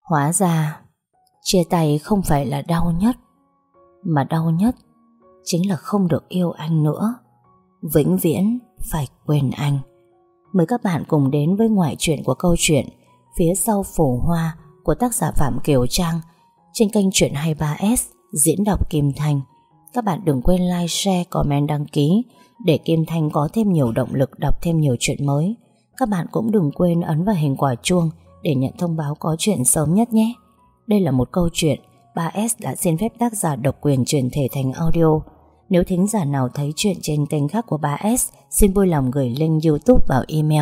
Hóa ra chia tay không phải là đau nhất, mà đau nhất chính là không được yêu anh nữa, vĩnh viễn phải quên anh. Mời các bạn cùng đến với ngoại truyện của câu chuyện Phía sau phổ hoa của tác giả Phạm Kiều Trang trên kênh Chuyện 23S, diễn đọc Kim Thanh. Các bạn đừng quên like, share, comment, đăng ký để Kim Thanh có thêm nhiều động lực đọc thêm nhiều chuyện mới. Các bạn cũng đừng quên ấn vào hình quả chuông để nhận thông báo có chuyện sớm nhất nhé. Đây là một câu chuyện 3S đã xin phép tác giả độc quyền chuyển thể thành audio. Nếu thính giả nào thấy chuyện trên kênh khác của 3S, xin vui lòng gửi link YouTube vào email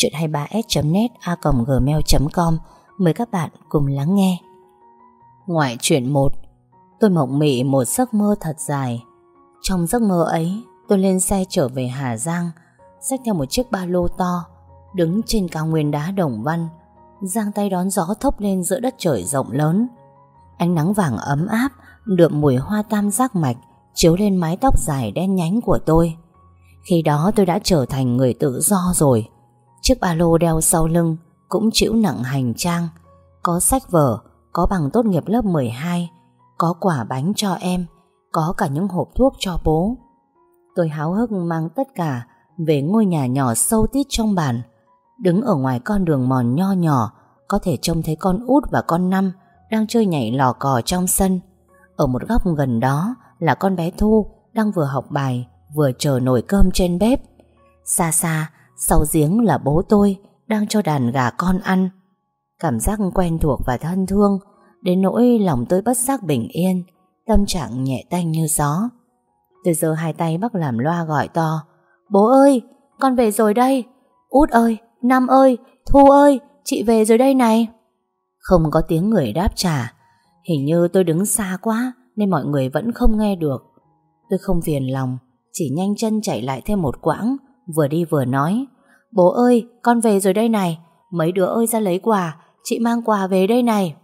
chuyện23s.net@gmail.com. Mời các bạn cùng lắng nghe. Ngoại truyện 1. Tôi mộng mị một giấc mơ thật dài. Trong giấc mơ ấy, tôi lên xe trở về Hà Giang, xách theo một chiếc ba lô to, đứng trên cao nguyên đá Đồng Văn, giang tay đón gió thốc lên giữa đất trời rộng lớn. Ánh nắng vàng ấm áp đượm mùi hoa tam giác mạch chiếu lên mái tóc dài đen nhánh của tôi. Khi đó tôi đã trở thành người tự do rồi. Chiếc ba lô đeo sau lưng cũng chịu nặng hành trang, có sách vở, có bằng tốt nghiệp lớp 12, có quả bánh cho em, có cả những hộp thuốc cho bố. Tôi háo hức mang tất cả về ngôi nhà nhỏ sâu tít trong bản. Đứng ở ngoài con đường mòn nho nhỏ, có thể trông thấy con Út và con Năm đang chơi nhảy lò cò trong sân. Ở một góc gần đó là con bé Thu đang vừa học bài vừa chờ nồi cơm trên bếp. Xa xa sau giếng là bố tôi đang cho đàn gà con ăn. Cảm giác quen thuộc và thân thương đến nỗi lòng tôi bất giác bình yên, tâm trạng nhẹ tênh như gió. Tôi giơ hai tay bắt làm loa gọi to: "Bố ơi, con về rồi đây! Út ơi, Năm ơi, Thu ơi, chị về rồi đây này!" Không có tiếng người đáp trả. Hình như tôi đứng xa quá nên mọi người vẫn không nghe được. Tôi không phiền lòng, chỉ nhanh chân chạy lại thêm một quãng, vừa đi vừa nói: "Bố ơi, con về rồi đây này! Mấy đứa ơi ra lấy quà, chị mang quà về đây này!"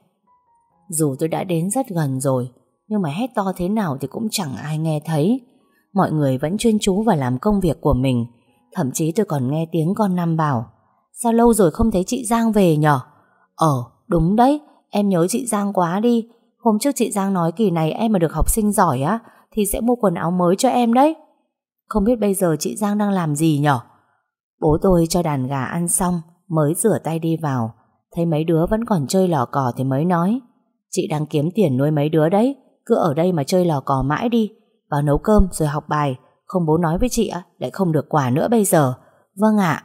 Dù tôi đã đến rất gần rồi, nhưng mà hét to thế nào thì cũng chẳng ai nghe thấy. Mọi người vẫn chuyên chú vào làm công việc của mình. Thậm chí tôi còn nghe tiếng con Năm bảo: "Sao lâu rồi không thấy chị Giang về nhở?" Đúng đấy, em nhớ chị Giang quá đi. Hôm trước chị Giang nói kỳ này em mà được học sinh giỏi á thì sẽ mua quần áo mới cho em đấy. Không biết bây giờ chị Giang đang làm gì nhở?" Bố tôi cho đàn gà ăn xong mới rửa tay đi vào, thấy mấy đứa vẫn còn chơi lò cò thì mới nói: "Chị đang kiếm tiền nuôi mấy đứa đấy, cứ ở đây mà chơi lò cò mãi đi. Vào nấu cơm rồi học bài, không bố nói với chị á lại không được quà nữa bây giờ." "Vâng ạ."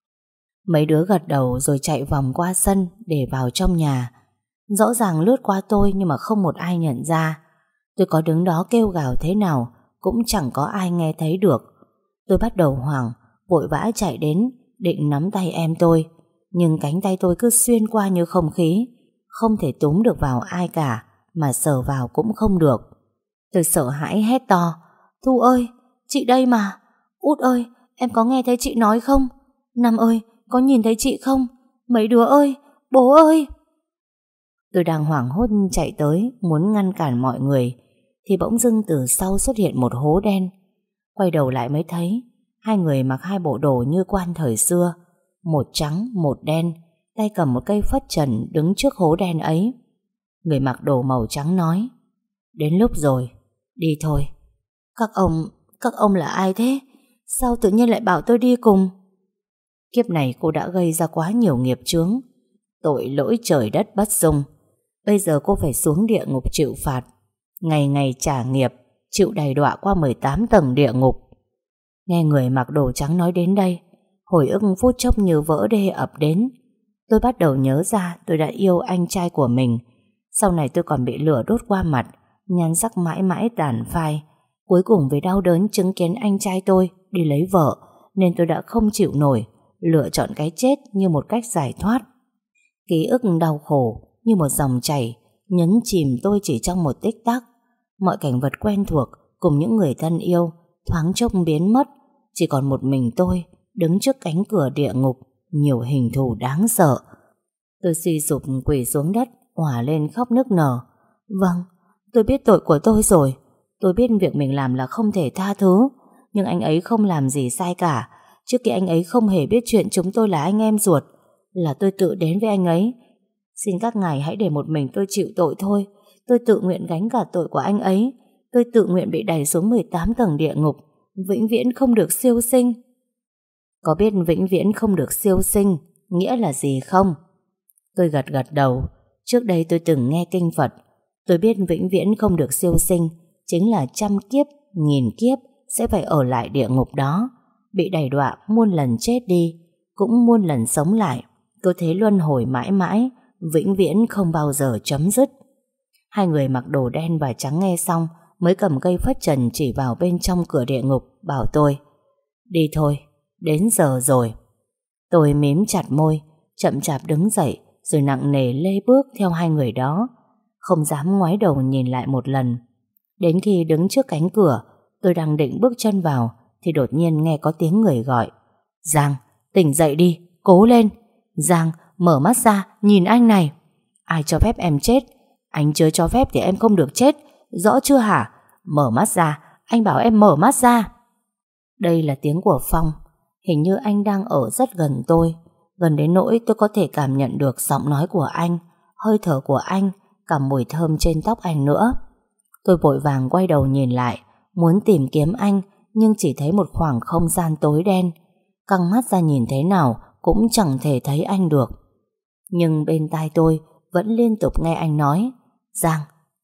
Mấy đứa gật đầu rồi chạy vòng qua sân để vào trong nhà. Rõ ràng lướt qua tôi nhưng mà không một ai nhận ra. Tôi có đứng đó kêu gào thế nào cũng chẳng có ai nghe thấy được. Tôi bắt đầu hoảng, vội vã chạy đến định nắm tay em tôi, nhưng cánh tay tôi cứ xuyên qua như không khí, không thể túm được vào ai cả, mà sờ vào cũng không được. Tôi sợ hãi hét to: "Thu ơi, chị đây mà! Út ơi, em có nghe thấy chị nói không? Năm ơi, có nhìn thấy chị không? Mấy đứa ơi, bố ơi!" Tôi đang hoảng hốt chạy tới muốn ngăn cản mọi người thì bỗng dưng từ sau xuất hiện một hố đen. Quay đầu lại mới thấy hai người mặc hai bộ đồ như quan thời xưa, một trắng một đen, tay cầm một cây phất trần đứng trước hố đen ấy. Người mặc đồ màu trắng nói: "Đến lúc rồi, đi thôi." Các ông là ai thế? Sao tự nhiên lại bảo tôi đi cùng?" Kiếp này cô đã gây ra quá nhiều nghiệp chướng, tội lỗi trời đất bất dung. Bây giờ cô phải xuống địa ngục chịu phạt, ngày ngày trả nghiệp, chịu đầy đọa qua 18 tầng địa ngục. Nghe người mặc đồ trắng nói đến đây, hồi ức phút chốc như vỡ đê ập đến. Tôi bắt đầu nhớ ra tôi đã yêu anh trai của mình. Sau này tôi còn bị lửa đốt qua mặt, nhan sắc mãi mãi tàn phai. Cuối cùng vì đau đớn chứng kiến anh trai tôi đi lấy vợ, nên tôi đã không chịu nổi, lựa chọn cái chết như một cách giải thoát. Ký ức đau khổ như một dòng chảy nhấn chìm tôi chỉ trong một tích tắc. Mọi cảnh vật quen thuộc cùng những người thân yêu thoáng chốc biến mất, chỉ còn một mình tôi đứng trước cánh cửa địa ngục nhiều hình thù đáng sợ. Tôi suy sụp quỳ xuống đất, òa lên khóc nức nở. "Vâng, tôi biết tội của tôi rồi. Tôi biết việc mình làm là không thể tha thứ, nhưng anh ấy không làm gì sai cả. Trước kia anh ấy không hề biết chuyện chúng tôi là anh em ruột, là tôi tự đến với anh ấy. Xin các ngài hãy để một mình tôi chịu tội thôi. Tôi tự nguyện gánh cả tội của anh ấy. Tôi tự nguyện bị đày xuống 18 tầng địa ngục, vĩnh viễn không được siêu sinh. Có biết vĩnh viễn không được siêu sinh nghĩa là gì không? Tôi gật gật đầu. Trước đây tôi từng nghe kinh Phật. Tôi biết vĩnh viễn không được siêu sinh chính là trăm kiếp, nghìn kiếp sẽ phải ở lại địa ngục đó, bị đày đọa muôn lần chết đi, cũng muôn lần sống lại. Cứ thế luân hồi mãi mãi, vĩnh viễn không bao giờ chấm dứt. Hai người mặc đồ đen và trắng nghe xong mới cầm cây phất trần chỉ vào bên trong cửa địa ngục, bảo tôi: đi thôi, đến giờ rồi. Tôi mím chặt môi, chậm chạp đứng dậy, rồi nặng nề lê bước theo hai người đó, không dám ngoái đầu nhìn lại một lần. Đến khi đứng trước cánh cửa, tôi đang định bước chân vào thì đột nhiên nghe có tiếng người gọi: Giang, tỉnh dậy đi, cố lên. Giang, mở mắt ra, nhìn anh này. Ai cho phép em chết? Anh chưa cho phép thì em không được chết, rõ chưa hả? Mở mắt ra, anh bảo em mở mắt ra. Đây là tiếng của Phong. Hình như anh đang ở rất gần tôi, gần đến nỗi tôi có thể cảm nhận được giọng nói của anh, hơi thở của anh, cả mùi thơm trên tóc anh nữa. Tôi vội vàng quay đầu nhìn lại, muốn tìm kiếm anh, nhưng chỉ thấy một khoảng không gian tối đen. Căng mắt ra nhìn thế nào cũng chẳng thể thấy anh được. Nhưng bên tai tôi vẫn liên tục nghe anh nói: Giang,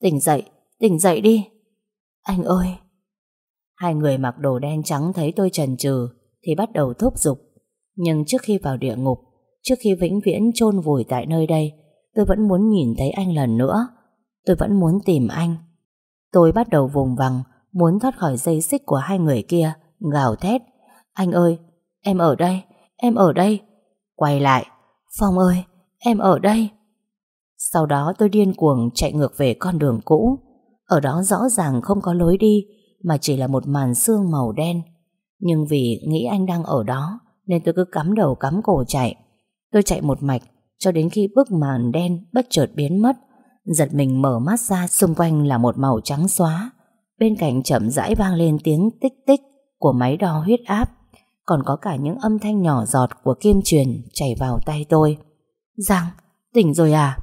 tỉnh dậy đi. Anh ơi. Hai người mặc đồ đen trắng thấy tôi chần chừ thì bắt đầu thúc giục. Nhưng trước khi vào địa ngục, trước khi vĩnh viễn chôn vùi tại nơi đây, tôi vẫn muốn nhìn thấy anh lần nữa. Tôi vẫn muốn tìm anh. Tôi bắt đầu vùng vằng, muốn thoát khỏi dây xích của hai người kia, gào thét: Anh ơi, em ở đây, em ở đây. Quay lại: Phong ơi, em ở đây. Sau đó tôi điên cuồng chạy ngược về con đường cũ. Ở đó rõ ràng không có lối đi, mà chỉ là một màn sương màu đen. Nhưng vì nghĩ anh đang ở đó nên tôi cứ cắm đầu cắm cổ chạy. Tôi chạy một mạch cho đến khi bức màn đen bất chợt biến mất. Giật mình mở mắt ra, xung quanh là một màu trắng xóa. Bên cạnh chậm rãi vang lên tiếng tích tích của máy đo huyết áp. Còn có cả những âm thanh nhỏ giọt của kim truyền chảy vào tay tôi. Giang, tỉnh rồi à?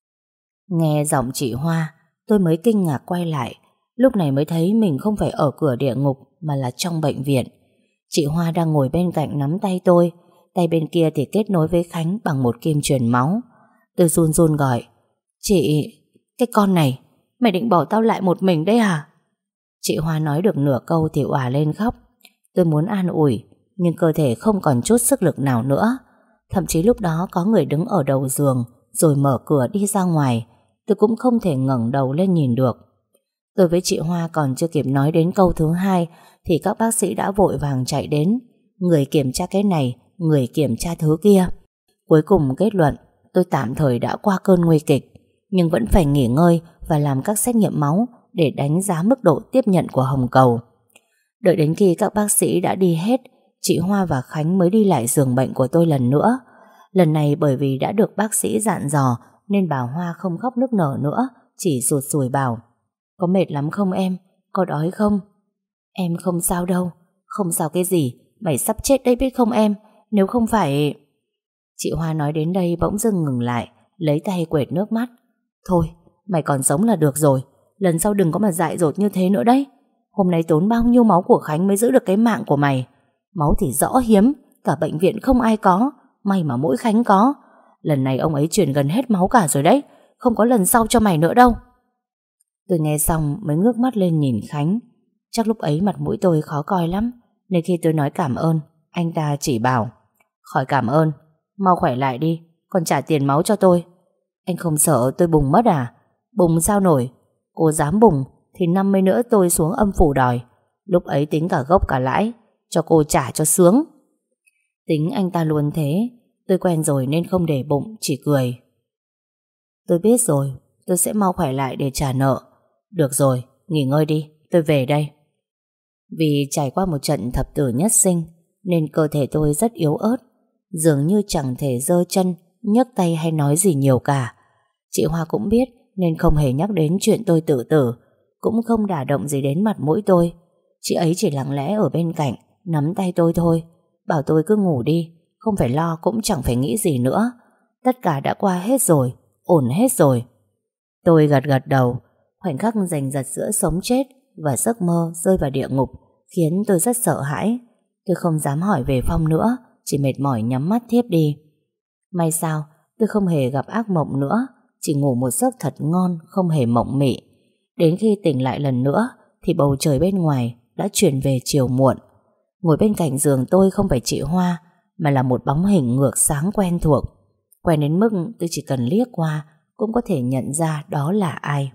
Nghe giọng chị Hoa, tôi mới kinh ngạc quay lại. Lúc này mới thấy mình không phải ở cửa địa ngục mà là trong bệnh viện. Chị Hoa đang ngồi bên cạnh nắm tay tôi, tay bên kia thì kết nối với Khánh bằng một kim truyền máu. Tôi run run gọi: Chị, cái con này, mày định bỏ tao lại một mình đấy hả? Chị Hoa nói được nửa câu thì òa lên khóc. Tôi muốn an ủi, nhưng cơ thể không còn chút sức lực nào nữa. Thậm chí lúc đó có người đứng ở đầu giường rồi mở cửa đi ra ngoài. Tôi cũng không thể ngẩng đầu lên nhìn được. Tôi với chị Hoa còn chưa kịp nói đến câu thứ hai thì các bác sĩ đã vội vàng chạy đến. Người kiểm tra cái này, người kiểm tra thứ kia. Cuối cùng kết luận tôi tạm thời đã qua cơn nguy kịch, nhưng vẫn phải nghỉ ngơi và làm các xét nghiệm máu để đánh giá mức độ tiếp nhận của hồng cầu. Đợi đến khi các bác sĩ đã đi hết, chị Hoa và Khánh mới đi lại giường bệnh của tôi lần nữa. Lần này bởi vì đã được bác sĩ dặn dò nên bà Hoa không khóc nức nở nữa, chỉ sụt sùi bảo: Có mệt lắm không em? Có đói không? Em không sao đâu. Không sao cái gì? Mày sắp chết đấy biết không em? Nếu không phải... Chị Hoa nói đến đây bỗng dưng ngừng lại, lấy tay quệt nước mắt. Thôi, mày còn sống là được rồi. Lần sau đừng có mà dại dột như thế nữa đấy. Hôm nay tốn bao nhiêu máu của Khánh mới giữ được cái mạng của mày. Máu thì rõ hiếm, cả bệnh viện không ai có. May mà mỗi Khánh có. Lần này ông ấy chuyển gần hết máu cả rồi đấy. Không có lần sau cho mày nữa đâu. Tôi nghe xong mới ngước mắt lên nhìn Khánh. Chắc lúc ấy mặt mũi tôi khó coi lắm, nên khi tôi nói cảm ơn, anh ta chỉ bảo: Khỏi cảm ơn, mau khỏe lại đi, còn trả tiền máu cho tôi. Anh không sợ tôi bùng mất à? Bùng sao nổi. Cô dám bùng thì 50 nữa tôi xuống âm phủ đòi. Lúc ấy tính cả gốc cả lãi, cho cô trả cho sướng. Tính anh ta luôn thế. Tôi quen rồi nên không để bụng, chỉ cười. Tôi biết rồi, tôi sẽ mau khỏe lại để trả nợ. Được rồi, nghỉ ngơi đi, tôi về đây. Vì trải qua một trận thập tử nhất sinh nên cơ thể tôi rất yếu ớt, dường như chẳng thể giơ chân, nhấc tay hay nói gì nhiều cả. Chị Hoa cũng biết nên không hề nhắc đến chuyện tôi tự tử, cũng không đả động gì đến mặt mũi tôi. Chị ấy chỉ lặng lẽ ở bên cạnh, nắm tay tôi thôi, bảo tôi cứ ngủ đi, không phải lo cũng chẳng phải nghĩ gì nữa. Tất cả đã qua hết rồi, ổn hết rồi. Tôi gật gật đầu. Khoảnh khắc giành giật giữa sống chết và giấc mơ rơi vào địa ngục khiến tôi rất sợ hãi. Tôi không dám hỏi về Phong nữa, chỉ mệt mỏi nhắm mắt thiếp đi. May sao tôi không hề gặp ác mộng nữa, chỉ ngủ một giấc thật ngon, không hề mộng mị. Đến khi tỉnh lại lần nữa thì bầu trời bên ngoài đã chuyển về chiều muộn. Ngồi bên cạnh giường tôi không phải chị Hoa, mà là một bóng hình ngược sáng quen thuộc. Quen đến mức tôi chỉ cần liếc qua cũng có thể nhận ra đó là ai.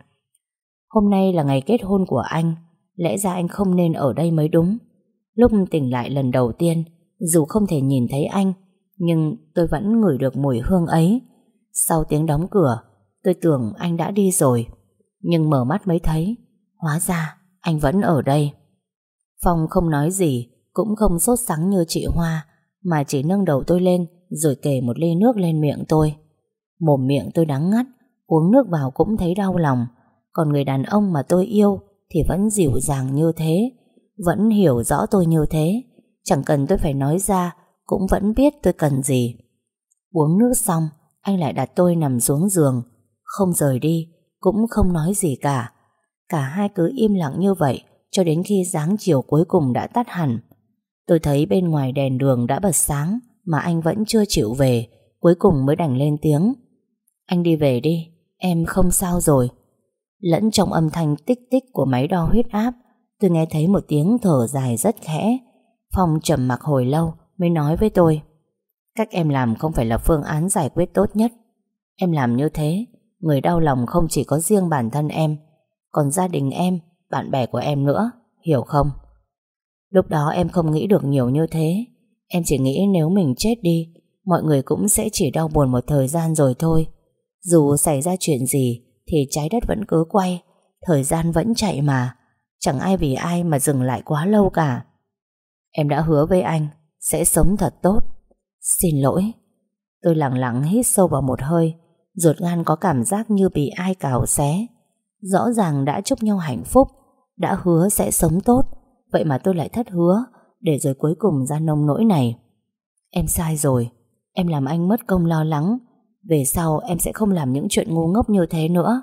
Hôm nay là ngày kết hôn của anh, lẽ ra anh không nên ở đây mới đúng. Lúc tỉnh lại lần đầu tiên, dù không thể nhìn thấy anh, nhưng tôi vẫn ngửi được mùi hương ấy. Sau tiếng đóng cửa, tôi tưởng anh đã đi rồi, nhưng mở mắt mới thấy, hóa ra anh vẫn ở đây. Phong không nói gì, cũng không sốt sắng như chị Hoa, mà chỉ nâng đầu tôi lên rồi kề một ly nước lên miệng tôi. Mồm miệng tôi đắng ngắt, uống nước vào cũng thấy đau lòng. Còn người đàn ông mà tôi yêu thì vẫn dịu dàng như thế, vẫn hiểu rõ tôi như thế. Chẳng cần tôi phải nói ra, cũng vẫn biết tôi cần gì. Uống nước xong, anh lại đặt tôi nằm xuống giường, không rời đi, cũng không nói gì cả. Cả hai cứ im lặng như vậy cho đến khi dáng chiều cuối cùng đã tắt hẳn. Tôi thấy bên ngoài đèn đường đã bật sáng mà anh vẫn chưa chịu về, cuối cùng mới đành lên tiếng. Anh đi về đi, em không sao rồi. Lẫn trong âm thanh tích tích của máy đo huyết áp, tôi nghe thấy một tiếng thở dài rất khẽ. Phong trầm mặc hồi lâu mới nói với tôi, cách em làm không phải là phương án giải quyết tốt nhất. Em làm như thế, người đau lòng không chỉ có riêng bản thân em, còn gia đình em, bạn bè của em nữa, hiểu không? Lúc đó em không nghĩ được nhiều như thế. Em chỉ nghĩ nếu mình chết đi, mọi người cũng sẽ chỉ đau buồn một thời gian rồi thôi. Dù xảy ra chuyện gì thì trái đất vẫn cứ quay, thời gian vẫn chạy mà. Chẳng ai vì ai mà dừng lại quá lâu cả. Em đã hứa với anh sẽ sống thật tốt. Xin lỗi. Tôi lặng lặng hít sâu vào một hơi, ruột gan có cảm giác như bị ai cào xé. Rõ ràng đã chúc nhau hạnh phúc, đã hứa sẽ sống tốt, vậy mà tôi lại thất hứa, để rồi cuối cùng ra nông nỗi này. Em sai rồi, em làm anh mất công lo lắng. Về sau em sẽ không làm những chuyện ngu ngốc như thế nữa.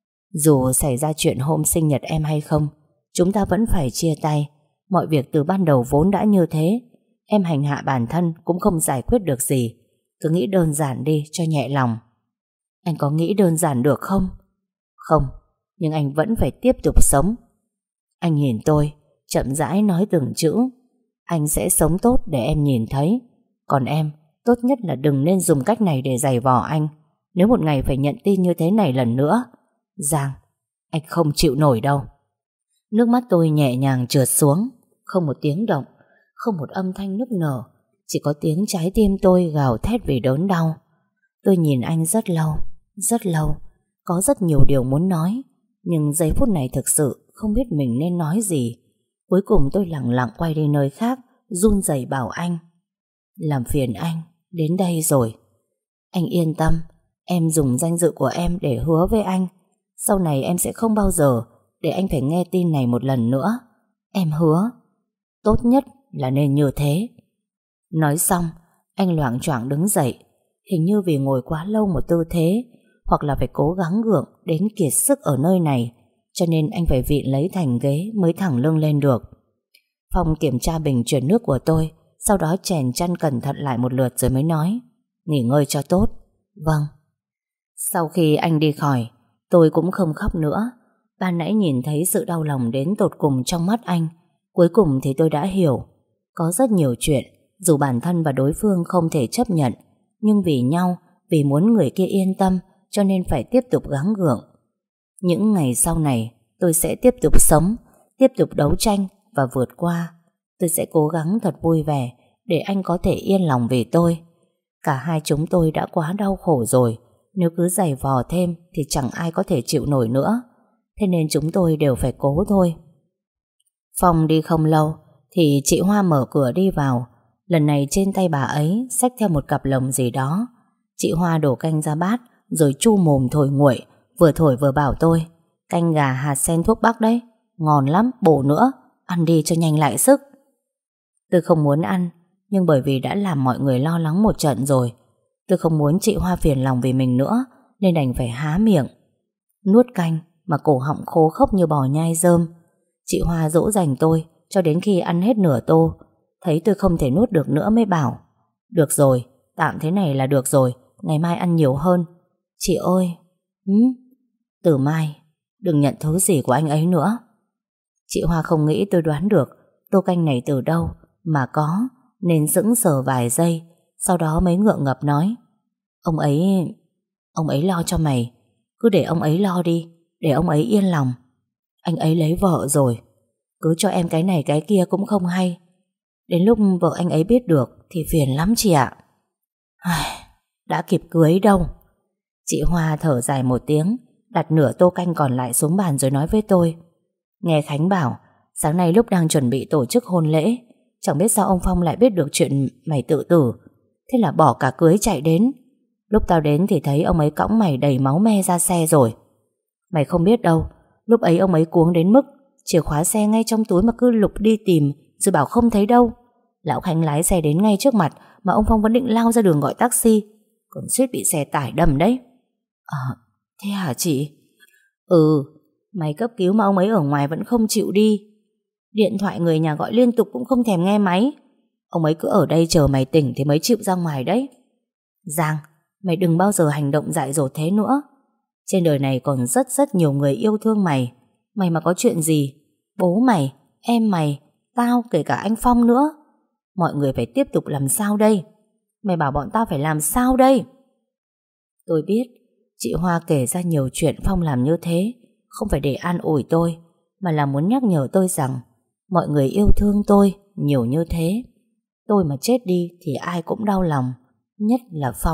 Dù xảy ra chuyện hôm sinh nhật em hay không, chúng ta vẫn phải chia tay. Mọi việc từ ban đầu vốn đã như thế. Em hành hạ bản thân cũng không giải quyết được gì. Cứ nghĩ đơn giản đi cho nhẹ lòng. Anh có nghĩ đơn giản được không? Không, nhưng anh vẫn phải tiếp tục sống. Anh nhìn tôi, chậm rãi nói từng chữ. Anh sẽ sống tốt để em nhìn thấy. Còn em, tốt nhất là đừng nên dùng cách này để giày vò anh. Nếu một ngày phải nhận tin như thế này lần nữa, Giang, anh không chịu nổi đâu. Nước mắt tôi nhẹ nhàng trượt xuống. Không một tiếng động, không một âm thanh nức nở, chỉ có tiếng trái tim tôi gào thét vì đớn đau. Tôi nhìn anh rất lâu, rất lâu. Có rất nhiều điều muốn nói, nhưng giây phút này thực sự không biết mình nên nói gì. Cuối cùng tôi lặng lặng quay đi nơi khác, run rẩy bảo anh, làm phiền anh đến đây rồi. Anh yên tâm, em dùng danh dự của em để hứa với anh, sau này em sẽ không bao giờ để anh phải nghe tin này một lần nữa. Em hứa. Tốt nhất là nên như thế. Nói xong, anh loạng choạng đứng dậy, hình như vì ngồi quá lâu một tư thế, hoặc là phải cố gắng gượng đến kiệt sức ở nơi này, cho nên anh phải vịn lấy thành ghế mới thẳng lưng lên được. Phong kiểm tra bình chuyển nước của tôi, sau đó chèn chăn cẩn thận lại một lượt rồi mới nói, nghỉ ngơi cho tốt. Vâng. Sau khi anh đi khỏi, tôi cũng không khóc nữa. Ban nãy nhìn thấy sự đau lòng đến tột cùng trong mắt anh. Cuối cùng thì tôi đã hiểu, có rất nhiều chuyện dù bản thân và đối phương không thể chấp nhận, nhưng vì nhau, vì muốn người kia yên tâm, cho nên phải tiếp tục gắng gượng. Những ngày sau này, tôi sẽ tiếp tục sống, tiếp tục đấu tranh và vượt qua. Tôi sẽ cố gắng thật vui vẻ để anh có thể yên lòng vì tôi. Cả hai chúng tôi đã quá đau khổ rồi, nếu cứ giày vò thêm thì chẳng ai có thể chịu nổi nữa. Thế nên chúng tôi đều phải cố thôi. Phong đi không lâu thì chị Hoa mở cửa đi vào. Lần này trên tay bà ấy xách theo một cặp lồng gì đó. Chị Hoa đổ canh ra bát rồi chu mồm thổi nguội, vừa thổi vừa bảo tôi, canh gà hạt sen thuốc bắc đấy, ngon lắm, bổ nữa, ăn đi cho nhanh lại sức. Tôi không muốn ăn, nhưng bởi vì đã làm mọi người lo lắng một trận rồi, tôi không muốn chị Hoa phiền lòng vì mình nữa, nên đành phải há miệng nuốt canh mà cổ họng khô khốc như bò nhai rơm. Chị Hoa dỗ dành tôi cho đến khi ăn hết nửa tô. Thấy tôi không thể nuốt được nữa mới bảo: được rồi, tạm thế này là được rồi, ngày mai ăn nhiều hơn. Chị ơi, từ mai đừng nhận thứ gì của anh ấy nữa. Chị Hoa không nghĩ tôi đoán được tô canh này từ đâu mà có, nên sững sờ vài giây, sau đó mới ngượng ngập nói: Ông ấy lo cho mày. Cứ để ông ấy lo đi, để ông ấy yên lòng. Anh ấy lấy vợ rồi, cứ cho em cái này cái kia cũng không hay. Đến lúc vợ anh ấy biết được thì phiền lắm chị ạ. Đã kịp cưới đâu. Chị Hoa thở dài một tiếng, đặt nửa tô canh còn lại xuống bàn rồi nói với tôi: nghe Khánh bảo sáng nay lúc đang chuẩn bị tổ chức hôn lễ, chẳng biết sao ông Phong lại biết được chuyện mày tự tử. Thế là bỏ cả cưới chạy đến. Lúc tao đến thì thấy ông ấy cõng mày đầy máu me ra xe rồi. Mày không biết đâu, lúc ấy ông ấy cuống đến mức chìa khóa xe ngay trong túi mà cứ lục đi tìm, rồi bảo không thấy đâu. Lão Khánh lái xe đến ngay trước mặt mà ông Phong vẫn định lao ra đường gọi taxi, còn suýt bị xe tải đâm đấy. Thế hả chị? Mày cấp cứu mà ông ấy ở ngoài vẫn không chịu đi. Điện thoại người nhà gọi liên tục cũng không thèm nghe máy. Ông ấy cứ ở đây chờ mày tỉnh thì mới chịu ra ngoài đấy. Giang, mày đừng bao giờ hành động dại dột thế nữa. Trên đời này còn rất nhiều người yêu thương mày. Mày mà có chuyện gì, bố mày, em mày, tao, kể cả anh Phong nữa, mọi người phải tiếp tục làm sao đây? Mày bảo bọn tao phải làm sao đây? Tôi biết chị Hoa kể ra nhiều chuyện Phong làm như thế không phải để an ủi tôi, mà là muốn nhắc nhở tôi rằng mọi người yêu thương tôi nhiều như thế. Tôi mà chết đi thì ai cũng đau lòng, nhất là Phong.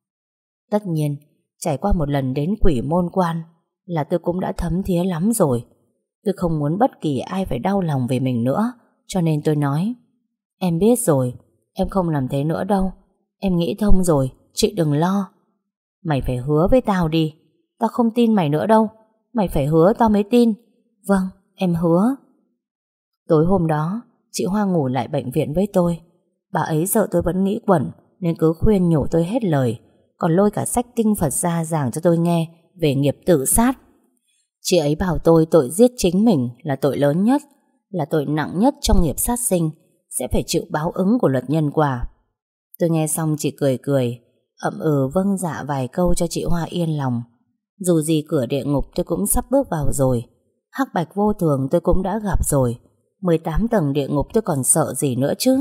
Tất nhiên, trải qua một lần đến Quỷ Môn Quan là tôi cũng đã thấm thía lắm rồi. Tôi không muốn bất kỳ ai phải đau lòng về mình nữa, cho nên tôi nói: em biết rồi, em không làm thế nữa đâu. Em nghĩ thông rồi, chị đừng lo. Mày phải hứa với tao đi. Tao không tin mày nữa đâu. Mày phải hứa tao mới tin. Vâng, em hứa. Tối hôm đó, chị Hoa ngủ lại bệnh viện với tôi. Bà ấy sợ tôi vẫn nghĩ quẩn nên cứ khuyên nhủ tôi hết lời, còn lôi cả sách kinh Phật ra giảng cho tôi nghe về nghiệp tự sát. Chị ấy bảo tôi tội giết chính mình là tội lớn nhất, là tội nặng nhất trong nghiệp sát sinh, sẽ phải chịu báo ứng của luật nhân quả. Tôi nghe xong chỉ cười, ậm vâng dạ vài câu cho chị Hoa yên lòng. Dù gì cửa địa ngục tôi cũng sắp bước vào rồi, hắc bạch vô thường tôi cũng đã gặp rồi, 18 tầng địa ngục tôi còn sợ gì nữa chứ.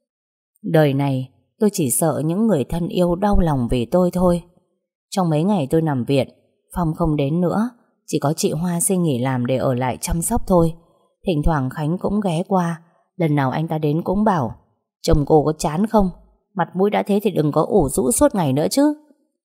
Đời này tôi chỉ sợ những người thân yêu đau lòng vì tôi thôi. Trong mấy ngày tôi nằm viện, Phong không đến nữa, chỉ có chị Hoa xin nghỉ làm để ở lại chăm sóc thôi. Thỉnh thoảng Khánh cũng ghé qua, lần nào anh ta đến cũng bảo: chồng cô có chán không? Mặt mũi đã thế thì đừng có ủ rũ suốt ngày nữa chứ.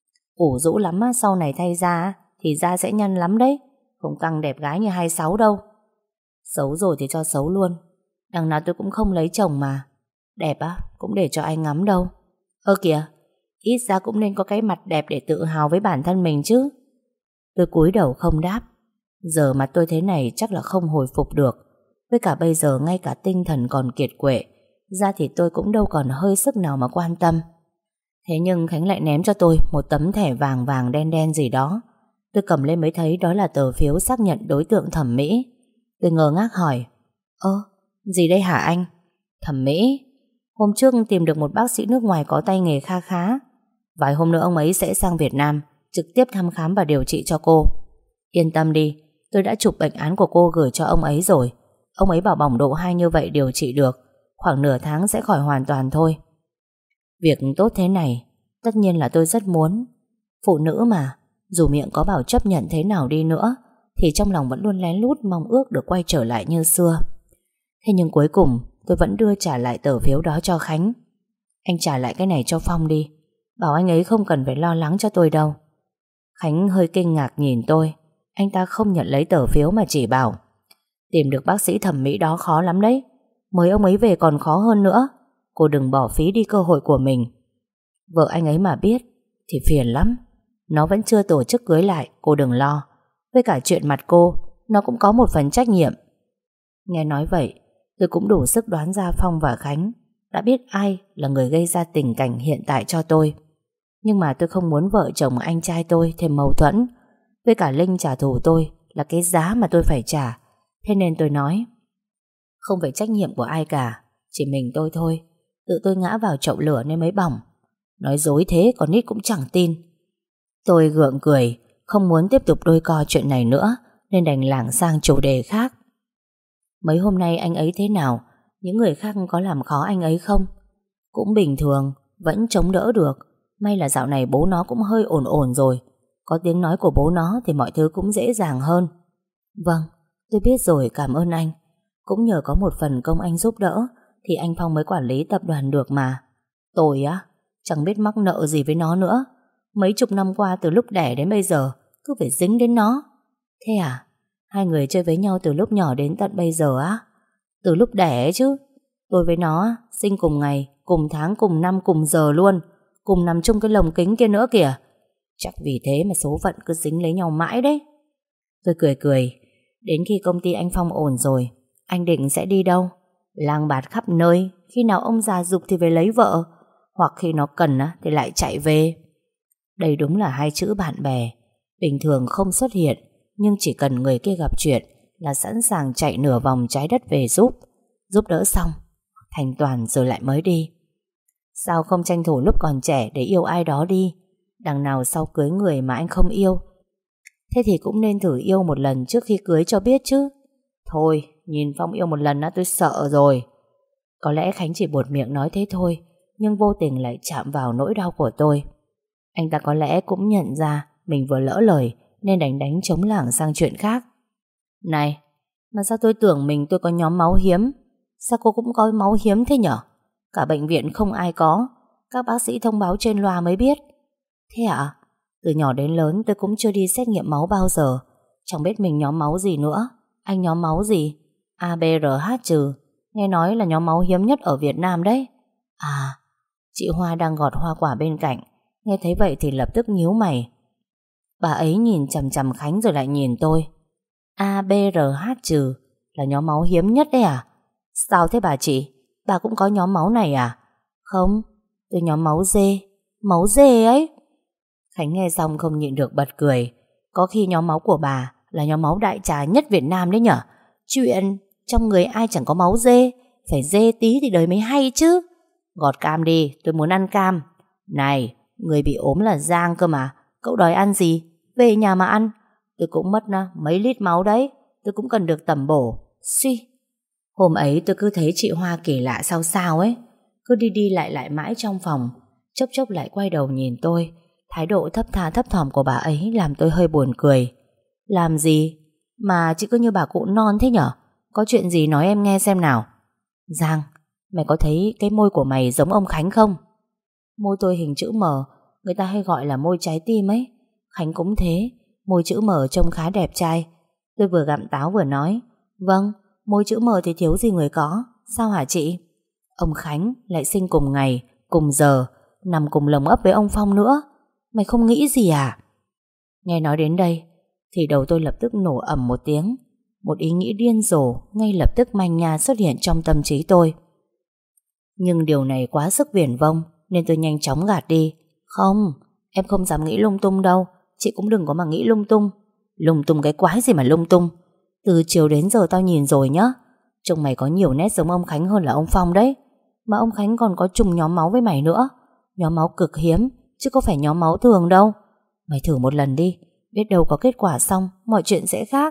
Ủ rũ lắm á, sau này thay da thì da sẽ nhăn lắm đấy, không căng đẹp gái như 26 đâu. Xấu rồi thì cho xấu luôn, đằng nào tôi cũng không lấy chồng mà. Đẹp á, cũng để cho anh ngắm đâu. Kìa, ít ra cũng nên có cái mặt đẹp để tự hào với bản thân mình chứ. Tôi cúi đầu không đáp. Giờ mặt tôi thế này chắc là không hồi phục được. Với cả bây giờ ngay cả tinh thần còn kiệt quệ, da thì tôi cũng đâu còn hơi sức nào mà quan tâm. Thế nhưng Khánh lại ném cho tôi một tấm thẻ vàng vàng đen đen gì đó. Tôi cầm lên mới thấy đó là tờ phiếu xác nhận đối tượng thẩm mỹ. Tôi ngơ ngác hỏi: gì đây hả anh? Thẩm mỹ? Hôm trước tìm được một bác sĩ nước ngoài có tay nghề kha khá. Vài hôm nữa ông ấy sẽ sang Việt Nam trực tiếp thăm khám và điều trị cho cô. Yên tâm đi, tôi đã chụp bệnh án của cô gửi cho ông ấy rồi. Ông ấy bảo bỏng độ 2 như vậy điều trị được, khoảng nửa tháng sẽ khỏi hoàn toàn thôi. Việc tốt thế này tất nhiên là tôi rất muốn. Phụ nữ mà, dù miệng có bảo chấp nhận thế nào đi nữa thì trong lòng vẫn luôn lén lút mong ước được quay trở lại như xưa. Thế nhưng cuối cùng tôi vẫn đưa trả lại tờ phiếu đó cho Khánh. Anh trả lại cái này cho Phong đi, bảo anh ấy không cần phải lo lắng cho tôi đâu. Khánh hơi kinh ngạc nhìn tôi. Anh ta không nhận lấy tờ phiếu mà chỉ bảo: tìm được bác sĩ thẩm mỹ đó khó lắm đấy, mời ông ấy về còn khó hơn nữa. Cô đừng bỏ phí đi cơ hội của mình. Vợ anh ấy mà biết thì phiền lắm. Nó vẫn chưa tổ chức cưới lại, cô đừng lo. Với cả chuyện mặt cô, nó cũng có một phần trách nhiệm. Nghe nói vậy, tôi cũng đủ sức đoán ra Phong và Khánh đã biết ai là người gây ra tình cảnh hiện tại cho tôi. Nhưng mà tôi không muốn vợ chồng anh trai tôi thêm mâu thuẫn. Với cả Linh trả thù tôi là cái giá mà tôi phải trả. Thế nên tôi nói không phải trách nhiệm của ai cả, chỉ mình tôi thôi. Tự tôi ngã vào chậu lửa nên mới bỏng. Nói dối thế con nít cũng chẳng tin. Tôi gượng cười, không muốn tiếp tục đôi co chuyện này nữa, nên đành lảng sang chủ đề khác. Mấy hôm nay anh ấy thế nào? Những người khác có làm khó anh ấy không? Cũng bình thường, vẫn chống đỡ được. May là dạo này bố nó cũng hơi ổn ổn rồi. Có tiếng nói của bố nó thì mọi thứ cũng dễ dàng hơn. Vâng, tôi biết rồi, cảm ơn anh. Cũng nhờ có một phần công anh giúp đỡ thì anh Phong mới quản lý tập đoàn được mà. Tôi á, chẳng biết mắc nợ gì với nó nữa. Mấy chục năm qua từ lúc đẻ đến bây giờ cứ phải dính đến nó. Thế à? Hai người chơi với nhau từ lúc nhỏ đến tận bây giờ á? Từ lúc đẻ ấy chứ. Tôi với nó sinh cùng ngày, cùng tháng, cùng năm, cùng giờ luôn. Cùng nằm chung cái lồng kính kia nữa kìa. Chắc vì thế mà số phận cứ dính lấy nhau mãi đấy. Tôi cười cười. Đến khi công ty anh Phong ổn rồi, anh định sẽ đi đâu? Lang bạt khắp nơi. Khi nào ông già giục thì về lấy vợ, hoặc khi nó cần thì lại chạy về. Đây đúng là hai chữ bạn bè. Bình thường không xuất hiện, nhưng chỉ cần người kia gặp chuyện là sẵn sàng chạy nửa vòng trái đất về giúp. Giúp đỡ xong thành toàn rồi lại mới đi. Sao không tranh thủ lúc còn trẻ để yêu ai đó đi? Đằng nào sau cưới người mà anh không yêu. Thế thì cũng nên thử yêu một lần trước khi cưới cho biết chứ. Thôi, nhìn Phong yêu một lần tôi sợ rồi. Có lẽ Khánh chỉ buột miệng nói thế thôi, nhưng vô tình lại chạm vào nỗi đau của tôi. Anh ta có lẽ cũng nhận ra mình vừa lỡ lời, nên đánh trống lảng sang chuyện khác. Này, mà sao tôi tưởng tôi có nhóm máu hiếm? Sao cô cũng có máu hiếm thế nhở? Cả bệnh viện không ai có. Các bác sĩ thông báo trên loa mới biết. Thế ạ? Từ nhỏ đến lớn tôi cũng chưa đi xét nghiệm máu bao giờ. Chẳng biết mình nhóm máu gì nữa. Anh nhóm máu gì? ABRH-. Nghe nói là nhóm máu hiếm nhất ở Việt Nam đấy. À, chị Hoa đang gọt hoa quả bên cạnh. Nghe thấy vậy thì lập tức nhíu mày. Bà ấy nhìn chằm chằm Khánh rồi lại nhìn tôi. ABRH- là nhóm máu hiếm nhất đấy à? Sao thế bà chị? Bà cũng có nhóm máu này à? Không, tôi nhóm máu D. Máu D ấy. Khánh nghe xong không nhịn được bật cười. Có khi nhóm máu của bà là nhóm máu đại trà nhất Việt Nam đấy nhở? Chuyện trong người ai chẳng có máu D. Phải D tí thì đời mới hay chứ. Gọt cam đi, tôi muốn ăn cam. Này, người bị ốm là Giang cơ mà. Cậu đòi ăn gì? Về nhà mà ăn. Tôi cũng mất mấy lít máu đấy. Tôi cũng cần được tẩm bổ. Suy. Hôm ấy tôi cứ thấy chị Hoa kỳ lạ sao sao ấy. Cứ đi đi lại lại mãi trong phòng. Chốc chốc lại quay đầu nhìn tôi. Thái độ thấp tha thấp thỏm của bà ấy làm tôi hơi buồn cười. Làm gì? Mà chị cứ như bà cụ non thế nhở? Có chuyện gì nói em nghe xem nào. Giang, mày có thấy cái môi của mày giống ông Khánh không? Môi tôi hình chữ M, người ta hay gọi là môi trái tim ấy. Khánh cũng thế, môi chữ M trông khá đẹp trai. Tôi vừa gặm táo vừa nói. Vâng, môi chữ M thì thiếu gì người có. Sao hả chị? Ông Khánh lại sinh cùng ngày, cùng giờ, nằm cùng lồng ấp với ông Phong nữa. Mày không nghĩ gì à? Nghe nói đến đây thì đầu tôi lập tức nổ ầm một tiếng. Một ý nghĩ điên rồ ngay lập tức manh nha xuất hiện trong tâm trí tôi. Nhưng điều này quá sức viển vông nên tôi nhanh chóng gạt đi. Không, em không dám nghĩ lung tung đâu. Chị cũng đừng có mà nghĩ lung tung. Lung tung cái quái gì mà lung tung. Từ chiều đến giờ tao nhìn rồi nhá. Trông mày có nhiều nét giống ông Khánh hơn là ông Phong đấy. Mà ông Khánh còn có trùng nhóm máu với mày nữa. Nhóm máu cực hiếm, chứ có phải nhóm máu thường đâu. Mày thử một lần đi. Biết đâu có kết quả xong mọi chuyện sẽ khác.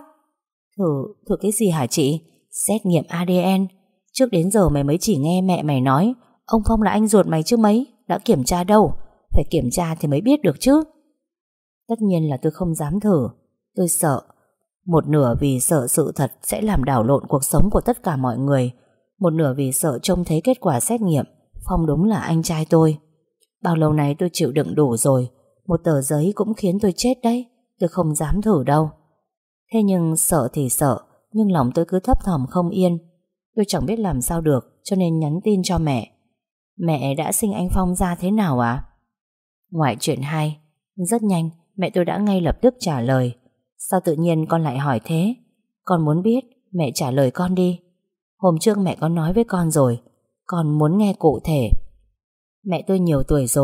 Thử cái gì hả chị? Xét nghiệm ADN. Trước đến giờ mày mới chỉ nghe mẹ mày nói ông Phong là anh ruột mày chứ mấy. Đã kiểm tra đâu. Phải kiểm tra thì mới biết được chứ. Tất nhiên là tôi không dám thử. Tôi sợ. Một nửa vì sợ sự thật sẽ làm đảo lộn cuộc sống của tất cả mọi người. Một nửa vì sợ trông thấy kết quả xét nghiệm Phong đúng là anh trai tôi. Bao lâu nay tôi chịu đựng đủ rồi. Một tờ giấy cũng khiến tôi chết đấy. Tôi không dám thử đâu. Thế nhưng sợ thì sợ, nhưng lòng tôi cứ thấp thỏm không yên. Tôi chẳng biết làm sao được, cho nên nhắn tin cho mẹ. Mẹ đã sinh anh Phong ra thế nào ạ? Ngoại chuyện 2. Rất nhanh mẹ tôi đã ngay lập tức trả lời. Sao tự nhiên con lại hỏi thế? Con muốn biết, mẹ trả lời con đi. Hôm trước mẹ có nói với con rồi, con muốn nghe cụ thể. Mẹ tôi nhiều tuổi rồi,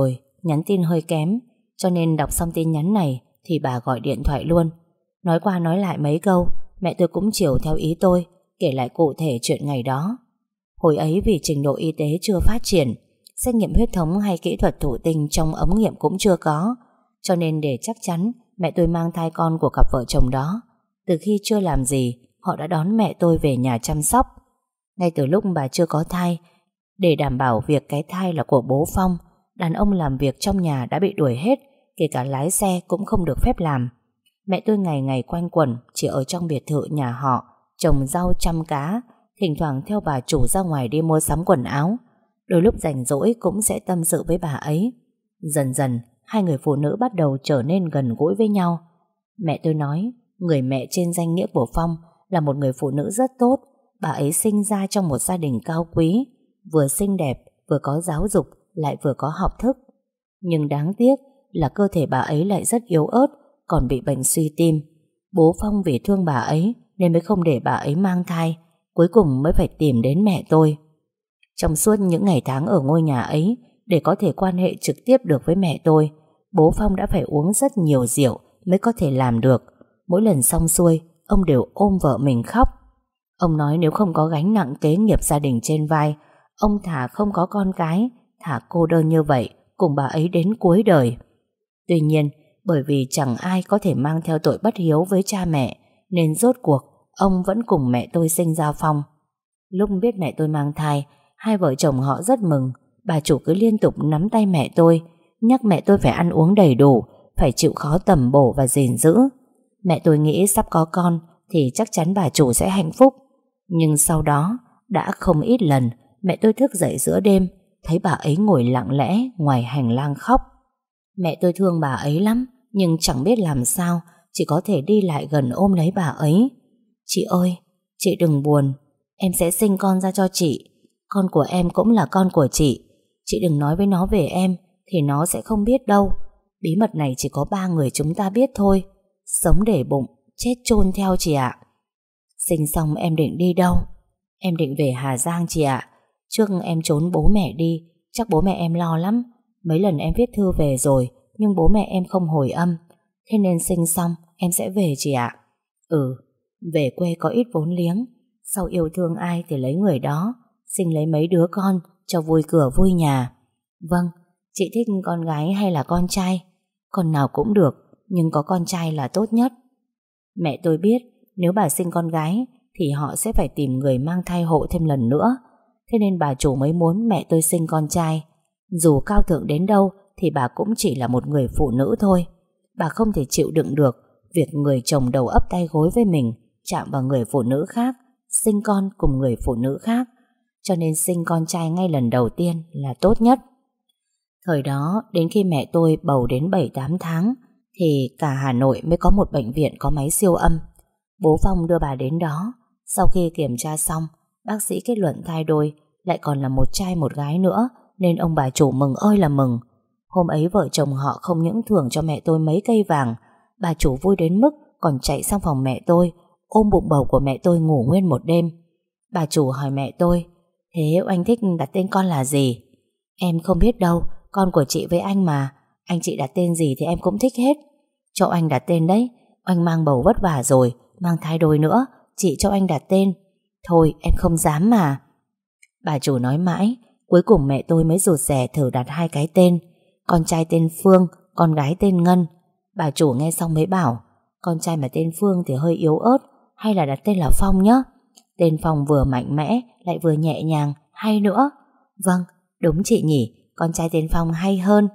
nhắn tin hơi kém, cho nên đọc xong tin nhắn này thì bà gọi điện thoại luôn. Nói qua nói lại mấy câu, mẹ tôi cũng chiều theo ý tôi, kể lại cụ thể chuyện ngày đó. Hồi ấy vì trình độ y tế chưa phát triển, xét nghiệm huyết thống hay kỹ thuật thụ tinh trong ống nghiệm cũng chưa có, cho nên để chắc chắn mẹ tôi mang thai con của cặp vợ chồng đó, từ khi chưa làm gì, họ đã đón mẹ tôi về nhà chăm sóc. Ngay từ lúc bà chưa có thai, để đảm bảo việc cái thai là của bố Phong, đàn ông làm việc trong nhà đã bị đuổi hết, kể cả lái xe cũng không được phép làm. Mẹ tôi ngày ngày quanh quẩn chỉ ở trong biệt thự nhà họ, trồng rau chăm cá, thỉnh thoảng theo bà chủ ra ngoài đi mua sắm quần áo. Đôi lúc rảnh rỗi cũng sẽ tâm sự với bà ấy. Dần dần, hai người phụ nữ bắt đầu trở nên gần gũi với nhau. Mẹ tôi nói, người mẹ trên danh nghĩa của Phong là một người phụ nữ rất tốt. Bà ấy sinh ra trong một gia đình cao quý, vừa xinh đẹp, vừa có giáo dục, lại vừa có học thức. Nhưng đáng tiếc là cơ thể bà ấy lại rất yếu ớt, còn bị bệnh suy tim. Bố Phong vì thương bà ấy nên mới không để bà ấy mang thai, cuối cùng mới phải tìm đến mẹ tôi. Trong suốt những ngày tháng ở ngôi nhà ấy, để có thể quan hệ trực tiếp được với mẹ tôi, bố Phong đã phải uống rất nhiều rượu mới có thể làm được. Mỗi lần xong xuôi, ông đều ôm vợ mình khóc. Ông nói nếu không có gánh nặng kế nghiệp gia đình trên vai, ông thà không có con cái, thà cô đơn như vậy cùng bà ấy đến cuối đời. Tuy nhiên, bởi vì chẳng ai có thể mang theo tội bất hiếu với cha mẹ, nên rốt cuộc ông vẫn cùng mẹ tôi sinh ra Phong. Lúc biết mẹ tôi mang thai, hai vợ chồng họ rất mừng. Bà chủ cứ liên tục nắm tay mẹ tôi, nhắc mẹ tôi phải ăn uống đầy đủ, phải chịu khó tầm bổ và gìn giữ. Mẹ tôi nghĩ sắp có con thì chắc chắn bà chủ sẽ hạnh phúc. Nhưng sau đó, đã không ít lần mẹ tôi thức dậy giữa đêm, thấy bà ấy ngồi lặng lẽ ngoài hành lang khóc. Mẹ tôi thương bà ấy lắm, nhưng chẳng biết làm sao, chỉ có thể đi lại gần ôm lấy bà ấy. Chị ơi, chị đừng buồn, em sẽ sinh con ra cho chị. Con của em cũng là con của chị. Chị đừng nói với nó về em, thì nó sẽ không biết đâu. Bí mật này chỉ có 3 người chúng ta biết thôi. Sống để bụng, chết chôn theo chị ạ. Sinh xong em định đi đâu? Em định về Hà Giang chị ạ. Trước em trốn bố mẹ đi, chắc bố mẹ em lo lắm. Mấy lần em viết thư về rồi, nhưng bố mẹ em không hồi âm. Thế nên sinh xong em sẽ về chị ạ. Về quê có ít vốn liếng, sau yêu thương ai thì lấy người đó, sinh lấy mấy đứa con cho vui cửa vui nhà. Vâng, chị thích con gái hay là con trai? Con nào cũng được, nhưng có con trai là tốt nhất. Mẹ tôi biết nếu bà sinh con gái thì họ sẽ phải tìm người mang thai hộ thêm lần nữa. Thế nên bà chủ mới muốn mẹ tôi sinh con trai. Dù cao thượng đến đâu thì bà cũng chỉ là một người phụ nữ thôi. Bà không thể chịu đựng được việc người chồng đầu ấp tay gối với mình chạm vào người phụ nữ khác, sinh con cùng người phụ nữ khác. Cho nên sinh con trai ngay lần đầu tiên là tốt nhất. Thời đó, đến khi mẹ tôi bầu đến 7-8 tháng thì cả Hà Nội mới có một bệnh viện có máy siêu âm. Bố Phong đưa bà đến đó. Sau khi kiểm tra xong, bác sĩ kết luận thai đôi, lại còn là một trai một gái nữa, nên ông bà chủ mừng ơi là mừng. Hôm ấy vợ chồng họ không những thưởng cho mẹ tôi mấy cây vàng, bà chủ vui đến mức còn chạy sang phòng mẹ tôi, ôm bụng bầu của mẹ tôi ngủ nguyên một đêm. Bà chủ hỏi mẹ tôi, thế anh thích đặt tên con là gì? Em không biết đâu, con của chị với anh mà, anh chị đặt tên gì thì em cũng thích hết. Cho anh đặt tên đấy, anh mang bầu vất vả rồi, mang thai đôi nữa, chị cho anh đặt tên. Thôi em không dám mà. Bà chủ nói mãi, cuối cùng mẹ tôi mới rụt rè thử đặt 2 cái tên. Con trai tên Phương, con gái tên Ngân. Bà chủ nghe xong mới bảo, con trai mà tên Phương thì hơi yếu ớt, hay là đặt tên là Phong nhé. Tên Phong vừa mạnh mẽ, lại vừa nhẹ nhàng, hay nữa. Vâng, đúng chị nhỉ, con trai tên Phong hay hơn.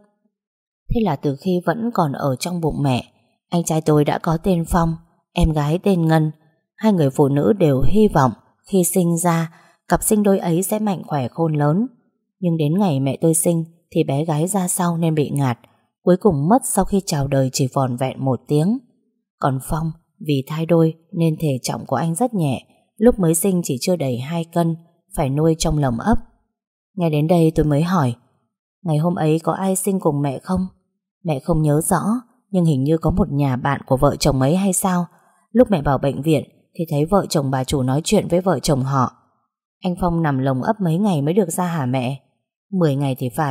Thế là từ khi vẫn còn ở trong bụng mẹ, anh trai tôi đã có tên Phong, em gái tên Ngân. Hai người phụ nữ đều hy vọng khi sinh ra, cặp sinh đôi ấy sẽ mạnh khỏe khôn lớn. Nhưng đến ngày mẹ tôi sinh thì bé gái ra sau nên bị ngạt, cuối cùng mất sau khi chào đời chỉ vỏn vẹn 1 tiếng. Còn Phong, vì thai đôi nên thể trọng của anh rất nhẹ, lúc mới sinh chỉ chưa đầy 2 cân, phải nuôi trong lồng ấp. Nghe đến đây tôi mới hỏi, ngày hôm ấy có ai sinh cùng mẹ không? Mẹ không nhớ rõ, nhưng hình như có một nhà bạn của vợ chồng ấy hay sao. Lúc mẹ vào bệnh viện thì thấy vợ chồng bà chủ nói chuyện với vợ chồng họ. Anh Phong nằm lồng ấp mấy ngày mới được ra hả mẹ? 10 ngày thì phải.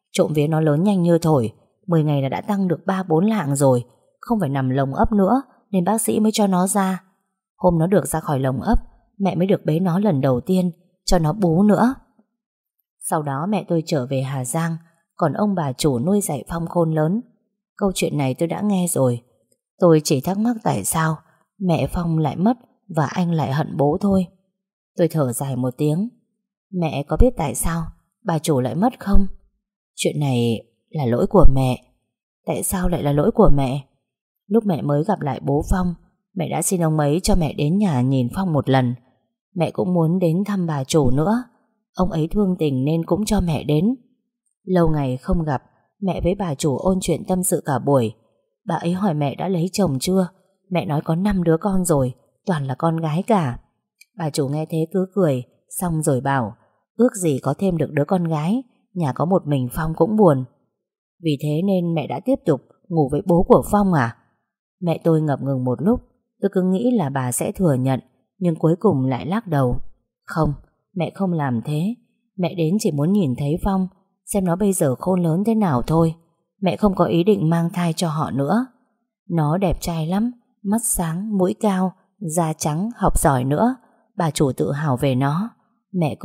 Trộm vía nó lớn nhanh như thổi, 10 ngày là đã tăng được 3-4 lạng rồi. Không phải nằm lồng ấp nữa, nên bác sĩ mới cho nó ra. Hôm nó được ra khỏi lồng ấp, mẹ mới được bế nó lần đầu tiên, cho nó bú nữa. Sau đó mẹ tôi trở về Hà Giang, còn ông bà chủ nuôi dạy Phong khôn lớn. Câu chuyện này tôi đã nghe rồi. Tôi chỉ thắc mắc tại sao mẹ Phong lại mất và anh lại hận bố thôi. Tôi thở dài một tiếng. Mẹ có biết tại sao bà chủ lại mất không? Chuyện này là lỗi của mẹ. Tại sao lại là lỗi của mẹ? Lúc mẹ mới gặp lại bố Phong, mẹ đã xin ông ấy cho mẹ đến nhà nhìn Phong một lần. Mẹ cũng muốn đến thăm bà chủ nữa. Ông ấy thương tình nên cũng cho mẹ đến. Lâu ngày không gặp, mẹ với bà chủ ôn chuyện tâm sự cả buổi. Bà ấy hỏi mẹ đã lấy chồng chưa. Mẹ nói có 5 đứa con rồi, toàn là con gái cả. Bà chủ nghe thế cứ cười, xong rồi bảo ước gì có thêm được đứa con gái, nhà có một mình Phong cũng buồn. Vì thế nên mẹ đã tiếp tục ngủ với bố của Phong à? Mẹ tôi ngập ngừng một lúc. Tôi cứ nghĩ là bà sẽ thừa nhận, nhưng cuối cùng lại lắc đầu. Không, mẹ không làm thế. Mẹ đến chỉ muốn nhìn thấy Phong, xem nó bây giờ khôn lớn thế nào thôi. Mẹ không có ý định mang thai cho họ nữa. Nó đẹp trai lắm, mắt sáng, mũi cao, da trắng, học giỏi nữa. Bà chủ tự hào về nó. Mẹ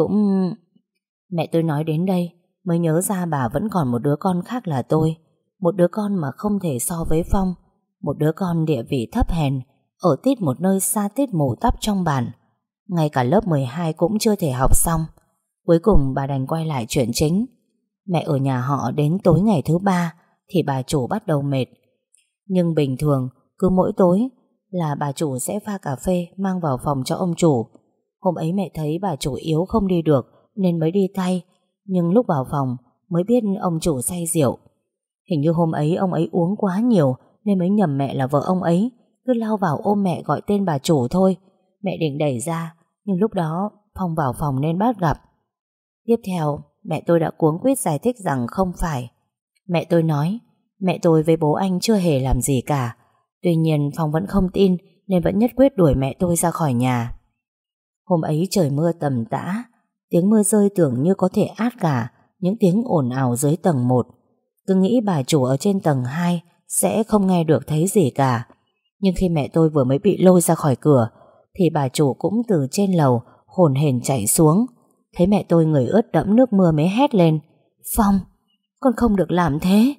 tôi nói đến đây mới nhớ ra bà vẫn còn một đứa con khác là tôi. Một đứa con mà không thể so với Phong. Một đứa con địa vị thấp hèn, ở tít một nơi xa tít mù tắp trong bản. Ngay cả lớp 12 cũng chưa thể học xong. Cuối cùng bà đành quay lại chuyện chính. Mẹ ở nhà họ đến tối ngày thứ 3 thì bà chủ bắt đầu mệt. Nhưng bình thường cứ mỗi tối là bà chủ sẽ pha cà phê mang vào phòng cho ông chủ. Hôm ấy mẹ thấy bà chủ yếu không đi được nên mới đi thay. Nhưng lúc vào phòng mới biết ông chủ say rượu. Hình như hôm ấy ông ấy uống quá nhiều nên mới nhầm mẹ là vợ ông ấy, cứ lao vào ôm mẹ gọi tên bà chủ thôi. Mẹ định đẩy ra, nhưng lúc đó Phong vào phòng nên bắt gặp. Tiếp theo mẹ tôi đã cuống quýt giải thích rằng không phải. Mẹ tôi nói mẹ tôi với bố anh chưa hề làm gì cả. Tuy nhiên Phong vẫn không tin nên vẫn nhất quyết đuổi mẹ tôi ra khỏi nhà. Hôm ấy trời mưa tầm tã, tiếng mưa rơi tưởng như có thể át cả những tiếng ồn ào dưới tầng 1. Tôi nghĩ bà chủ ở trên tầng 2 sẽ không nghe được thấy gì cả. Nhưng khi mẹ tôi vừa mới bị lôi ra khỏi cửa thì bà chủ cũng từ trên lầu hổn hển chạy xuống. Thấy mẹ tôi người ướt đẫm nước mưa mới hét lên. Phong, con không được làm thế.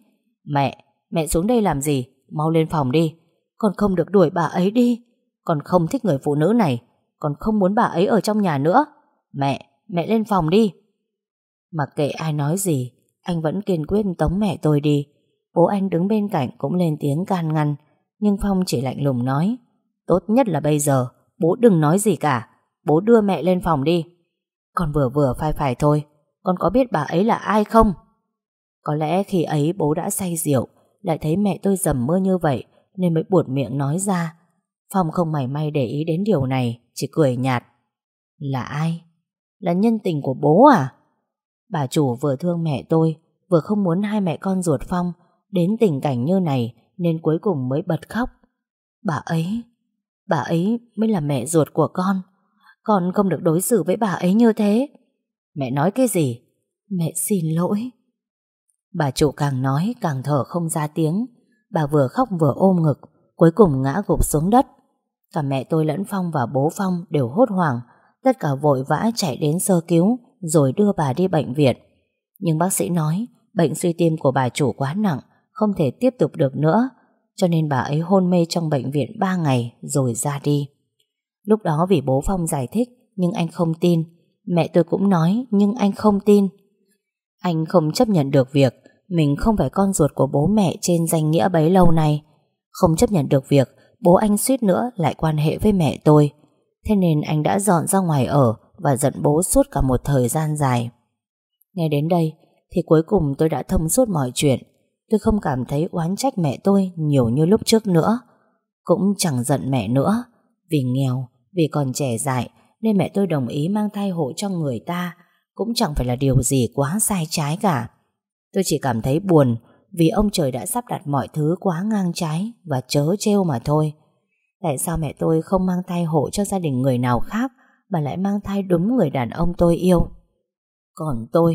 Mẹ xuống đây làm gì? Mau lên phòng đi. Con không được đuổi bà ấy đi. Con không thích người phụ nữ này. Con không muốn bà ấy ở trong nhà nữa. Mẹ lên phòng đi. Mặc kệ ai nói gì, anh vẫn kiên quyết tống mẹ tôi đi. Bố anh đứng bên cạnh cũng lên tiếng can ngăn. Nhưng Phong chỉ lạnh lùng nói tốt nhất là bây giờ bố đừng nói gì cả. Bố đưa mẹ lên phòng đi. Con vừa phải thôi. Con có biết bà ấy là ai không? Có lẽ khi ấy bố đã say rượu, lại thấy mẹ tôi dầm mưa như vậy nên mới buột miệng nói ra. Phong không mảy may để ý đến điều này, chỉ cười nhạt. Là ai? Là nhân tình của bố à? Bà chủ vừa thương mẹ tôi, vừa không muốn hai mẹ con ruột Phong đến tình cảnh như này nên cuối cùng mới bật khóc. Bà ấy mới là mẹ ruột của con. Con không được đối xử với bà ấy như thế. Mẹ nói cái gì? Mẹ xin lỗi. Bà chủ càng nói càng thở không ra tiếng. Bà vừa khóc vừa ôm ngực, cuối cùng ngã gục xuống đất. Cả mẹ tôi lẫn Phong và bố Phong đều hốt hoảng. Tất cả vội vã chạy đến sơ cứu rồi đưa bà đi bệnh viện. Nhưng bác sĩ nói bệnh suy tim của bà chủ quá nặng, không thể tiếp tục được nữa, cho nên bà ấy hôn mê trong bệnh viện 3 ngày rồi ra đi. Lúc đó vì bố Phong giải thích nhưng anh không tin. Mẹ tôi cũng nói nhưng anh không tin. Anh không chấp nhận được việc mình không phải con ruột của bố mẹ trên danh nghĩa bấy lâu nay. Không chấp nhận được việc bố anh suýt nữa lại quan hệ với mẹ tôi. Thế nên anh đã dọn ra ngoài ở và giận bố suốt cả một thời gian dài. Nghe đến đây thì cuối cùng tôi đã thông suốt mọi chuyện. Tôi không cảm thấy oán trách mẹ tôi nhiều như lúc trước nữa. Cũng chẳng giận mẹ nữa. Vì nghèo, vì còn trẻ dại nên mẹ tôi đồng ý mang thai hộ cho người ta cũng chẳng phải là điều gì quá sai trái cả. Tôi chỉ cảm thấy buồn vì ông trời đã sắp đặt mọi thứ quá ngang trái và trớ trêu mà thôi. Tại sao mẹ tôi không mang thai hộ cho gia đình người nào khác mà lại mang thai đúng người đàn ông tôi yêu? Còn tôi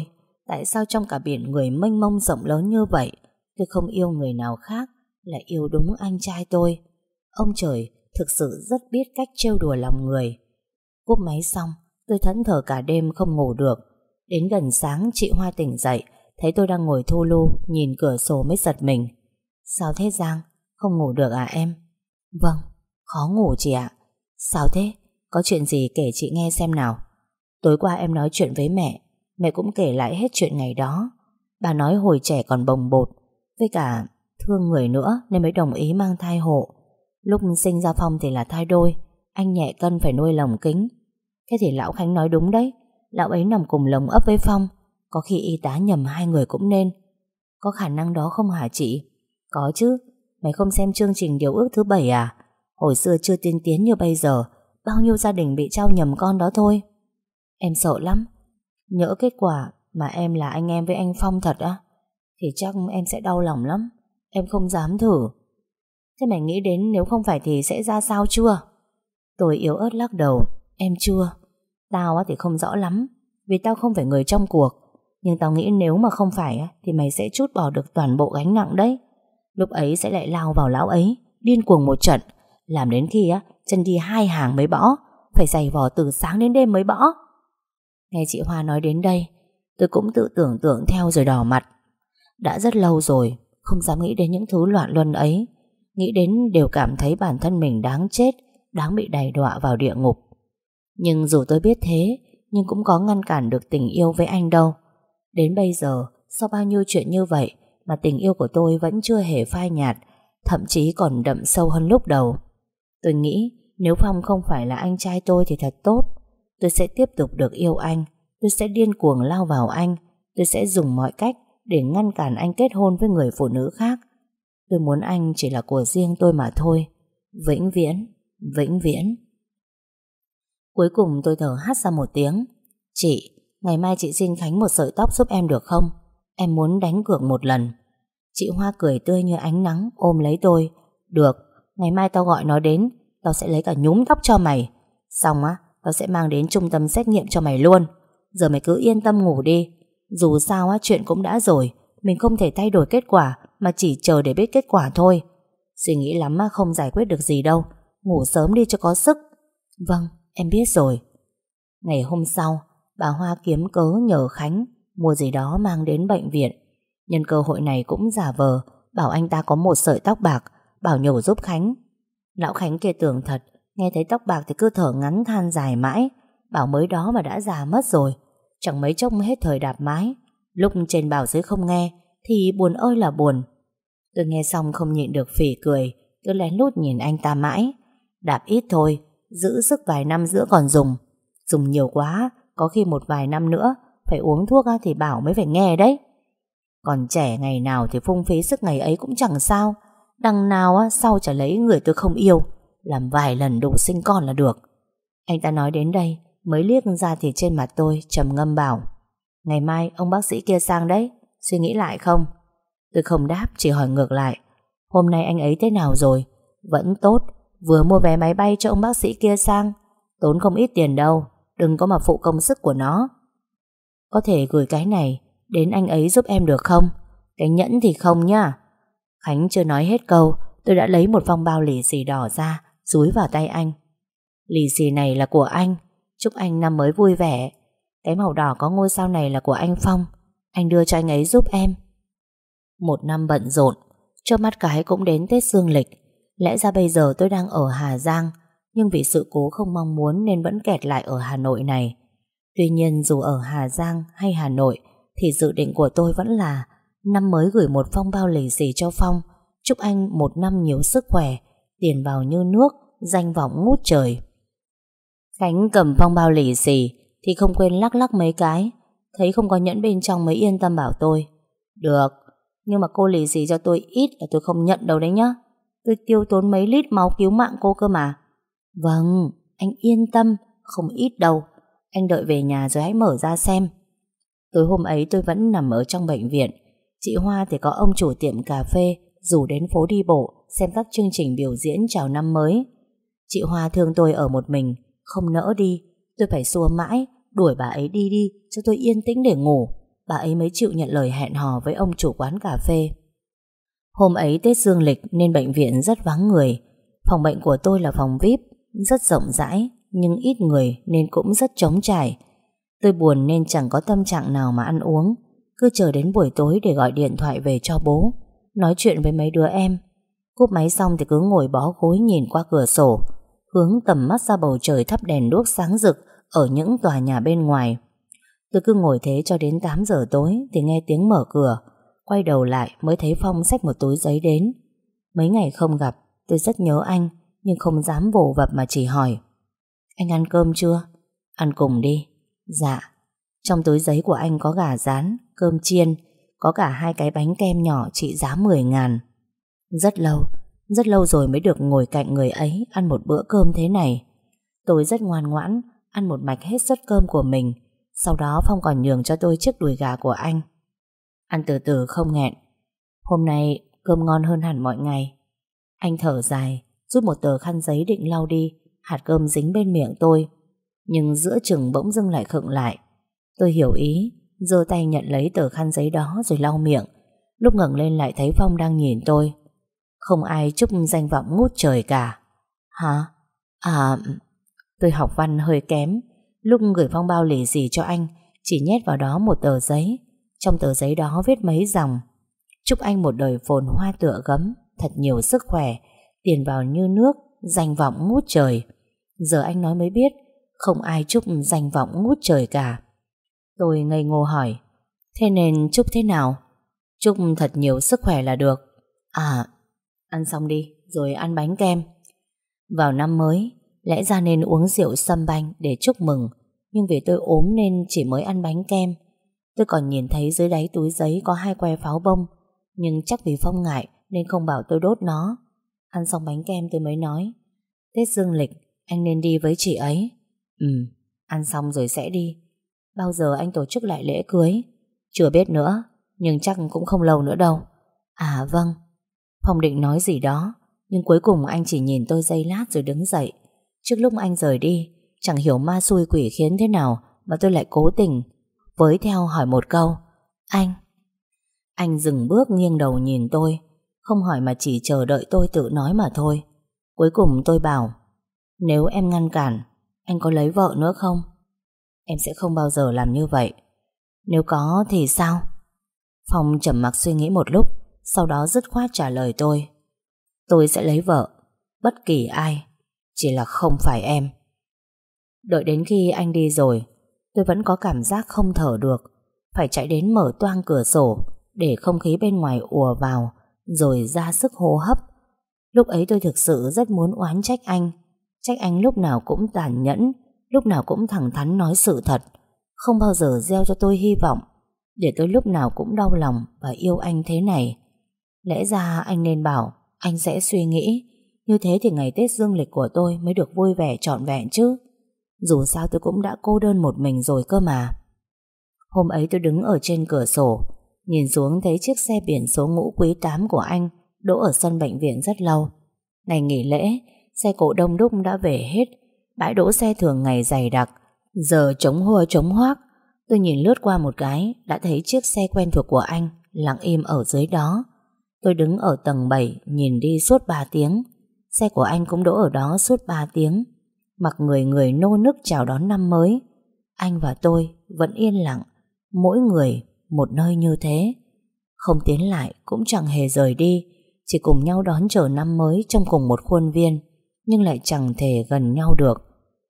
Tại sao trong cả biển người mênh mông rộng lớn như vậy, tôi không yêu người nào khác, lại yêu đúng anh trai tôi? Ông trời thực sự rất biết cách trêu đùa lòng người. Cúp máy xong, tôi thẫn thờ cả đêm không ngủ được. Đến gần sáng chị Hoa tỉnh dậy, thấy tôi đang ngồi thu lu nhìn cửa sổ mới giật mình. Sao thế Giang? Không ngủ được à em? Vâng, khó ngủ chị ạ. Sao thế? Có chuyện gì kể chị nghe xem nào. Tối qua em nói chuyện với mẹ, mẹ cũng kể lại hết chuyện ngày đó. Bà nói hồi trẻ còn bồng bột, với cả thương người nữa nên mới đồng ý mang thai hộ. Lúc sinh ra Phong thì là thai đôi, anh nhẹ cân phải nuôi lồng kính. Thế thì lão Khánh nói đúng đấy, lão ấy nằm cùng lồng ấp với Phong. Có khi y tá nhầm hai người cũng nên. Có khả năng đó không hả chị? Có chứ. Mày không xem chương trình Điều ước thứ 7 à? Hồi xưa chưa tiên tiến như bây giờ, bao nhiêu gia đình bị trao nhầm con đó thôi. Em sợ lắm. Nhỡ kết quả mà em là anh em với anh Phong thật á, thì chắc em sẽ đau lòng lắm. Em không dám thử. Thế mày nghĩ đến nếu không phải thì sẽ ra sao chưa? Tôi yếu ớt lắc đầu. Em chưa. Tao thì không rõ lắm, vì tao không phải người trong cuộc. Nhưng tao nghĩ nếu mà không phải thì mày sẽ trút bỏ được toàn bộ gánh nặng đấy. Lúc ấy sẽ lại lao vào lão ấy, điên cuồng một trận, làm đến khi chân đi 2 hàng mới bỏ, phải giày vò từ sáng đến đêm mới bỏ. Nghe chị Hoa nói đến đây, tôi cũng tự tưởng tượng theo rồi đỏ mặt. Đã rất lâu rồi không dám nghĩ đến những thứ loạn luân ấy. Nghĩ đến đều cảm thấy bản thân mình đáng chết, đáng bị đày đọa vào địa ngục. Nhưng dù tôi biết thế, nhưng cũng có ngăn cản được tình yêu với anh đâu. Đến bây giờ, sau bao nhiêu chuyện như vậy mà tình yêu của tôi vẫn chưa hề phai nhạt, thậm chí còn đậm sâu hơn lúc đầu. Tôi nghĩ nếu Phong không phải là anh trai tôi thì thật tốt. Tôi sẽ tiếp tục được yêu anh, tôi sẽ điên cuồng lao vào anh, tôi sẽ dùng mọi cách để ngăn cản anh kết hôn với người phụ nữ khác. Tôi muốn anh chỉ là của riêng tôi mà thôi. Vĩnh viễn, vĩnh viễn. Cuối cùng tôi thở hắt ra một tiếng. Chị, ngày mai chị xin Khánh một sợi tóc giúp em được không? Em muốn đánh cược một lần. Chị Hoa cười tươi như ánh nắng ôm lấy tôi. Được, ngày mai tao gọi nó đến, tao sẽ lấy cả nhúm tóc cho mày. Xong tao sẽ mang đến trung tâm xét nghiệm cho mày luôn. Giờ mày cứ yên tâm ngủ đi. Dù sao chuyện cũng đã rồi, mình không thể thay đổi kết quả, mà chỉ chờ để biết kết quả thôi. Suy nghĩ lắm không giải quyết được gì đâu. Ngủ sớm đi cho có sức. Vâng, em biết rồi. Ngày hôm sau, bà Hoa kiếm cớ nhờ Khánh mua gì đó mang đến bệnh viện. Nhân cơ hội này cũng giả vờ bảo anh ta có một sợi tóc bạc, bảo nhổ giúp Khánh. Lão Khánh kia tưởng thật, nghe thấy tóc bạc thì cứ thở ngắn than dài mãi, bảo mới đó mà đã già mất rồi, chẳng mấy chốc hết thời đạp mái. Lúc trên bảo dưới không nghe thì buồn ơi là buồn. Tôi nghe xong không nhịn được phỉ cười. Tôi lén lút nhìn anh ta mãi. Đạp ít thôi, giữ sức vài năm giữa còn dùng. Dùng nhiều quá, có khi một vài năm nữa phải uống thuốc thì bảo mới phải nghe đấy. Còn trẻ ngày nào thì phung phí sức ngày ấy cũng chẳng sao. Đằng nào sau chả lấy người tôi không yêu, làm vài lần đủ sinh con là được. Anh ta nói đến đây mới liếc ra thì trên mặt tôi trầm ngâm bảo: ngày mai ông bác sĩ kia sang đấy, suy nghĩ lại không? Tôi không đáp, chỉ hỏi ngược lại: hôm nay anh ấy thế nào rồi? Vẫn tốt, vừa mua vé máy bay cho ông bác sĩ kia sang. Tốn không ít tiền đâu, đừng có mà phụ công sức của nó. Có thể gửi cái này đến anh ấy giúp em được không? Cái nhẫn thì không nhá. Khánh chưa nói hết câu, tôi đã lấy một phong bao lì xì đỏ ra, dúi vào tay anh. Lì xì này là của anh, chúc anh năm mới vui vẻ. Cái màu đỏ có ngôi sao này là của anh Phong, anh đưa cho anh ấy giúp em. Một năm bận rộn, chớp mắt cái cũng đến Tết dương lịch. Lẽ ra bây giờ tôi đang ở Hà Giang, nhưng vì sự cố không mong muốn nên vẫn kẹt lại ở Hà Nội này. Tuy nhiên dù ở Hà Giang hay Hà Nội thì dự định của tôi vẫn là năm mới gửi một phong bao lì xì cho Phong, chúc anh một năm nhiều sức khỏe, tiền vào như nước, danh vọng ngút trời. Khánh cầm phong bao lì xì thì không quên lắc lắc mấy cái, thấy không có nhẫn bên trong mới yên tâm bảo tôi: được, nhưng mà cô lì xì cho tôi ít là tôi không nhận đâu đấy nhá. Tôi tiêu tốn mấy lít máu cứu mạng cô cơ mà. Vâng, anh yên tâm, không ít đâu. Anh đợi về nhà rồi hãy mở ra xem. Tối hôm ấy tôi vẫn nằm ở trong bệnh viện. Chị Hoa thì có ông chủ tiệm cà phê rủ đến phố đi bộ xem các chương trình biểu diễn chào năm mới. Chị Hoa thương tôi ở một mình, không nỡ đi. Tôi phải xua mãi, đuổi bà ấy đi đi cho tôi yên tĩnh để ngủ. bà ấy mới chịu nhận lời hẹn hò với ông chủ quán cà phê. Hôm ấy Tết dương lịch nên bệnh viện rất vắng người. Phòng bệnh của tôi là phòng VIP, rất rộng rãi, nhưng ít người nên cũng rất trống trải. Tôi buồn nên chẳng có tâm trạng nào mà ăn uống, cứ chờ đến buổi tối để gọi điện thoại về cho bố, nói chuyện với mấy đứa em. Cúp máy xong thì cứ ngồi bó gối nhìn qua cửa sổ, hướng tầm mắt ra bầu trời thắp đèn đuốc sáng rực ở những tòa nhà bên ngoài. Tôi cứ ngồi thế cho đến 8 giờ tối thì nghe tiếng mở cửa. Quay đầu lại mới thấy Phong xách một túi giấy đến. Mấy ngày không gặp, tôi rất nhớ anh, nhưng không dám vồ vập mà chỉ hỏi: anh ăn cơm chưa? Ăn cùng đi. Dạ. Trong túi giấy của anh có gà rán, cơm chiên, có cả 2 cái bánh kem nhỏ trị giá 10.000. Rất lâu rồi mới được ngồi cạnh người ấy ăn một bữa cơm thế này. Tôi rất ngoan ngoãn, ăn một mạch hết suất cơm của mình. Sau đó Phong còn nhường cho tôi chiếc đùi gà của anh. Ăn từ từ không nghẹn. Hôm nay cơm ngon hơn hẳn mọi ngày. Anh thở dài, rút một tờ khăn giấy định lau đi hạt cơm dính bên miệng tôi. Nhưng giữa chừng bỗng dưng lại khựng lại. Tôi hiểu ý, giơ tay nhận lấy tờ khăn giấy đó rồi lau miệng. Lúc ngẩng lên lại thấy Phong đang nhìn tôi. Không ai chúc danh vọng ngút trời cả. Hả? Tôi học văn hơi kém. Lúc gửi phong bao lì xì cho anh, chỉ nhét vào đó một tờ giấy. Trong tờ giấy đó viết mấy dòng: chúc anh một đời phồn hoa tựa gấm, thật nhiều sức khỏe, tiền vào như nước, danh vọng ngút trời. Giờ anh nói mới biết, không ai chúc danh vọng ngút trời cả. Tôi ngây ngô hỏi: thế nên chúc thế nào? Chúc thật nhiều sức khỏe là được. Ăn xong đi, rồi ăn bánh kem. Vào năm mới, lẽ ra nên uống rượu sâm banh để chúc mừng, nhưng vì tôi ốm nên chỉ mới ăn bánh kem. Tôi còn nhìn thấy dưới đáy túi giấy có 2 que pháo bông, nhưng chắc vì Phong ngại nên không bảo tôi đốt nó. Ăn xong bánh kem tôi mới nói: Tết dương lịch anh nên đi với chị ấy. Ăn xong rồi sẽ đi. Bao giờ anh tổ chức lại lễ cưới? Chưa biết nữa, nhưng chắc cũng không lâu nữa đâu. Vâng. Phong định nói gì đó, nhưng cuối cùng anh chỉ nhìn tôi giây lát rồi đứng dậy. Trước lúc anh rời đi, chẳng hiểu ma xui quỷ khiến thế nào mà tôi lại cố tình với theo hỏi một câu: Anh dừng bước nghiêng đầu nhìn tôi, không hỏi mà chỉ chờ đợi tôi tự nói mà thôi. Cuối cùng tôi bảo: nếu em ngăn cản, anh có lấy vợ nữa không? Em sẽ không bao giờ làm như vậy. Nếu có thì sao? Phong trầm mặc suy nghĩ một lúc, sau đó dứt khoát trả lời tôi: tôi sẽ lấy vợ, bất kỳ ai, chỉ là không phải em. Đợi đến khi anh đi rồi, tôi vẫn có cảm giác không thở được, phải chạy đến mở toang cửa sổ để không khí bên ngoài ùa vào, rồi ra sức hô hấp. Lúc ấy tôi thực sự rất muốn oán trách anh. Trách anh lúc nào cũng tàn nhẫn, lúc nào cũng thẳng thắn nói sự thật, không bao giờ gieo cho tôi hy vọng, để tôi lúc nào cũng đau lòng và yêu anh thế này. Lẽ ra anh nên bảo anh sẽ suy nghĩ, như thế thì ngày Tết dương lịch của tôi mới được vui vẻ trọn vẹn chứ. Dù sao tôi cũng đã cô đơn một mình rồi cơ mà. Hôm ấy tôi đứng ở trên cửa sổ, nhìn xuống thấy chiếc xe biển số Ngũ Quý 8 của anh đỗ ở sân bệnh viện rất lâu. Ngày nghỉ lễ, xe cộ đông đúc đã về hết, bãi đỗ xe thường ngày dày đặc, giờ trống hua trống hoác. Tôi nhìn lướt qua một cái, đã thấy chiếc xe quen thuộc của anh lặng im ở dưới đó. Tôi đứng ở tầng 7 nhìn đi suốt 3 tiếng. Xe của anh cũng đỗ ở đó suốt 3 tiếng. Mặc người nô nức chào đón năm mới. Anh và tôi vẫn yên lặng, mỗi người một nơi như thế, không tiến lại cũng chẳng hề rời đi, chỉ cùng nhau đón chờ năm mới trong cùng một khuôn viên, nhưng lại chẳng thể gần nhau được.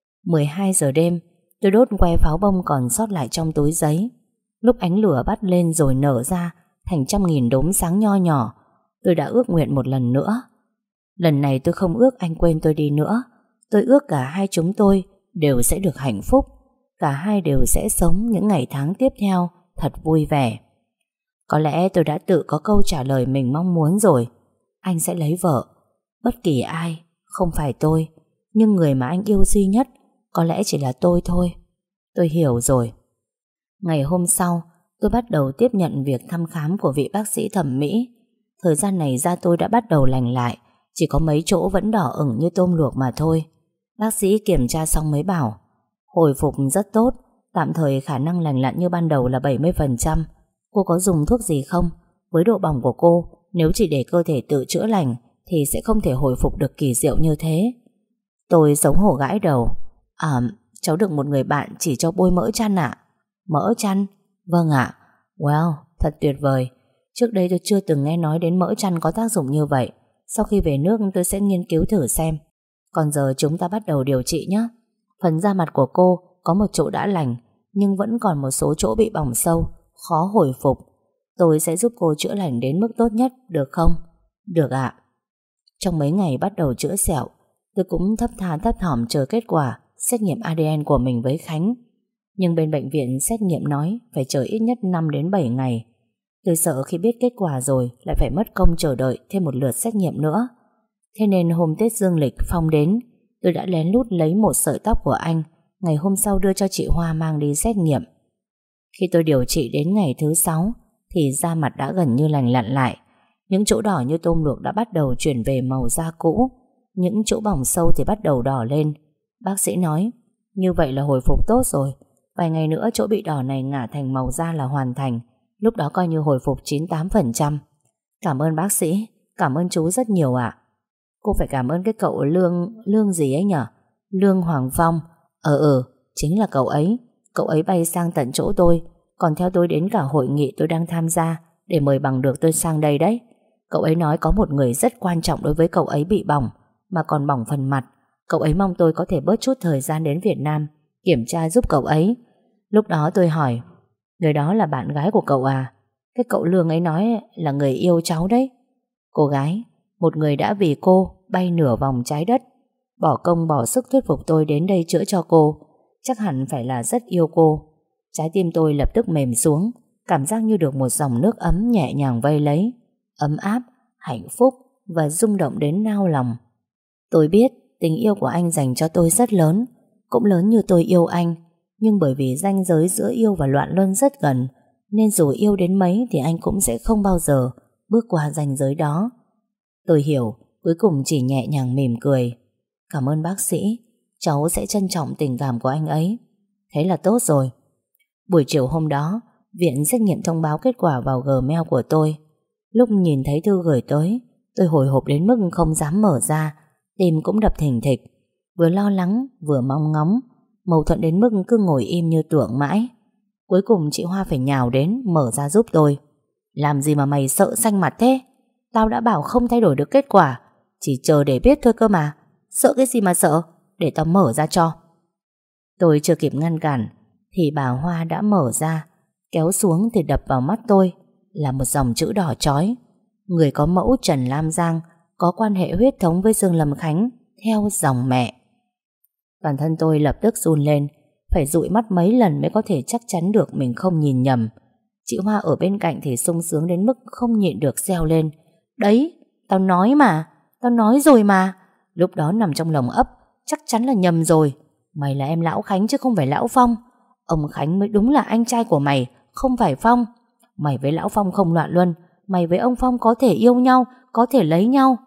12 giờ đêm, tôi đốt que pháo bông còn sót lại trong túi giấy. Lúc ánh lửa bắt lên rồi nở ra thành trăm nghìn đốm sáng nho nhỏ, tôi đã ước nguyện một lần nữa. Lần này tôi không ước anh quên tôi đi nữa. Tôi ước cả hai chúng tôi đều sẽ được hạnh phúc, cả hai đều sẽ sống những ngày tháng tiếp theo thật vui vẻ. Có lẽ tôi đã tự có câu trả lời mình mong muốn rồi. Anh sẽ lấy vợ, bất kỳ ai, không phải tôi, nhưng người mà anh yêu duy nhất có lẽ chỉ là tôi thôi. Tôi hiểu rồi. Ngày hôm sau, tôi bắt đầu tiếp nhận việc thăm khám của vị bác sĩ thẩm mỹ. Thời gian này da tôi đã bắt đầu lành lại, chỉ có mấy chỗ vẫn đỏ ửng như tôm luộc mà thôi. Bác sĩ kiểm tra xong mới bảo: hồi phục rất tốt, Tạm thời khả năng lành lặn như ban đầu là 70%. Cô có dùng thuốc gì không? Với độ bỏng của cô, nếu chỉ để cơ thể tự chữa lành thì sẽ không thể hồi phục được kỳ diệu như thế. Tôi xấu hổ gãi đầu. Cháu được một người bạn chỉ cho bôi mỡ chăn ạ. Mỡ chăn? Vâng ạ. Wow, thật tuyệt vời. Trước đây tôi chưa từng nghe nói đến mỡ chăn có tác dụng như vậy. Sau khi về nước tôi sẽ nghiên cứu thử xem. Còn giờ chúng ta bắt đầu điều trị nhé. Phần da mặt của cô có một chỗ đã lành, nhưng vẫn còn một số chỗ bị bỏng sâu, khó hồi phục. Tôi sẽ giúp cô chữa lành đến mức tốt nhất, được không? Được ạ. Trong mấy ngày bắt đầu chữa sẹo, tôi cũng thấp thỏm chờ kết quả xét nghiệm ADN của mình với Khánh. Nhưng bên bệnh viện xét nghiệm nói phải chờ ít nhất 5 đến 7 ngày. Tôi sợ khi biết kết quả rồi lại phải mất công chờ đợi thêm một lượt xét nghiệm nữa. Thế nên hôm Tết dương lịch Phong đến, tôi đã lén lút lấy một sợi tóc của anh, ngày hôm sau đưa cho chị Hoa mang đi xét nghiệm. Khi tôi điều trị đến ngày thứ 6 thì da mặt đã gần như lành lặn lại. Những chỗ đỏ như tôm luộc đã bắt đầu chuyển về màu da cũ. Những chỗ bỏng sâu thì bắt đầu đỏ lên. Bác sĩ nói, như vậy là hồi phục tốt rồi. Vài ngày nữa chỗ bị đỏ này ngả thành màu da là hoàn thành. Lúc đó coi như hồi phục 98%. Cảm ơn bác sĩ, cảm ơn chú rất nhiều ạ. Cô phải cảm ơn cái cậu Lương gì ấy nhở? Lương Hoàng Phong. Chính là cậu ấy. Cậu ấy bay sang tận chỗ tôi, còn theo tôi đến cả hội nghị tôi đang tham gia để mời bằng được tôi sang đây đấy. Cậu ấy nói có một người rất quan trọng đối với cậu ấy bị bỏng, mà còn bỏng phần mặt. Cậu ấy mong tôi có thể bớt chút thời gian đến Việt Nam kiểm tra giúp cậu ấy. Lúc đó tôi hỏi, người đó là bạn gái của cậu à? Cái cậu Lương ấy nói là người yêu cháu đấy. Cô gái, một người đã vì cô bay nửa vòng trái đất, bỏ công bỏ sức thuyết phục tôi đến đây chữa cho cô, chắc hẳn phải là rất yêu cô. Trái tim tôi lập tức mềm xuống, cảm giác như được một dòng nước ấm nhẹ nhàng vây lấy, ấm áp, hạnh phúc và rung động đến nao lòng. Tôi biết tình yêu của anh dành cho tôi rất lớn, cũng lớn như tôi yêu anh, nhưng bởi vì ranh giới giữa yêu và loạn luân rất gần, nên dù yêu đến mấy thì anh cũng sẽ không bao giờ bước qua ranh giới đó. Tôi hiểu, cuối cùng chỉ nhẹ nhàng mỉm cười. Cảm ơn bác sĩ, cháu sẽ trân trọng tình cảm của anh ấy. Thế là tốt rồi. Buổi chiều hôm đó, viện xét nghiệm thông báo kết quả vào Gmail của tôi. Lúc nhìn thấy thư gửi tới, tôi hồi hộp đến mức không dám mở ra, tim cũng đập thình thịch. Vừa lo lắng, vừa mong ngóng, mâu thuẫn đến mức cứ ngồi im như tượng mãi. Cuối cùng chị Hoa phải nhào đến mở ra giúp tôi. Làm gì mà mày sợ xanh mặt thế? Tao đã bảo không thay đổi được kết quả, chỉ chờ để biết thôi cơ mà. Sợ cái gì mà sợ? Để tao mở ra cho. Tôi chưa kịp ngăn cản thì bà Hoa đã mở ra, kéo xuống thì đập vào mắt tôi là một dòng chữ đỏ chói: người có mẫu Trần Lam Giang có quan hệ huyết thống với Dương Lâm Khánh theo dòng mẹ. Toàn thân tôi lập tức run lên, phải dụi mắt mấy lần mới có thể chắc chắn được mình không nhìn nhầm. Chị Hoa ở bên cạnh thì sung sướng đến mức không nhịn được reo lên. Đấy, tao nói mà, tao nói rồi mà. Lúc đó nằm trong lồng ấp, chắc chắn là nhầm rồi. Mày là em Lão Khánh chứ không phải Lão Phong. Ông Khánh mới đúng là anh trai của mày, không phải Phong. Mày với Lão Phong không loạn luân, mày với ông Phong có thể yêu nhau, có thể lấy nhau.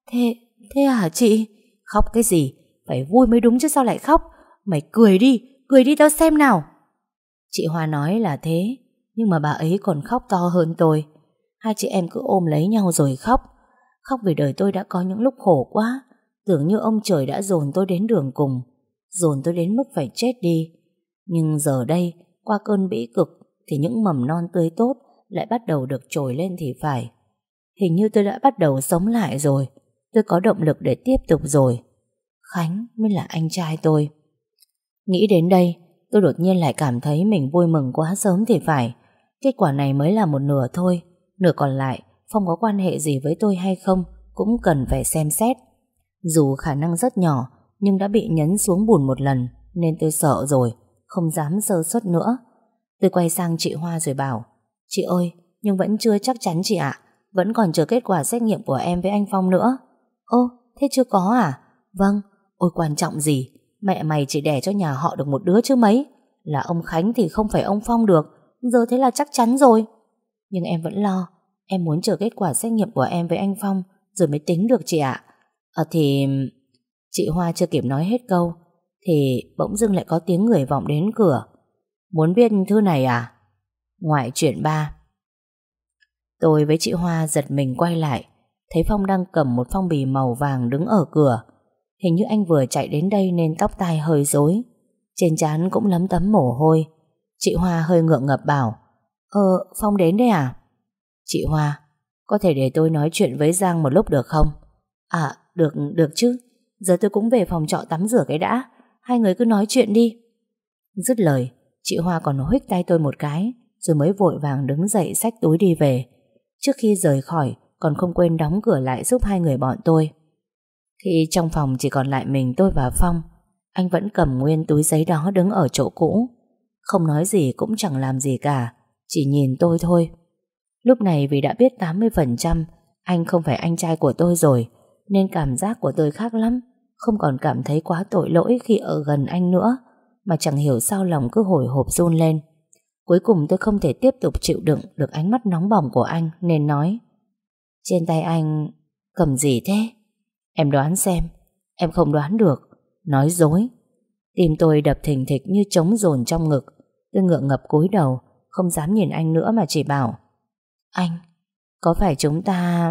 Thế hả chị? Khóc cái gì? Phải vui mới đúng chứ sao lại khóc? Mày cười đi tao xem nào. Chị Hoa nói là thế, nhưng mà bà ấy còn khóc to hơn tôi. Hai chị em cứ ôm lấy nhau rồi khóc. Khóc vì đời tôi đã có những lúc khổ quá, tưởng như ông trời đã dồn tôi đến đường cùng, dồn tôi đến mức phải chết đi. Nhưng giờ đây, qua cơn bĩ cực thì những mầm non tươi tốt lại bắt đầu được trồi lên thì phải. Hình như tôi đã bắt đầu sống lại rồi. Tôi có động lực để tiếp tục rồi. Khánh mới là anh trai tôi. Nghĩ đến đây, tôi đột nhiên lại cảm thấy mình vui mừng quá sớm thì phải. Kết quả này mới là một nửa thôi, nửa còn lại Phong có quan hệ gì với tôi hay không cũng cần phải xem xét. Dù khả năng rất nhỏ, nhưng đã bị nhấn xuống bùn một lần nên tôi sợ rồi, không dám sơ suất nữa. Tôi quay sang chị Hoa rồi bảo: chị ơi, nhưng vẫn chưa chắc chắn chị ạ. Vẫn còn chờ kết quả xét nghiệm của em với anh Phong nữa. Ô, thế chưa có à? Vâng. Ôi quan trọng gì, mẹ mày chỉ đẻ cho nhà họ được một đứa chứ mấy. Là ông Khánh thì không phải ông Phong được. Giờ thế là chắc chắn rồi. Nhưng em vẫn lo. Em muốn chờ kết quả xét nghiệm của em với anh Phong rồi mới tính được chị ạ. Thì... Chị Hoa chưa kịp nói hết câu thì bỗng dưng lại có tiếng người vọng đến cửa. Muốn biết thư này à? Ngoại truyện 3. Tôi với chị Hoa giật mình quay lại, thấy Phong đang cầm một phong bì màu vàng đứng ở cửa. Hình như anh vừa chạy đến đây nên tóc tai hơi rối, trên trán cũng lấm tấm mồ hôi. Chị Hoa hơi ngượng ngập bảo: Phong đến đấy à? Chị Hoa: Có thể để tôi nói chuyện với Giang một lúc được không? À, được chứ. Giờ tôi cũng về phòng trọ tắm rửa cái đã. Hai người cứ nói chuyện đi. Dứt lời, chị Hoa còn huých tay tôi một cái, rồi mới vội vàng đứng dậy xách túi đi về. Trước khi rời khỏi, còn không quên đóng cửa lại giúp hai người bọn tôi. Khi trong phòng chỉ còn lại mình tôi và Phong, anh vẫn cầm nguyên túi giấy đó đứng ở chỗ cũ, không nói gì cũng chẳng làm gì cả, chỉ nhìn tôi thôi. Lúc này vì đã biết 80% anh không phải anh trai của tôi rồi, nên cảm giác của tôi khác lắm. Không còn cảm thấy quá tội lỗi khi ở gần anh nữa, mà chẳng hiểu sao lòng cứ hồi hộp run lên. Cuối cùng tôi không thể tiếp tục chịu đựng được ánh mắt nóng bỏng của anh, nên nói: Trên tay anh cầm gì thế? Em đoán xem. Em không đoán được. Nói dối. Tim tôi đập thình thịch như trống dồn trong ngực. Tôi ngượng ngập cúi đầu, không dám nhìn anh nữa mà chỉ bảo: Anh, có phải chúng ta...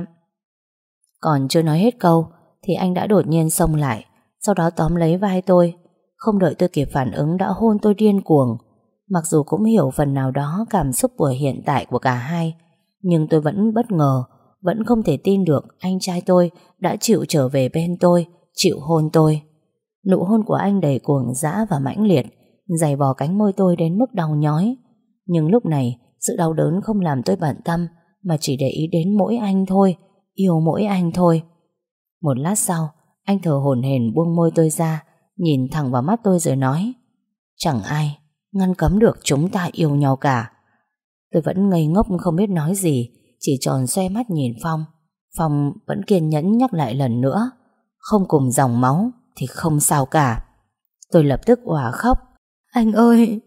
Còn chưa nói hết câu thì anh đã đột nhiên xông lại, sau đó tóm lấy vai tôi. Không đợi tôi kịp phản ứng đã hôn tôi điên cuồng. Mặc dù cũng hiểu phần nào đó cảm xúc vừa hiện tại của cả hai, nhưng tôi vẫn bất ngờ, vẫn không thể tin được anh trai tôi đã chịu trở về bên tôi, chịu hôn tôi. Nụ hôn của anh đầy cuồng dã và mãnh liệt, giày vò cánh môi tôi đến mức đau nhói. Nhưng lúc này, sự đau đớn không làm tôi bận tâm, mà chỉ để ý đến mỗi anh thôi, yêu mỗi anh thôi. Một lát sau, anh thở hổn hển buông môi tôi ra, nhìn thẳng vào mắt tôi rồi nói: Chẳng ai ngăn cấm được chúng ta yêu nhau cả. Tôi vẫn ngây ngốc không biết nói gì, chỉ tròn xoe mắt nhìn Phong. Phong vẫn kiên nhẫn nhắc lại lần nữa: Không cùng dòng máu thì không sao cả. Tôi lập tức òa khóc: Anh ơi!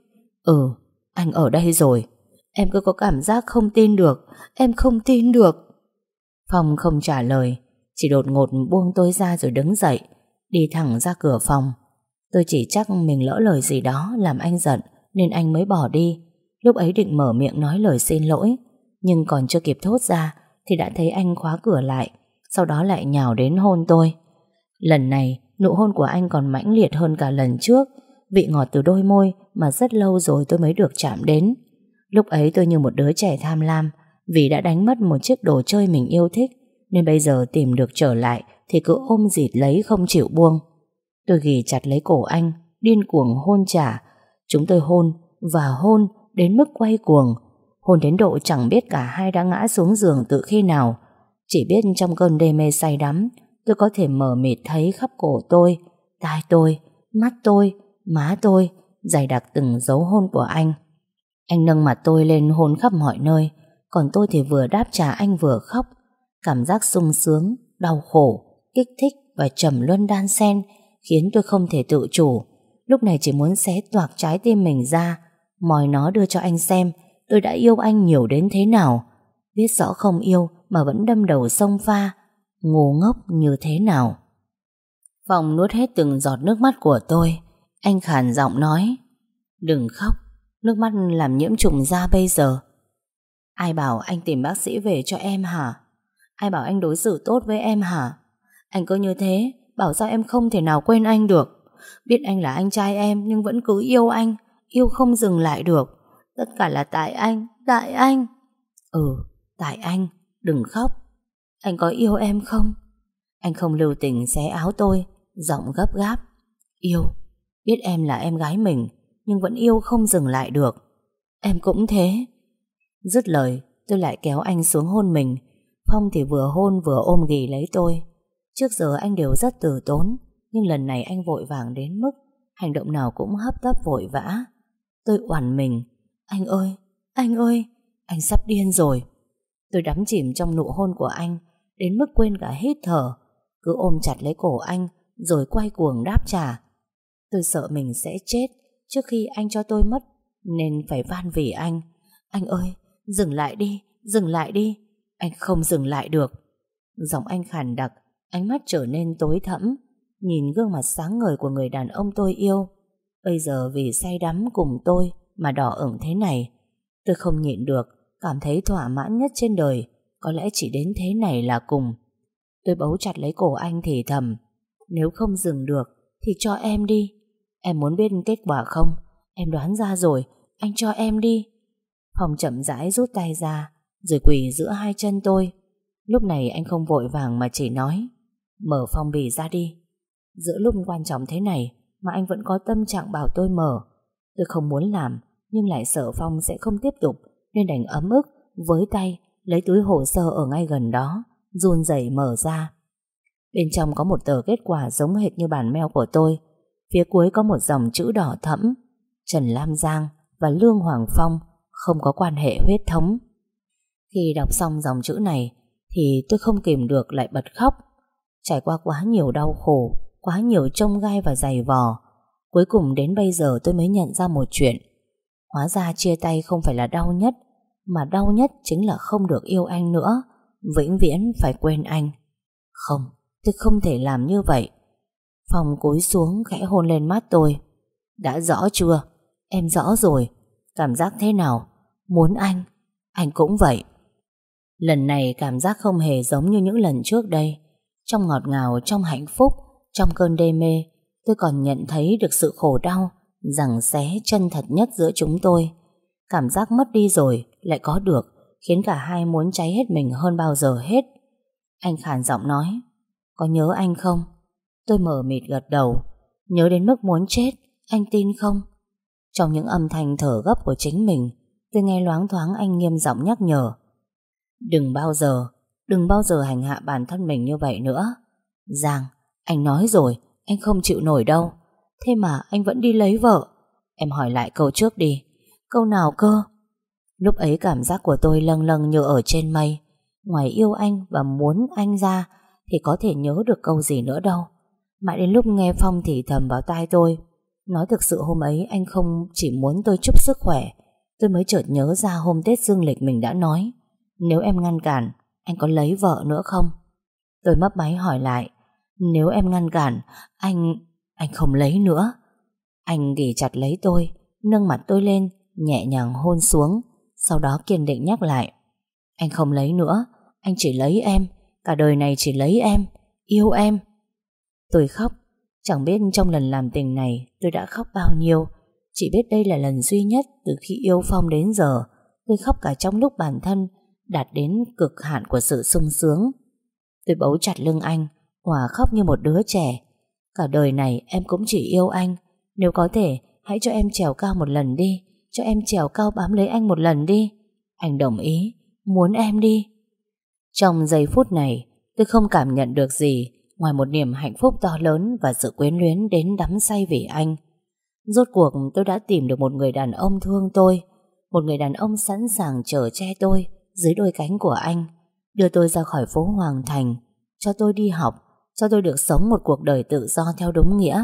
Anh ở đây rồi. Em cứ có cảm giác không tin được. Em không tin được. Phong không trả lời, chỉ đột ngột buông tôi ra rồi đứng dậy, đi thẳng ra cửa phòng. Tôi chỉ chắc mình lỡ lời gì đó làm anh giận, nên anh mới bỏ đi. Lúc ấy định mở miệng nói lời xin lỗi, nhưng còn chưa kịp thốt ra thì đã thấy anh khóa cửa lại, sau đó lại nhào đến hôn tôi. Lần này nụ hôn của anh còn mãnh liệt hơn cả lần trước, vị ngọt từ đôi môi mà rất lâu rồi tôi mới được chạm đến. Lúc ấy tôi như một đứa trẻ tham lam, vì đã đánh mất một chiếc đồ chơi mình yêu thích, nên bây giờ tìm được trở lại thì cứ ôm dịt lấy không chịu buông. Tôi ghì chặt lấy cổ anh, điên cuồng hôn trả. Chúng tôi hôn và hôn đến mức quay cuồng, hôn đến độ chẳng biết cả hai đã ngã xuống giường từ khi nào. Chỉ biết trong cơn đê mê say đắm, tôi có thể mờ mịt thấy khắp cổ tôi, tai tôi, mắt tôi, má tôi dày đặc từng dấu hôn của anh. Anh nâng mặt tôi lên hôn khắp mọi nơi, còn tôi thì vừa đáp trả anh vừa khóc. Cảm giác sung sướng, đau khổ, kích thích và trầm luân đan xen khiến tôi không thể tự chủ. Lúc này chỉ muốn xé toạc trái tim mình ra, moi nó đưa cho anh xem tôi đã yêu anh nhiều đến thế nào. Biết rõ không yêu mà vẫn đâm đầu xông pha, ngu ngốc như thế nào. Phong nuốt hết từng giọt nước mắt của tôi. Anh khàn giọng nói: Đừng khóc, nước mắt làm nhiễm trùng da bây giờ. Ai bảo anh tìm bác sĩ về cho em hả? Ai bảo anh đối xử tốt với em hả? Anh cứ như thế, bảo sao em không thể nào quên anh được. Biết anh là anh trai em nhưng vẫn cứ yêu anh, yêu không dừng lại được. Tất cả là tại anh, tại anh. Tại anh, đừng khóc. Anh có yêu em không? Anh không lưu tình xé áo tôi, giọng gấp gáp: Yêu, biết em là em gái mình, nhưng vẫn yêu không dừng lại được. Em cũng thế. Dứt lời, tôi lại kéo anh xuống hôn mình. Phong thì vừa hôn vừa ôm ghì lấy tôi. Trước giờ anh đều rất từ tốn, nhưng lần này anh vội vàng đến mức hành động nào cũng hấp tấp vội vã. Tôi oằn mình: Anh ơi, anh ơi, anh sắp điên rồi. Tôi đắm chìm trong nụ hôn của anh đến mức quên cả hít thở, cứ ôm chặt lấy cổ anh rồi quay cuồng đáp trả. Tôi sợ mình sẽ chết trước khi anh cho tôi mất, nên phải van vỉ anh: Anh ơi, dừng lại đi, dừng lại đi. Anh không dừng lại được. Giọng anh khàn đặc, ánh mắt trở nên tối thẫm, nhìn gương mặt sáng ngời của người đàn ông tôi yêu, bây giờ vì say đắm cùng tôi mà đỏ ửng thế này. Tôi không nhịn được, cảm thấy thỏa mãn nhất trên đời. Có lẽ chỉ đến thế này là cùng. Tôi bấu chặt lấy cổ anh thì thầm: nếu không dừng được thì cho em đi. Em muốn biết kết quả không? Em đoán ra rồi, anh cho em đi. Phong chậm rãi rút tay ra, rồi quỳ giữa hai chân tôi. Lúc này anh không vội vàng mà chỉ nói: mở phong bì ra đi. Giữa lúc quan trọng thế này mà anh vẫn có tâm trạng bảo tôi mở. Tôi không muốn làm, nhưng lại sợ Phong sẽ không tiếp tục, nên đành ấm ức với tay lấy túi hồ sơ ở ngay gần đó, run rẩy mở ra. Bên trong có một tờ kết quả giống hệt như bản mail của tôi. Phía cuối có một dòng chữ đỏ thẫm: Trần Lam Giang và Lương Hoàng Phong không có quan hệ huyết thống. Khi đọc xong dòng chữ này thì tôi không kìm được lại bật khóc. Trải qua quá nhiều đau khổ, quá nhiều chông gai và giày vò, cuối cùng đến bây giờ tôi mới nhận ra một chuyện. Hóa ra chia tay không phải là đau nhất, mà đau nhất chính là không được yêu anh nữa, vĩnh viễn phải quên anh. Không, tôi không thể làm như vậy. Phong cúi xuống khẽ hôn lên mắt tôi. Đã rõ chưa? Em rõ rồi. Cảm giác thế nào? Muốn anh cũng vậy. Lần này cảm giác không hề giống như những lần trước đây. Trong ngọt ngào, trong hạnh phúc, trong cơn đê mê, tôi còn nhận thấy được sự khổ đau giằng xé chân thật nhất giữa chúng tôi. Cảm giác mất đi rồi lại có được, khiến cả hai muốn cháy hết mình hơn bao giờ hết. Anh khàn giọng nói: có nhớ anh không? Tôi mờ mịt gật đầu. Nhớ đến mức muốn chết, anh tin không? Trong những âm thanh thở gấp của chính mình, tôi nghe loáng thoáng anh nghiêm giọng nhắc nhở: đừng bao giờ hành hạ bản thân mình như vậy nữa. Giang, anh nói rồi, anh không chịu nổi đâu. Thế mà anh vẫn đi lấy vợ. Em hỏi lại câu trước đi. Câu nào cơ? Lúc ấy cảm giác của tôi lâng lâng như ở trên mây. Ngoài yêu anh và muốn anh ra thì có thể nhớ được câu gì nữa đâu. Mãi đến lúc nghe Phong thì thầm vào tai tôi, nói thực sự hôm ấy anh không chỉ muốn tôi chúc sức khỏe, tôi mới chợt nhớ ra hôm Tết dương lịch mình đã nói: nếu em ngăn cản, anh có lấy vợ nữa không? Tôi mấp máy hỏi lại: nếu em ngăn cản, anh không lấy nữa. Anh ghì chặt lấy tôi, nâng mặt tôi lên, nhẹ nhàng hôn xuống, sau đó kiên định nhắc lại: anh không lấy nữa, anh chỉ lấy em, cả đời này chỉ lấy em, yêu em. Tôi khóc, chẳng biết trong lần làm tình này tôi đã khóc bao nhiêu. Chỉ biết đây là lần duy nhất từ khi yêu Phong đến giờ tôi khóc cả trong lúc bản thân đạt đến cực hạn của sự sung sướng. Tôi bấu chặt lưng anh, òa khóc như một đứa trẻ. Cả đời này em cũng chỉ yêu anh. Nếu có thể, hãy cho em trèo cao một lần đi. Cho em trèo cao bám lấy anh một lần đi. Anh đồng ý, muốn em đi. Trong giây phút này, tôi không cảm nhận được gì ngoài một niềm hạnh phúc to lớn và sự quyến luyến đến đắm say vì anh. Rốt cuộc tôi đã tìm được một người đàn ông thương tôi, một người đàn ông sẵn sàng chở che tôi dưới đôi cánh của anh, đưa tôi ra khỏi phố Hoàng Thành, cho tôi đi học, cho tôi được sống một cuộc đời tự do theo đúng nghĩa.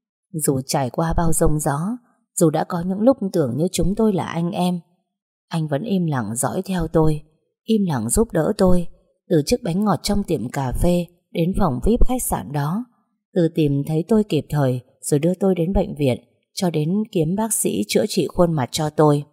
Dù trải qua bao giông gió, dù đã có những lúc tưởng như chúng tôi là anh em, anh vẫn im lặng dõi theo tôi, im lặng giúp đỡ tôi, từ chiếc bánh ngọt trong tiệm cà phê đến phòng VIP khách sạn đó, từ tìm thấy tôi kịp thời rồi đưa tôi đến bệnh viện, cho đến kiếm bác sĩ chữa trị khuôn mặt cho tôi.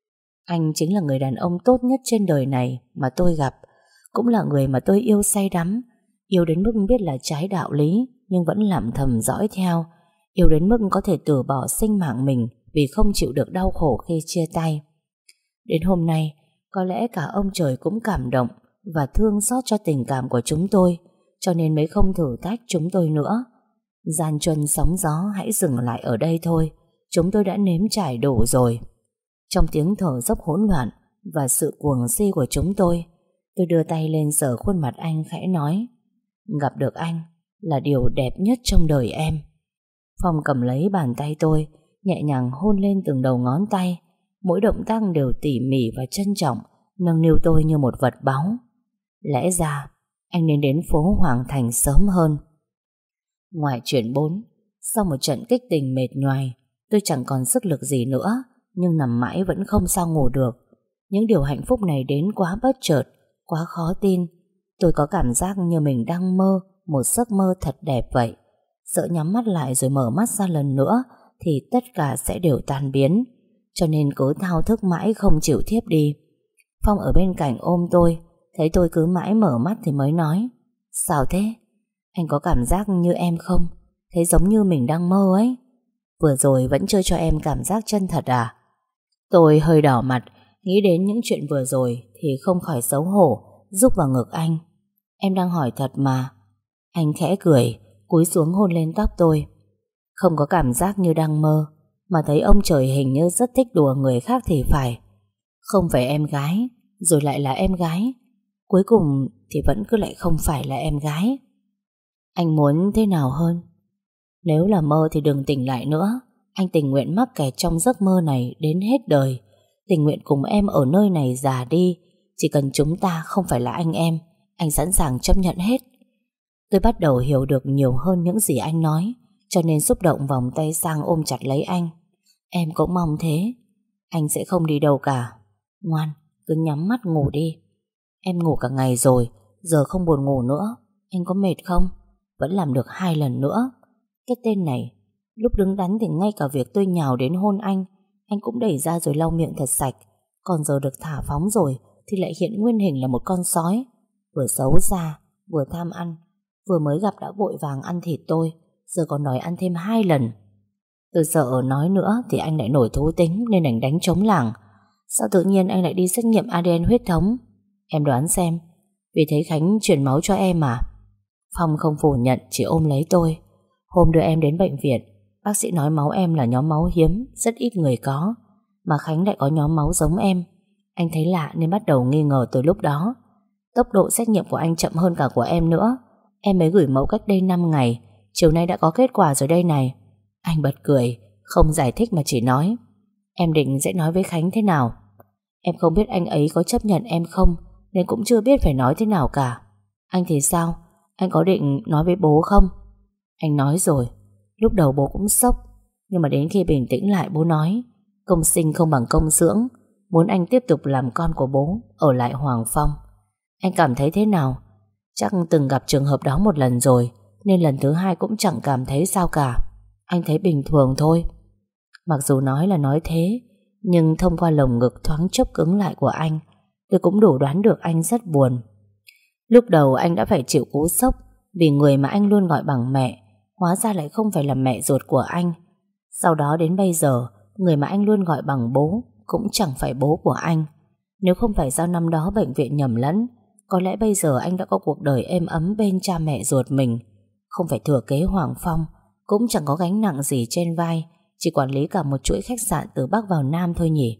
Anh chính là người đàn ông tốt nhất trên đời này mà tôi gặp, cũng là người mà tôi yêu say đắm, yêu đến mức biết là trái đạo lý nhưng vẫn lặng thầm dõi theo, yêu đến mức có thể từ bỏ sinh mạng mình vì không chịu được đau khổ khi chia tay. Đến hôm nay, có lẽ cả ông trời cũng cảm động và thương xót cho tình cảm của chúng tôi, cho nên mới không thử thách chúng tôi nữa. Gian truân sóng gió hãy dừng lại ở đây thôi, chúng tôi đã nếm trải đủ rồi. Trong tiếng thở dốc hỗn loạn và sự cuồng si của chúng tôi đưa tay lên sờ khuôn mặt anh khẽ nói: gặp được anh là điều đẹp nhất trong đời em. Phong cầm lấy bàn tay tôi, nhẹ nhàng hôn lên từng đầu ngón tay, mỗi động tác đều tỉ mỉ và trân trọng, nâng niu tôi như một vật báu. Lẽ ra anh nên đến phố Hoàng Thành sớm hơn. Ngoài chuyện 4, sau một trận kích tình mệt nhoài, tôi chẳng còn sức lực gì nữa, nhưng nằm mãi vẫn không sao ngủ được. Những điều hạnh phúc này đến quá bất chợt, quá khó tin. Tôi có cảm giác như mình đang mơ một giấc mơ thật đẹp vậy. Sợ nhắm mắt lại rồi mở mắt ra lần nữa thì tất cả sẽ đều tan biến. cho nên cứ thao thức mãi không chịu thiếp đi. Phong ở bên cạnh ôm tôi, thấy tôi cứ mãi mở mắt thì mới nói: Sao thế? Anh có cảm giác như em không? Thấy giống như mình đang mơ ấy. Vừa rồi vẫn chưa cho em cảm giác chân thật à? Tôi hơi đỏ mặt, nghĩ đến những chuyện vừa rồi thì không khỏi xấu hổ, rúc vào ngực anh. Em đang hỏi thật mà. Anh khẽ cười, cúi xuống hôn lên tóc tôi. Không có cảm giác như đang mơ, mà thấy ông trời hình như rất thích đùa người khác thì phải. Không phải em gái, rồi lại là em gái, cuối cùng thì vẫn cứ lại không phải là em gái. Anh muốn thế nào hơn? Nếu là mơ thì đừng tỉnh lại nữa. Anh tình nguyện mắc kẹt trong giấc mơ này đến hết đời, tình nguyện cùng em ở nơi này già đi. Chỉ cần chúng ta không phải là anh em, anh sẵn sàng chấp nhận hết. Tôi bắt đầu hiểu được nhiều hơn những gì anh nói, cho nên xúc động vòng tay sang ôm chặt lấy anh. Em cũng mong thế. Anh sẽ không đi đâu cả. Ngoan, cứ nhắm mắt ngủ đi. Em ngủ cả ngày rồi, giờ không buồn ngủ nữa. Anh có mệt không? Vẫn làm được 2 lần nữa. Cái tên này, lúc đứng đắn thì ngay cả việc tôi nhào đến hôn anh cũng đẩy ra rồi lau miệng thật sạch. Còn giờ được thả phóng rồi thì lại hiện nguyên hình là một con sói, vừa xấu xa, vừa tham ăn. Vừa mới gặp đã vội vàng ăn thịt tôi, giờ còn đòi ăn thêm 2 lần. Tôi sợ nói nữa thì anh lại nổi thú tính nên đành đánh trống lảng. Sao tự nhiên anh lại đi xét nghiệm ADN huyết thống? Em đoán xem. Vì thấy Khánh chuyển máu cho em à? Phong không phủ nhận, chỉ ôm lấy tôi. Hôm đưa em đến bệnh viện, bác sĩ nói máu em là nhóm máu hiếm, rất ít người có, mà Khánh lại có nhóm máu giống em. Anh thấy lạ nên bắt đầu nghi ngờ từ lúc đó. Tốc độ xét nghiệm của anh chậm hơn cả của em nữa. Em mới gửi mẫu cách đây 5 ngày, chiều nay đã có kết quả rồi đây này. Anh bật cười, không giải thích mà chỉ nói: Em định sẽ nói với Khánh thế nào? Em không biết anh ấy có chấp nhận em không, nên cũng chưa biết phải nói thế nào cả. Anh thì sao? Anh có định nói với bố không? Anh nói rồi. Lúc đầu bố cũng sốc, nhưng mà đến khi bình tĩnh lại bố nói công sinh không bằng công dưỡng, muốn anh tiếp tục làm con của bố, ở lại Hoàng Phong. Anh cảm thấy thế nào? Chắc từng gặp trường hợp đó một lần rồi, nên lần thứ 2 cũng chẳng cảm thấy sao cả. Anh thấy bình thường thôi. Mặc dù nói là nói thế, nhưng thông qua lồng ngực thoáng chốc cứng lại của anh, tôi cũng đủ đoán được anh rất buồn. Lúc đầu anh đã phải chịu cú sốc vì người mà anh luôn gọi bằng mẹ hóa ra lại không phải là mẹ ruột của anh. Sau đó đến bây giờ, người mà anh luôn gọi bằng bố cũng chẳng phải bố của anh. Nếu không phải do năm đó bệnh viện nhầm lẫn, có lẽ bây giờ anh đã có cuộc đời êm ấm bên cha mẹ ruột mình. Không phải thừa kế Hoàng Phong, cũng chẳng có gánh nặng gì trên vai, chỉ quản lý cả một chuỗi khách sạn từ Bắc vào Nam thôi nhỉ.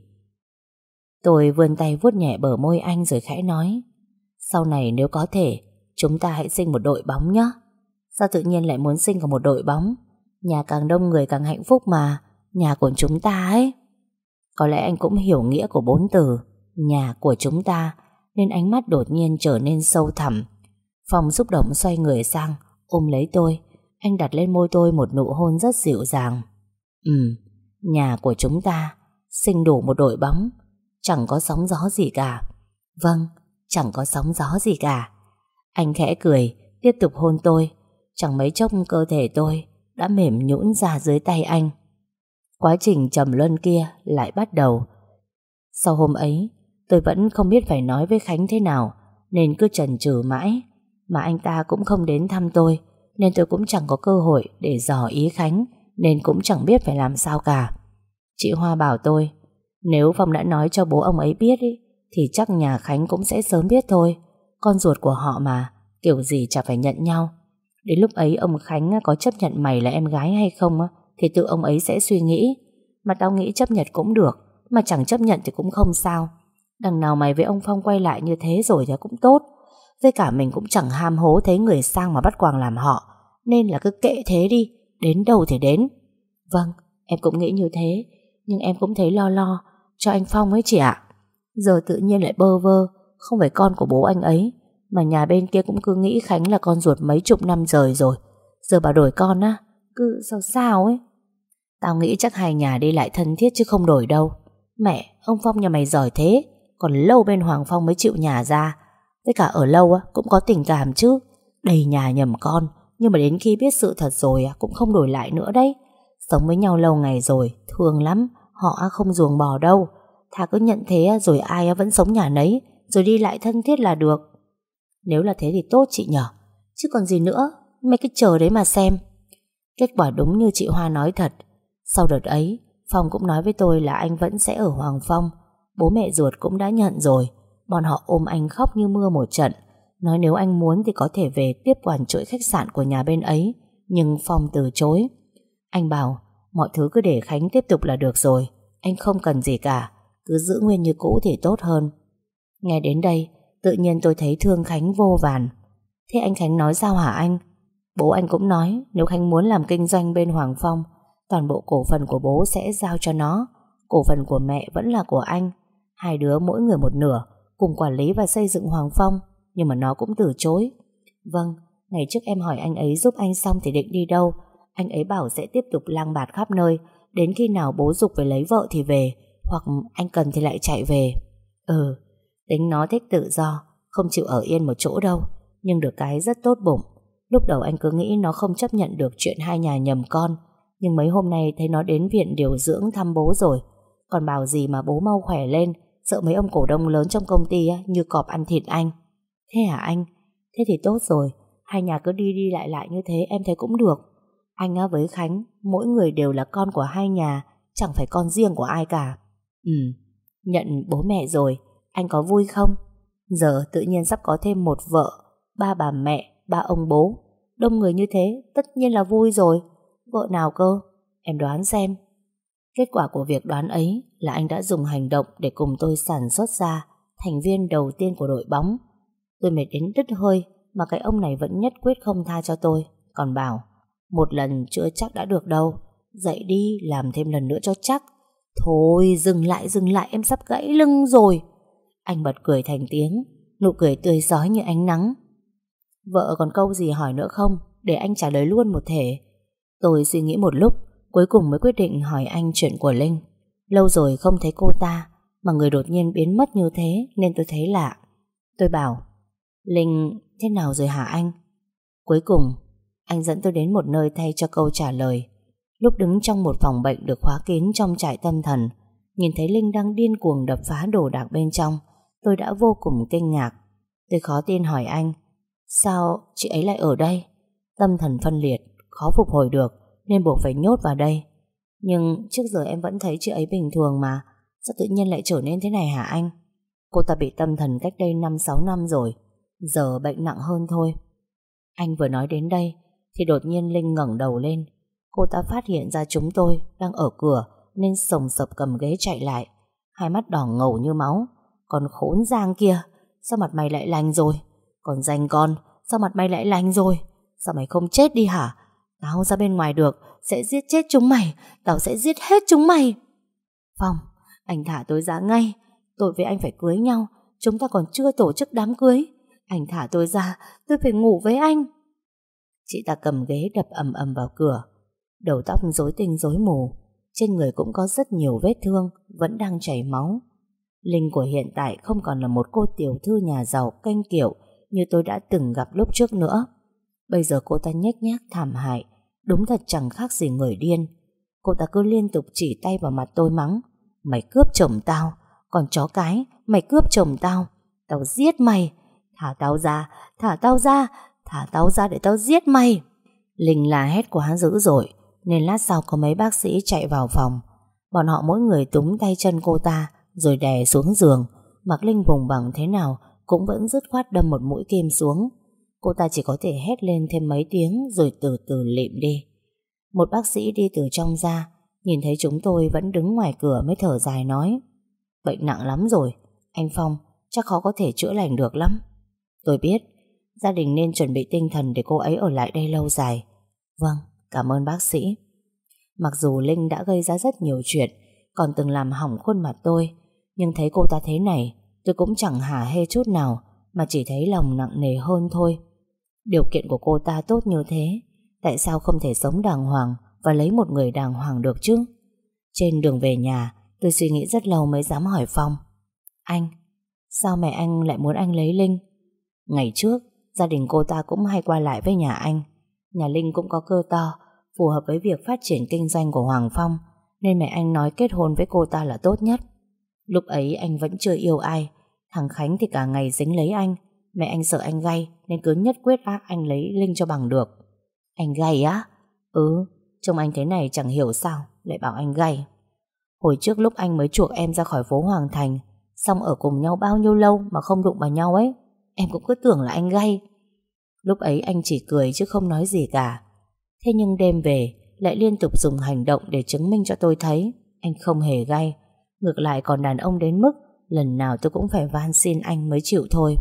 Tôi vươn tay vuốt nhẹ bờ môi anh rồi khẽ nói: Sau này nếu có thể, chúng ta hãy sinh một đội bóng nhé. Sao tự nhiên lại muốn sinh cả một đội bóng? Nhà càng đông người càng hạnh phúc mà, nhà của chúng ta ấy. Có lẽ anh cũng hiểu nghĩa của 4 từ nhà của chúng ta, nên ánh mắt đột nhiên trở nên sâu thẳm. Phong xúc động xoay người sang, ôm lấy tôi. Anh đặt lên môi tôi một nụ hôn rất dịu dàng. Nhà của chúng ta sinh đủ một đội bóng, chẳng có sóng gió gì cả. Vâng, chẳng có sóng gió gì cả. Anh khẽ cười, tiếp tục hôn tôi. Chẳng mấy chốc cơ thể tôi đã mềm nhũn ra dưới tay anh. Quá trình trầm luân kia lại bắt đầu. Sau hôm ấy, tôi vẫn không biết phải nói với Khánh thế nào, nên cứ chần chừ mãi. Mà anh ta cũng không đến thăm tôi, nên tôi cũng chẳng có cơ hội để dò ý Khánh, nên cũng chẳng biết phải làm sao cả. Chị Hoa bảo tôi, nếu Phong đã nói cho bố ông ấy biết ý, thì chắc nhà Khánh cũng sẽ sớm biết thôi. Con ruột của họ mà, kiểu gì chả phải nhận nhau. Đến lúc ấy ông Khánh có chấp nhận mày là em gái hay không thì tự ông ấy sẽ suy nghĩ. Mà tao nghĩ chấp nhận cũng được, mà chẳng chấp nhận thì cũng không sao. Đằng nào mày với ông Phong quay lại như thế rồi thì cũng tốt. Với cả mình cũng chẳng ham hố thấy người sang mà bắt quàng làm họ, nên là cứ kệ thế đi, đến đâu thì đến. Vâng, em cũng nghĩ như thế, nhưng em cũng thấy lo lo cho anh Phong ấy chị ạ. Giờ tự nhiên lại bơ vơ, không phải con của bố anh ấy, mà nhà bên kia cũng cứ nghĩ Khánh là con ruột mấy chục năm rồi. Giờ bảo đổi con á, cứ sao ấy. Tao nghĩ chắc hai nhà đi lại thân thiết chứ không đổi đâu. Mẹ, ông Phong nhà mày giỏi thế, còn lâu bên Hoàng Phong mới chịu nhà ra. Với cả ở lâu cũng có tình cảm chứ. Đầy nhà nhầm con, nhưng mà đến khi biết sự thật rồi cũng không đổi lại nữa đấy. Sống với nhau lâu ngày rồi, thương lắm, họ không ruồng bỏ đâu. Thà cứ nhận thế rồi ai vẫn sống nhà nấy, rồi đi lại thân thiết là được. Nếu là thế thì tốt chị nhở. Chứ còn gì nữa, mấy cái chờ đấy mà xem. Kết quả đúng như chị Hoa nói thật. Sau đợt ấy, Phong cũng nói với tôi là anh vẫn sẽ ở Hoàng Phong. Bố mẹ ruột cũng đã nhận rồi. Bọn họ ôm anh khóc như mưa một trận, nói nếu anh muốn thì có thể về tiếp quản chuỗi khách sạn của nhà bên ấy. Nhưng Phong từ chối. Anh bảo mọi thứ cứ để Khánh tiếp tục là được rồi, anh không cần gì cả, cứ giữ nguyên như cũ thì tốt hơn. Nghe đến đây, tự nhiên tôi thấy thương Khánh vô vàn. Thế anh Khánh nói sao hả anh? Bố anh cũng nói nếu Khánh muốn làm kinh doanh bên Hoàng Phong, toàn bộ cổ phần của bố sẽ giao cho nó. Cổ phần của mẹ vẫn là của anh. Hai đứa mỗi người một nửa, cùng quản lý và xây dựng Hoàng Phong. Nhưng mà nó cũng từ chối. Vâng, ngày trước em hỏi anh ấy giúp anh xong thì định đi đâu. Anh ấy bảo sẽ tiếp tục lang bạt khắp nơi, đến khi nào bố giục về lấy vợ thì về, hoặc anh cần thì lại chạy về. Tính nó thích tự do, không chịu ở yên một chỗ đâu. Nhưng được cái rất tốt bụng. Lúc đầu anh cứ nghĩ nó không chấp nhận được chuyện hai nhà nhầm con, nhưng mấy hôm nay thấy nó đến viện điều dưỡng thăm bố rồi. Còn bảo gì mà bố mau khỏe lên, sợ mấy ông cổ đông lớn trong công ty như cọp ăn thịt anh. Thế hả anh? Thế thì tốt rồi. Hai nhà cứ đi đi lại lại như thế em thấy cũng được. Anh với Khánh, mỗi người đều là con của hai nhà, chẳng phải con riêng của ai cả. Nhận bố mẹ rồi, anh có vui không? Giờ tự nhiên sắp có thêm một vợ, ba bà mẹ, ba ông bố. Đông người như thế, tất nhiên là vui rồi. Vợ nào cơ? Em đoán xem. Kết quả của việc đoán ấy là anh đã dùng hành động để cùng tôi sản xuất ra thành viên đầu tiên của đội bóng. Tôi mệt đến đứt hơi mà cái ông này vẫn nhất quyết không tha cho tôi. Còn bảo một lần chưa chắc đã được đâu, dậy đi làm thêm lần nữa cho chắc. Thôi dừng lại, em sắp gãy lưng rồi. Anh bật cười thành tiếng, nụ cười tươi rói như ánh nắng. Vợ còn câu gì hỏi nữa không? Để anh trả lời luôn một thể. Tôi suy nghĩ một lúc, cuối cùng mới quyết định hỏi anh chuyện của Linh. Lâu rồi không thấy cô ta, mà người đột nhiên biến mất như thế nên tôi thấy lạ. Tôi bảo, Linh thế nào rồi hả anh? Cuối cùng anh dẫn tôi đến một nơi thay cho câu trả lời. Lúc đứng trong một phòng bệnh được khóa kín trong trại tâm thần, nhìn thấy Linh đang điên cuồng đập phá đồ đạc bên trong, tôi đã vô cùng kinh ngạc. Tôi khó tin hỏi anh, sao chị ấy lại ở đây? Tâm thần phân liệt, khó phục hồi được nên buộc phải nhốt vào đây. Nhưng trước giờ em vẫn thấy chị ấy bình thường mà, sao tự nhiên lại trở nên thế này hả anh? Cô ta bị tâm thần cách đây 5-6 năm rồi, giờ bệnh nặng hơn thôi. Anh vừa nói đến đây thì đột nhiên Linh ngẩng đầu lên. Cô ta phát hiện ra chúng tôi đang ở cửa nên sồng sập cầm ghế chạy lại, hai mắt đỏ ngầu như máu. Còn khốn Giang kia, sao mặt mày lại lành rồi? Còn Danh con, sao mặt mày lại lành rồi? Sao mày không chết đi hả? Tao ra bên ngoài được sẽ giết chết chúng mày, tao sẽ giết hết chúng mày. Phong, anh thả tôi ra ngay. Tôi với anh phải cưới nhau, chúng ta còn chưa tổ chức đám cưới. Anh thả tôi ra, tôi phải ngủ với anh. Chị ta cầm ghế đập ầm ầm vào cửa, đầu tóc rối tinh rối mù, trên người cũng có rất nhiều vết thương, vẫn đang chảy máu. Linh của hiện tại không còn là một cô tiểu thư nhà giàu kênh kiệu như tôi đã từng gặp lúc trước nữa. Bây giờ cô ta nhếch nhác thảm hại, đúng thật chẳng khác gì người điên. Cô ta cứ liên tục chỉ tay vào mặt tôi mắng, mày cướp chồng tao, còn chó cái, mày cướp chồng tao, tao giết mày, thả tao ra, thả tao ra, thả tao ra để tao giết mày. Linh la hét quá dữ dội nên lát sau có mấy bác sĩ chạy vào phòng. Bọn họ mỗi người túm tay chân cô ta rồi đè xuống giường, mặc Linh vùng vằng thế nào cũng vẫn dứt khoát đâm một mũi kim xuống. Cô ta chỉ có thể hét lên thêm mấy tiếng rồi từ từ lịm đi. Một bác sĩ đi từ trong ra, nhìn thấy chúng tôi vẫn đứng ngoài cửa mới thở dài nói, bệnh nặng lắm rồi, anh Phong, chắc khó có thể chữa lành được lắm. Tôi biết, gia đình nên chuẩn bị tinh thần để cô ấy ở lại đây lâu dài. Vâng, cảm ơn bác sĩ. Mặc dù Linh đã gây ra rất nhiều chuyện, còn từng làm hỏng khuôn mặt tôi, nhưng thấy cô ta thế này, tôi cũng chẳng hả hê chút nào, mà chỉ thấy lòng nặng nề hơn thôi. Điều kiện của cô ta tốt như thế, tại sao không thể sống đàng hoàng và lấy một người đàng hoàng được chứ? Trên đường về nhà, tôi suy nghĩ rất lâu mới dám hỏi Phong, anh, sao mẹ anh lại muốn anh lấy Linh? Ngày trước, gia đình cô ta cũng hay qua lại với nhà anh. Nhà Linh cũng có cơ to, phù hợp với việc phát triển kinh doanh của Hoàng Phong, nên mẹ anh nói kết hôn với cô ta là tốt nhất. Lúc ấy anh vẫn chưa yêu ai. Thằng Khánh thì cả ngày dính lấy anh. Mẹ anh sợ anh gay nên cứ nhất quyết áp anh lấy Linh cho bằng được. Anh gay á? Ừ, trông anh thế này chẳng hiểu sao lại bảo anh gay. Hồi trước lúc anh mới chuộc em ra khỏi phố Hoàng Thành, xong ở cùng nhau bao nhiêu lâu mà không đụng vào nhau ấy, em cũng cứ tưởng là anh gay. Lúc ấy anh chỉ cười chứ không nói gì cả. Thế nhưng đêm về lại liên tục dùng hành động để chứng minh cho tôi thấy anh không hề gay. Ngược lại còn đàn ông đến mức lần nào tôi cũng phải van xin anh mới chịu thôi.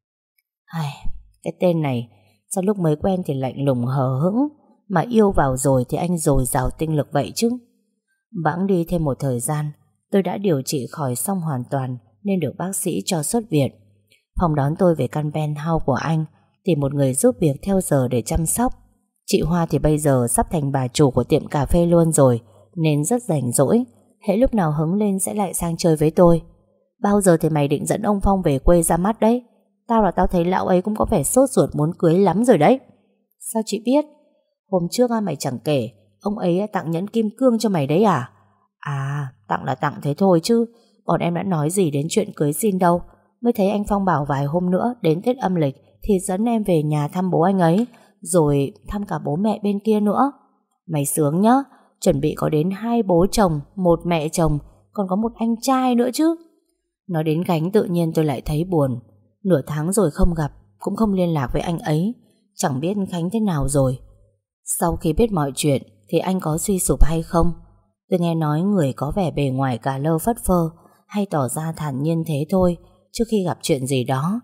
Cái tên này sao lúc mới quen thì lạnh lùng hờ hững, mà yêu vào rồi thì anh dồi dào tinh lực vậy chứ. Bẵng đi thêm một thời gian, tôi đã điều trị khỏi xong hoàn toàn nên được bác sĩ cho xuất viện. Phòng đón tôi về căn penthouse của anh, tìm một người giúp việc theo giờ để chăm sóc. Chị Hoa thì bây giờ sắp thành bà chủ của tiệm cà phê luôn rồi, nên rất rảnh rỗi. Hễ lúc nào hứng lên sẽ lại sang chơi với tôi. Bao giờ thì mày định dẫn ông Phong về quê ra mắt đấy? Tao thấy lão ấy cũng có vẻ sốt ruột muốn cưới lắm rồi đấy. Sao chị biết? Hôm trước mày chẳng kể, ông ấy tặng nhẫn kim cương cho mày đấy à? À, tặng là tặng thế thôi chứ bọn em đã nói gì đến chuyện cưới xin đâu. Mới thấy anh Phong bảo vài hôm nữa đến Tết âm lịch thì dẫn em về nhà thăm bố anh ấy, rồi thăm cả bố mẹ bên kia nữa. Mày sướng nhá, chuẩn bị có đến 2 bố chồng, 1 mẹ chồng, còn có một anh trai nữa chứ. Nói đến Khánh tự nhiên tôi lại thấy buồn. Nửa tháng rồi không gặp, cũng không liên lạc với anh ấy. Chẳng biết Khánh thế nào rồi. Sau khi biết mọi chuyện thì anh có suy sụp hay không? Tôi nghe nói người có vẻ bề ngoài cả lơ phất phơ, hay tỏ ra thản nhiên thế thôi, trước khi gặp chuyện gì đó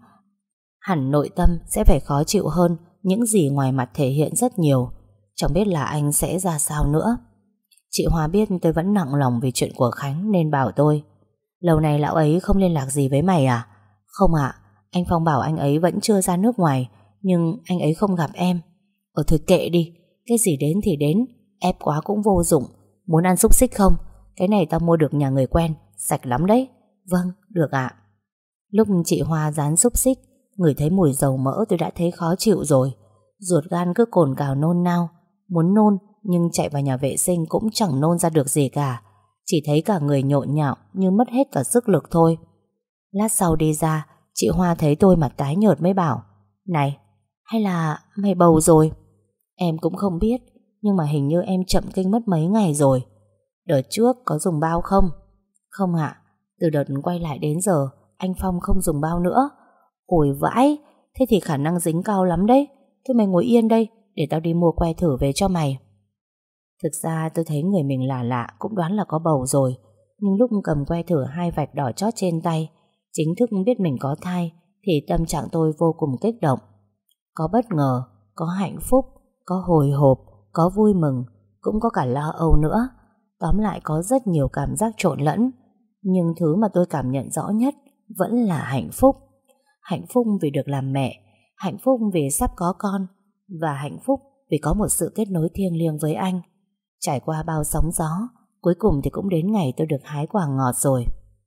hẳn nội tâm sẽ phải khó chịu hơn những gì ngoài mặt thể hiện rất nhiều. Chẳng biết là anh sẽ ra sao nữa. Chị Hoa biết tôi vẫn nặng lòng vì chuyện của Khánh nên bảo tôi: lâu này lão ấy không liên lạc gì với mày à? Không ạ, anh Phong bảo anh ấy vẫn chưa ra nước ngoài, nhưng anh ấy không gặp em. Thôi kệ đi, cái gì đến thì đến, ép quá cũng vô dụng. Muốn ăn xúc xích không? Cái này tao mua được nhà người quen, sạch lắm đấy. Vâng, được ạ. Lúc chị Hoa rán xúc xích, ngửi thấy mùi dầu mỡ tôi đã thấy khó chịu rồi. Ruột gan cứ cồn cào nôn nao. Muốn nôn nhưng chạy vào nhà vệ sinh cũng chẳng nôn ra được gì cả. Chỉ thấy cả người nhộn nhạo như mất hết cả sức lực thôi. Lát sau đi ra, chị Hoa thấy tôi mặt tái nhợt mới bảo: này, hay là mày bầu rồi? Em cũng không biết, nhưng mà hình như em chậm kinh mất mấy ngày rồi. Đợt trước có dùng bao không? Không ạ, từ đợt quay lại đến giờ anh Phong không dùng bao nữa. Ôi vãi, thế thì khả năng dính cao lắm đấy. Thôi mày ngồi yên đây, để tao đi mua que thử về cho mày. Thực ra tôi thấy người mình lạ lạ cũng đoán là có bầu rồi. Nhưng lúc cầm que thử 2 vạch đỏ chót trên tay, chính thức biết mình có thai, thì tâm trạng tôi vô cùng kích động. Có bất ngờ, có hạnh phúc, có hồi hộp, có vui mừng, cũng có cả lo âu nữa. Tóm lại có rất nhiều cảm giác trộn lẫn. Nhưng thứ mà tôi cảm nhận rõ nhất vẫn là hạnh phúc. Hạnh phúc vì được làm mẹ, hạnh phúc vì sắp có con, và hạnh phúc vì có một sự kết nối thiêng liêng với anh. Trải qua bao sóng gió, cuối cùng thì cũng đến ngày tôi được hái quả ngọt rồi.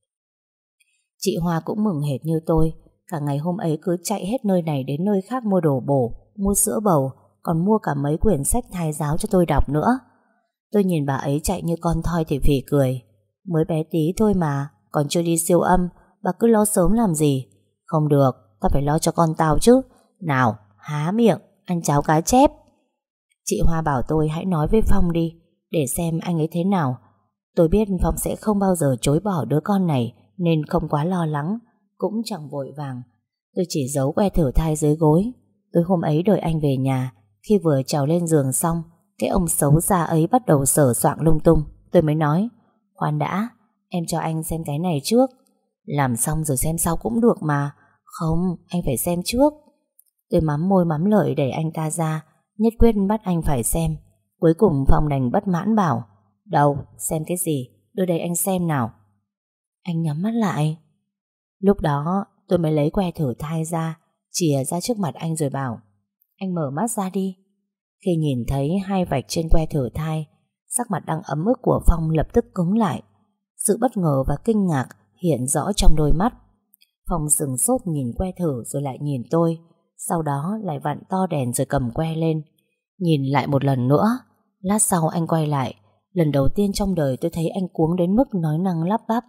Chị Hoa cũng mừng hệt như tôi. Cả ngày hôm ấy cứ chạy hết nơi này đến nơi khác mua đồ bổ, mua sữa bầu, còn mua cả mấy quyển sách thai giáo cho tôi đọc nữa. Tôi nhìn bà ấy chạy như con thoi thì phì cười. Mới bé tí thôi mà, còn chưa đi siêu âm, bà cứ lo sớm làm gì? Không được, tao phải lo cho con tao chứ. Nào, há miệng, ăn cháo cá chép. Chị Hoa bảo tôi hãy nói với Phong đi, để xem anh ấy thế nào. Tôi biết Phong sẽ không bao giờ chối bỏ đứa con này, nên không quá lo lắng, cũng chẳng vội vàng. Tôi chỉ giấu que thử thai dưới gối. Tối hôm ấy đợi anh về nhà, khi vừa trèo lên giường xong, cái ông xấu xa ấy bắt đầu sờ soạng lung tung. Tôi mới nói: khoan đã, em cho anh xem cái này trước. Làm xong rồi xem sau cũng được mà. Không, anh phải xem trước. Tôi mắm môi mắm lợi đẩy anh ta ra, nhất quyết bắt anh phải xem. Cuối cùng Phong đành bất mãn bảo: đâu, xem cái gì, đưa đây anh xem nào. Anh nhắm mắt lại. Lúc đó tôi mới lấy que thử thai ra, chìa ra trước mặt anh rồi bảo: anh mở mắt ra đi. Khi nhìn thấy 2 vạch trên que thử thai, sắc mặt đang ấm ức của Phong lập tức cứng lại. Sự bất ngờ và kinh ngạc hiện rõ trong đôi mắt. Phong sững sốt nhìn que thử rồi lại nhìn tôi, sau đó lại vặn to đèn rồi cầm que lên, nhìn lại một lần nữa. Lát sau anh quay lại, Lần đầu tiên trong đời tôi thấy anh cuống đến mức nói năng lắp bắp.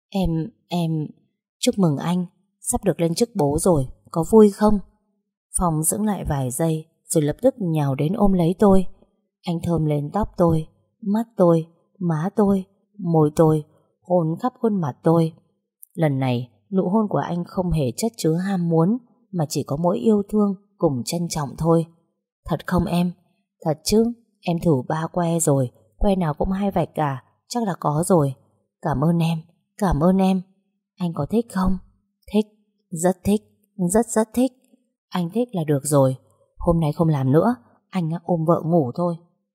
Em... Chúc mừng anh, sắp được lên chức bố rồi, có vui không? Phong dững lại vài giây rồi lập tức nhào đến ôm lấy tôi. Anh thơm lên tóc tôi, mắt tôi, má tôi, môi tôi, hôn khắp khuôn mặt tôi. Lần này, nụ hôn của anh không hề chất chứa ham muốn, mà chỉ có mỗi yêu thương cùng trân trọng thôi. Thật không em? Thật chứ, em thử 3 que rồi, que nào cũng 2 vạch cả, chắc là có rồi. Cảm ơn em, cảm ơn em. Anh có thích không? Thích, rất thích, rất thích. Anh thích là được rồi. Hôm nay không làm nữa, anh ôm vợ ngủ thôi.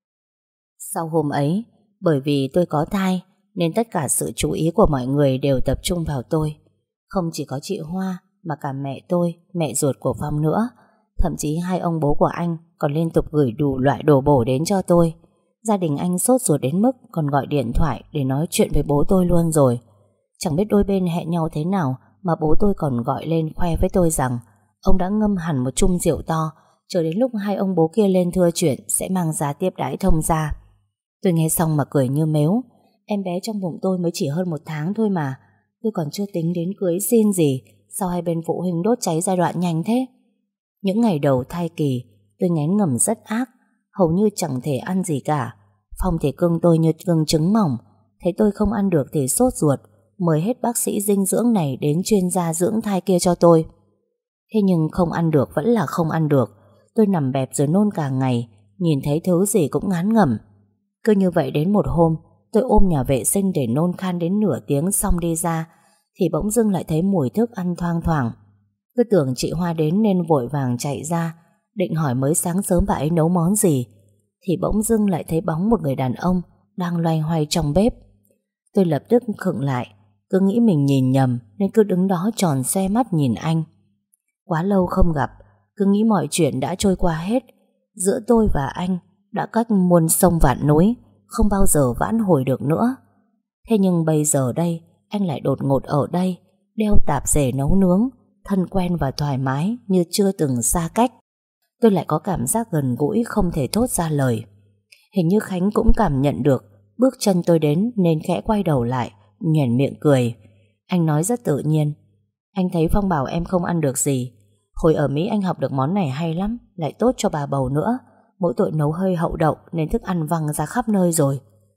Sau hôm ấy, bởi vì tôi có thai nên tất cả sự chú ý của mọi người đều tập trung vào tôi. Không chỉ có chị Hoa mà cả mẹ tôi, mẹ ruột của Phong nữa. Thậm chí 2 ông bố của anh còn liên tục gửi đủ loại đồ bổ đến cho tôi. Gia đình anh sốt ruột đến mức còn gọi điện thoại để nói chuyện với bố tôi luôn rồi. Chẳng biết đôi bên hẹn nhau thế nào mà bố tôi còn gọi lên khoe với tôi rằng ông đã ngâm hẳn một chung rượu to, chờ đến lúc 2 ông bố kia lên thưa chuyện sẽ mang ra tiếp đãi thông gia. Tôi nghe xong mà cười như mếu. Em bé trong bụng tôi mới chỉ hơn 1 tháng thôi mà, tôi còn chưa tính đến cưới xin gì. Sao hai bên phụ huynh đốt cháy giai đoạn nhanh thế? Những ngày đầu thai kỳ, tôi ngén ngẩm rất ác, hầu như chẳng thể ăn gì cả. Phong thì cưng tôi như cưng trứng mỏng, thấy tôi không ăn được thì sốt ruột, mời hết bác sĩ dinh dưỡng này đến chuyên gia dưỡng thai kia cho tôi. Thế nhưng không ăn được vẫn là không ăn được. Tôi nằm bẹp rồi nôn cả ngày, nhìn thấy thứ gì cũng ngán ngẩm. Cứ như vậy đến một hôm, tôi ôm nhà vệ sinh để nôn khan đến nửa tiếng xong đi ra, thì bỗng dưng lại thấy mùi thức ăn thoang thoảng. Cứ tưởng chị Hoa đến nên vội vàng chạy ra, định hỏi mới sáng sớm bà ấy nấu món gì, thì bỗng dưng lại thấy bóng một người đàn ông đang loay hoay trong bếp. Tôi lập tức khựng lại, cứ nghĩ mình nhìn nhầm nên cứ đứng đó tròn xoe mắt nhìn anh. Quá lâu không gặp, cứ nghĩ mọi chuyện đã trôi qua hết. Giữa tôi và anh đã cách muôn sông vạn núi, không bao giờ vãn hồi được nữa. Thế nhưng bây giờ đây, anh lại đột ngột ở đây, đeo tạp dề nấu nướng, thân quen và thoải mái như chưa từng xa cách. Tôi lại có cảm giác gần gũi không thể thốt ra lời. Hình như Khánh cũng cảm nhận được bước chân tôi đến nên khẽ quay đầu lại, nhoẻn miệng cười. Anh nói rất tự nhiên. Anh thấy Phong bảo em không ăn được gì. Hồi ở Mỹ anh học được món này hay lắm, lại tốt cho bà bầu nữa. Mỗi tội nấu hơi hậu đậu nên thức ăn văng ra khắp nơi rồi.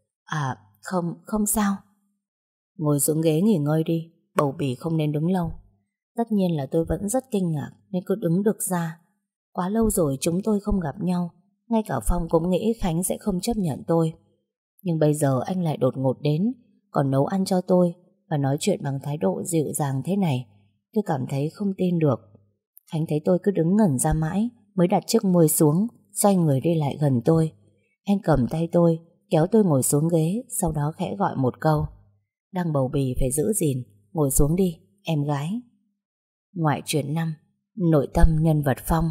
À, không sao. Ngồi xuống ghế nghỉ ngơi đi, bầu bì không nên đứng lâu. Tất nhiên là tôi vẫn rất kinh ngạc nên cứ đứng được ra. Quá lâu rồi chúng tôi không gặp nhau, ngay cả Phong cũng nghĩ Khánh sẽ không chấp nhận tôi. Nhưng bây giờ anh lại đột ngột đến, còn nấu ăn cho tôi và nói chuyện bằng thái độ dịu dàng thế này. Tôi cảm thấy không tin được. Khánh thấy tôi cứ đứng ngẩn ra mãi mới đặt chiếc muôi xuống, xoay người đi lại gần tôi. Anh cầm tay tôi, kéo tôi ngồi xuống ghế, sau đó khẽ gọi một câu. Đang bầu bì phải giữ gìn, ngồi xuống đi, em gái. Ngoại truyện 5, nội tâm nhân vật Phong.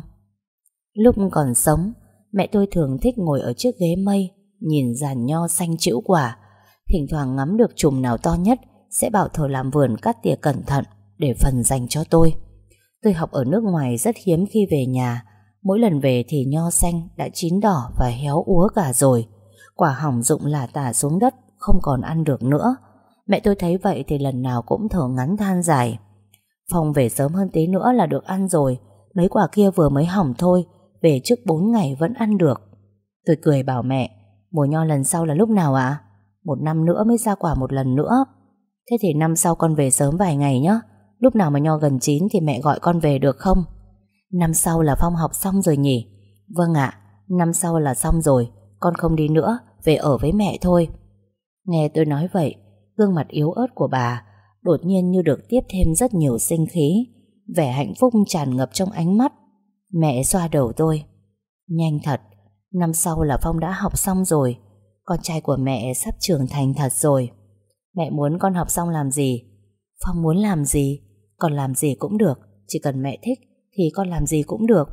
Lúc còn sống, mẹ tôi thường thích ngồi ở chiếc ghế mây, nhìn giàn nho xanh chĩu quả. Thỉnh thoảng ngắm được chùm nào to nhất sẽ bảo thợ làm vườn cắt tỉa cẩn thận để phần dành cho tôi. Tôi học ở nước ngoài rất hiếm khi về nhà. Mỗi lần về thì nho xanh đã chín đỏ và héo úa cả rồi. Quả hỏng rụng lả tả xuống đất, không còn ăn được nữa. Mẹ tôi thấy vậy thì lần nào cũng thở ngắn than dài. Phong về sớm hơn tí nữa là được ăn rồi. Mấy quả kia vừa mới hỏng thôi, về trước 4 ngày vẫn ăn được. Tôi cười bảo mẹ, mùa nho lần sau là lúc nào ạ? 1 năm nữa mới ra quả một lần nữa. Thế thì năm sau con về sớm vài ngày nhé. Lúc nào mà nho gần chín thì mẹ gọi con về được không? Năm sau là Phong học xong rồi nhỉ? Vâng ạ, năm sau là xong rồi. Con không đi nữa, về ở với mẹ thôi. Nghe tôi nói vậy, gương mặt yếu ớt của bà đột nhiên như được tiếp thêm rất nhiều sinh khí. Vẻ hạnh phúc tràn ngập trong ánh mắt. Mẹ xoa đầu tôi. Nhanh thật, năm sau là Phong đã học xong rồi. Con trai của mẹ sắp trưởng thành thật rồi. Mẹ muốn con học xong làm gì? Phong muốn làm gì? Con làm gì cũng được. Chỉ cần mẹ thích thì con làm gì cũng được.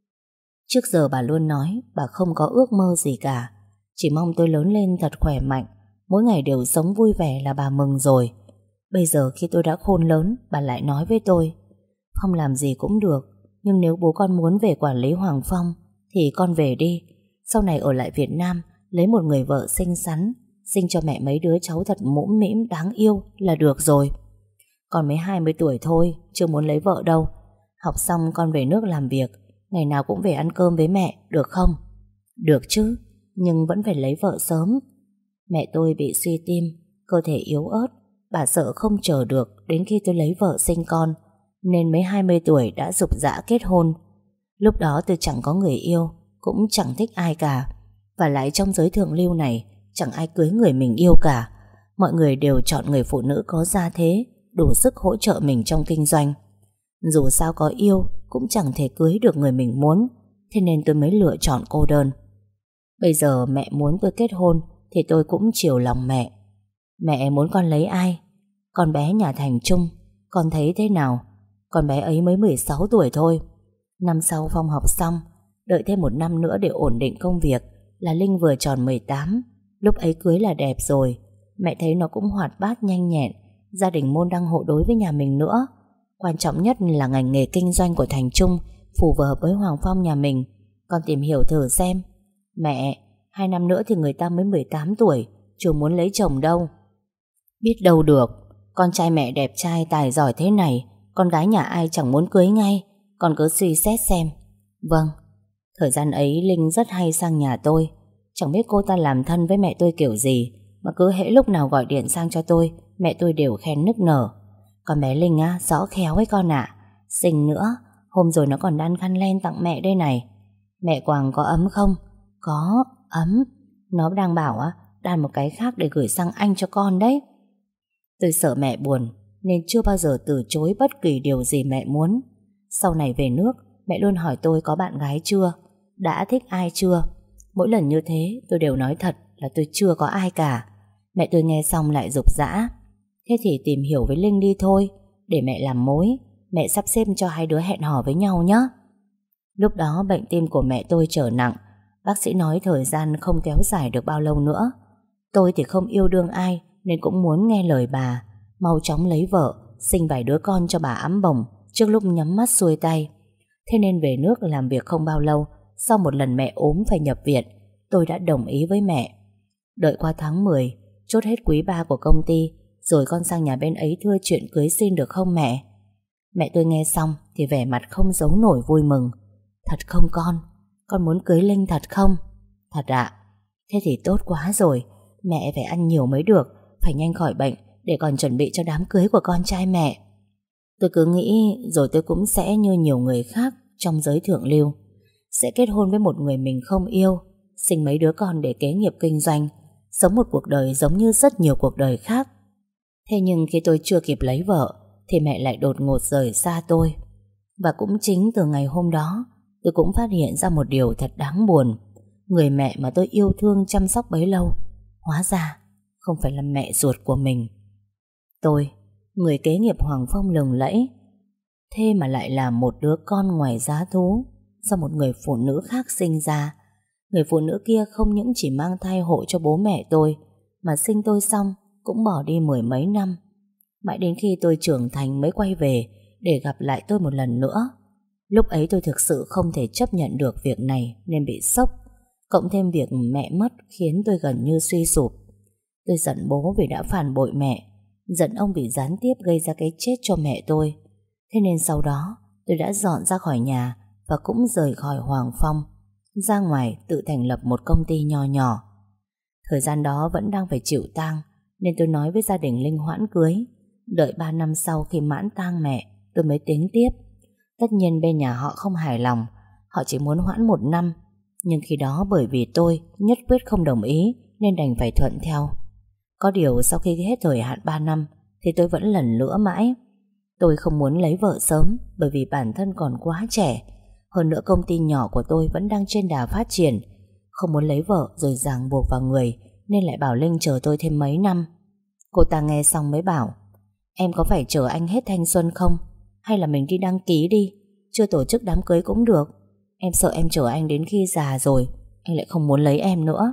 Trước giờ bà luôn nói bà không có ước mơ gì cả, chỉ mong tôi lớn lên thật khỏe mạnh, mỗi ngày đều sống vui vẻ là bà mừng rồi. Bây giờ khi tôi đã khôn lớn, bà lại nói với tôi, Phong làm gì cũng được, nhưng nếu bố con muốn về quản lý Hoàng Phong thì con về đi. Sau này ở lại Việt Nam lấy một người vợ xinh xắn, sinh cho mẹ mấy đứa cháu thật mũm mĩm đáng yêu là được rồi. Con mới 20 tuổi thôi, chưa muốn lấy vợ đâu. Học xong con về nước làm việc, ngày nào cũng về ăn cơm với mẹ, được không? Được chứ, nhưng vẫn phải lấy vợ sớm. Mẹ tôi bị suy tim, cơ thể yếu ớt. Bà sợ không chờ được đến khi tôi lấy vợ sinh con, nên mới 20 tuổi đã giục giã kết hôn. Lúc đó tôi chẳng có người yêu, cũng chẳng thích ai cả. Và lại trong giới thượng lưu này, chẳng ai cưới người mình yêu cả. Mọi người đều chọn người phụ nữ có gia thế, đủ sức hỗ trợ mình trong kinh doanh. Dù sao có yêu cũng chẳng thể cưới được người mình muốn, thế nên tôi mới lựa chọn cô đơn. Bây giờ mẹ muốn tôi kết hôn thì tôi cũng chiều lòng mẹ. Mẹ muốn con lấy ai? Con bé nhà Thành Trung, con thấy thế nào? Con bé ấy mới 16 tuổi thôi. Năm sau Phong học xong, đợi thêm 1 năm nữa để ổn định công việc là Linh vừa tròn 18. Lúc ấy cưới là đẹp rồi. Mẹ thấy nó cũng hoạt bát nhanh nhẹn, gia đình môn đăng hộ đối với nhà mình nữa. Quan trọng nhất là ngành nghề kinh doanh của Thành Trung phù hợp với Hoàng Phong nhà mình. Con tìm hiểu thử xem. Mẹ, 2 năm nữa thì người ta mới 18 tuổi, chưa muốn lấy chồng đâu. Biết đâu được, con trai mẹ đẹp trai tài giỏi thế này, con gái nhà ai chẳng muốn cưới ngay. Con cứ suy xét xem. Vâng. Thời gian ấy Linh rất hay sang nhà tôi. Chẳng biết cô ta làm thân với mẹ tôi kiểu gì, mà cứ hễ lúc nào gọi điện sang cho tôi, mẹ tôi đều khen nức nở. Con bé Linh á, rõ khéo ấy con ạ. Xinh nữa, hôm rồi nó còn đan khăn len tặng mẹ đây này. Mẹ Quàng có ấm không? Có, ấm. Nó đang bảo á, đan một cái khác để gửi sang anh cho con đấy. Tôi sợ mẹ buồn nên chưa bao giờ từ chối bất kỳ điều gì mẹ muốn. Sau này về nước, mẹ luôn hỏi tôi có bạn gái chưa, đã thích ai chưa. Mỗi lần như thế tôi đều nói thật là tôi chưa có ai cả. Mẹ tôi nghe xong lại giục giã. Thế thì tìm hiểu với Linh đi thôi, để mẹ làm mối. Mẹ sắp xếp cho hai đứa hẹn hò với nhau nhé. Lúc đó bệnh tim của mẹ tôi trở nặng. Bác sĩ nói thời gian không kéo dài được bao lâu nữa. Tôi thì không yêu đương ai, nên cũng muốn nghe lời bà, mau chóng lấy vợ, sinh vài đứa con cho bà ẵm bồng trước lúc nhắm mắt xuôi tay. Thế nên về nước làm việc không bao lâu, sau một lần mẹ ốm phải nhập viện, tôi đã đồng ý với mẹ. Đợi qua tháng 10, chốt hết quý 3 của công ty, rồi con sang nhà bên ấy thưa chuyện cưới xin được không mẹ? Mẹ tôi nghe xong thì vẻ mặt không giấu nổi vui mừng. Thật không con? Con muốn cưới Linh thật không? Thật ạ. Thế thì tốt quá rồi. Mẹ phải ăn nhiều mới được, phải nhanh khỏi bệnh để còn chuẩn bị cho đám cưới của con trai mẹ. Tôi cứ nghĩ rồi tôi cũng sẽ như nhiều người khác trong giới thượng lưu, sẽ kết hôn với một người mình không yêu, sinh mấy đứa con để kế nghiệp kinh doanh, sống một cuộc đời giống như rất nhiều cuộc đời khác. Thế nhưng khi tôi chưa kịp lấy vợ thì mẹ lại đột ngột rời xa tôi. Và cũng chính từ ngày hôm đó, tôi cũng phát hiện ra một điều thật đáng buồn. Người mẹ mà tôi yêu thương chăm sóc bấy lâu, hóa ra không phải là mẹ ruột của mình. Tôi, người kế nghiệp Hoàng Phong lừng lẫy, thế mà lại là một đứa con ngoài giá thú do một người phụ nữ khác sinh ra. Người phụ nữ kia không những chỉ mang thai hộ cho bố mẹ tôi, mà sinh tôi xong cũng bỏ đi 10 mấy năm. Mãi đến khi tôi trưởng thành mới quay về để gặp lại tôi một lần nữa. Lúc ấy tôi thực sự không thể chấp nhận được việc này nên bị sốc. Cộng thêm việc mẹ mất khiến tôi gần như suy sụp. Tôi giận bố vì đã phản bội mẹ, giận ông vì gián tiếp gây ra cái chết cho mẹ tôi. Thế nên sau đó tôi đã dọn ra khỏi nhà và cũng rời khỏi Hoàng Phong, ra ngoài tự thành lập một công ty nho nhỏ. Thời gian đó vẫn đang phải chịu tang, nên tôi nói với gia đình Linh hoãn cưới, đợi 3 năm sau khi mãn tang mẹ tôi mới tính tiếp. Tất nhiên bên nhà họ không hài lòng, họ chỉ muốn hoãn 1 năm. Nhưng khi đó bởi vì tôi nhất quyết không đồng ý nên đành phải thuận theo. Có điều sau khi hết thời hạn 3 năm thì tôi vẫn lần lữa mãi. Tôi không muốn lấy vợ sớm bởi vì bản thân còn quá trẻ. Hơn nữa công ty nhỏ của tôi vẫn đang trên đà phát triển. Không muốn lấy vợ rồi ràng buộc vào người, nên lại bảo Linh chờ tôi thêm mấy năm. Cô ta nghe xong mới bảo: em có phải chờ anh hết thanh xuân không? Hay là mình đi đăng ký đi, chưa tổ chức đám cưới cũng được. Em sợ em chờ anh đến khi già rồi anh lại không muốn lấy em nữa.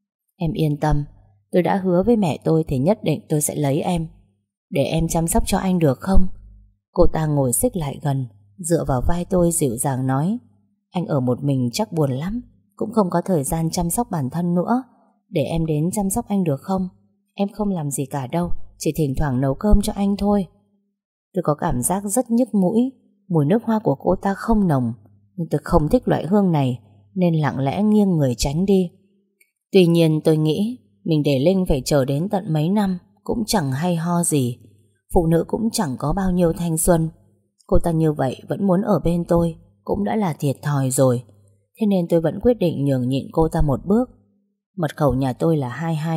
Em yên tâm, tôi đã hứa với mẹ tôi thì nhất định tôi sẽ lấy em, để em chăm sóc cho anh được không? Cô ta ngồi xích lại gần, dựa vào vai tôi dịu dàng nói: anh ở một mình chắc buồn lắm, cũng không có thời gian chăm sóc bản thân nữa. để em đến chăm sóc anh được không? Em không làm gì cả đâu, chỉ thỉnh thoảng nấu cơm cho anh thôi. Tôi có cảm giác rất nhức mũi. Mùi nước hoa của cô ta không nồng, nhưng tôi không thích loại hương này, nên lặng lẽ nghiêng người tránh đi. Tuy nhiên tôi nghĩ mình để Linh phải chờ đến tận mấy năm cũng chẳng hay ho gì. Phụ nữ cũng chẳng có bao nhiêu thanh xuân. Cô ta như vậy vẫn muốn ở bên tôi cũng đã là thiệt thòi rồi. Thế nên tôi vẫn quyết định nhường nhịn cô ta một bước. Mật khẩu nhà tôi là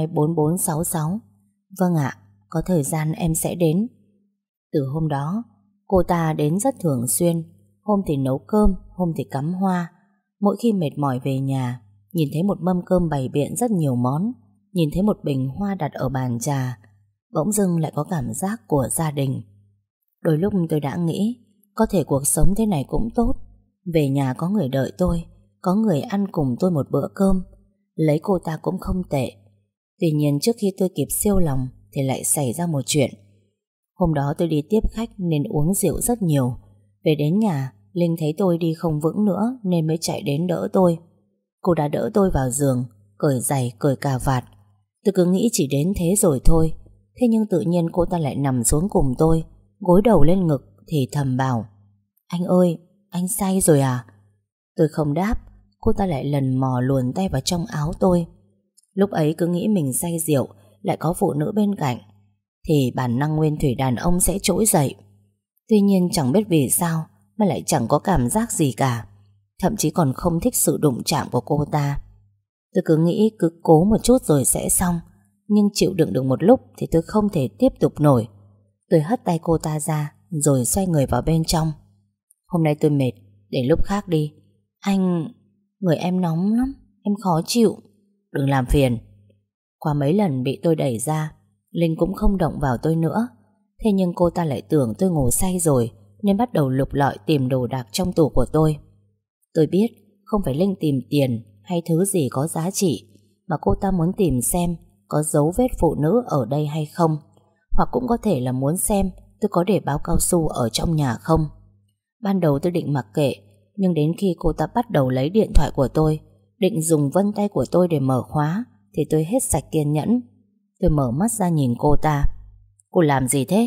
224466. Vâng ạ, có thời gian em sẽ đến. Từ hôm đó, cô ta đến rất thường xuyên. Hôm thì nấu cơm, hôm thì cắm hoa. Mỗi khi mệt mỏi về nhà, nhìn thấy một mâm cơm bày biện rất nhiều món, nhìn thấy một bình hoa đặt ở bàn trà, bỗng dưng lại có cảm giác của gia đình. Đôi lúc tôi đã nghĩ có thể cuộc sống thế này cũng tốt. Về nhà có người đợi tôi, có người ăn cùng tôi một bữa cơm. Lấy cô ta cũng không tệ. Tuy nhiên trước khi tôi kịp siêu lòng thì lại xảy ra một chuyện. Hôm đó tôi đi tiếp khách nên uống rượu rất nhiều. Về đến nhà, Linh thấy tôi đi không vững nữa nên mới chạy đến đỡ tôi. Cô đã đỡ tôi vào giường, cởi giày, cởi cà vạt. Tôi cứ nghĩ chỉ đến thế rồi thôi. Thế nhưng tự nhiên cô ta lại nằm xuống cùng tôi, gối đầu lên ngực thì thầm bảo: Anh ơi, anh say rồi à? Tôi không đáp. Cô ta lại lần mò luồn tay vào trong áo tôi. Lúc ấy cứ nghĩ mình say rượu, lại có phụ nữ bên cạnh, thì bản năng nguyên thủy đàn ông sẽ trỗi dậy. Tuy nhiên chẳng biết vì sao mà lại chẳng có cảm giác gì cả. Thậm chí còn không thích sự đụng chạm của cô ta. Tôi cứ nghĩ cứ cố một chút rồi sẽ xong. Nhưng chịu đựng được một lúc thì tôi không thể tiếp tục nổi. Tôi hất tay cô ta ra rồi xoay người vào bên trong. Hôm nay tôi mệt, để lúc khác đi. Anh... Người em nóng lắm, em khó chịu. Đừng làm phiền. Qua mấy lần bị tôi đẩy ra, Linh cũng không động vào tôi nữa. Thế nhưng cô ta lại tưởng tôi ngủ say rồi, nên bắt đầu lục lọi tìm đồ đạc trong tủ của tôi. Tôi biết không phải Linh tìm tiền hay thứ gì có giá trị, mà cô ta muốn tìm xem có dấu vết phụ nữ ở đây hay không. Hoặc cũng có thể là muốn xem tôi có để bao cao su ở trong nhà không. Ban đầu tôi định mặc kệ, nhưng đến khi cô ta bắt đầu lấy điện thoại của tôi, định dùng vân tay của tôi để mở khóa, thì tôi hết sạch kiên nhẫn. Tôi mở mắt ra nhìn cô ta. Cô làm gì thế?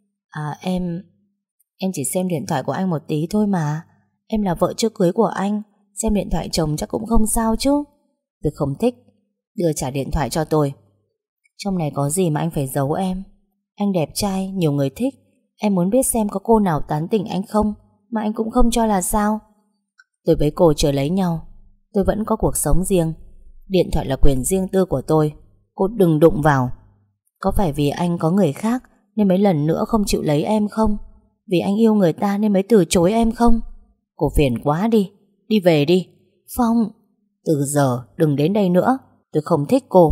À em chỉ xem điện thoại của anh một tí thôi mà. Em là vợ chưa cưới của anh, xem điện thoại chồng chắc cũng không sao chứ. Tôi không thích. Đưa trả điện thoại cho tôi. Trong này có gì mà anh phải giấu em? Anh đẹp trai, nhiều người thích. Em muốn biết xem có cô nào tán tỉnh anh không, mà anh cũng không cho là sao? Tôi với cô chưa lấy nhau, tôi vẫn có cuộc sống riêng. Điện thoại là quyền riêng tư của tôi, cô đừng đụng vào. Có phải vì anh có người khác nên mấy lần nữa không chịu lấy em không? Vì anh yêu người ta nên mới từ chối em không? Cô phiền quá đi, đi về đi. Phong, từ giờ đừng đến đây nữa, tôi không thích cô.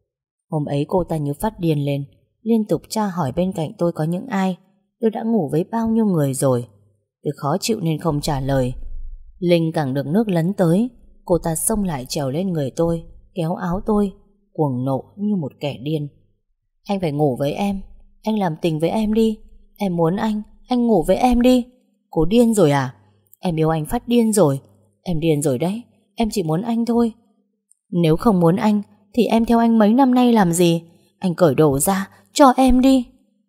Hôm ấy cô ta như phát điên lên, liên tục tra hỏi bên cạnh tôi có những ai, tôi đã ngủ với bao nhiêu người rồi. Tôi khó chịu nên không trả lời. Linh càng được nước lấn tới, cô ta xông lại trèo lên người tôi, kéo áo tôi, cuồng nộ như một kẻ điên. Anh phải ngủ với em, anh làm tình với em đi. Em muốn anh ngủ với em đi. Cô điên rồi à? Em yêu anh phát điên rồi. Em điên rồi đấy, em chỉ muốn anh thôi. Nếu không muốn anh thì em theo anh mấy năm nay làm gì? Anh cởi đồ ra, cho em đi.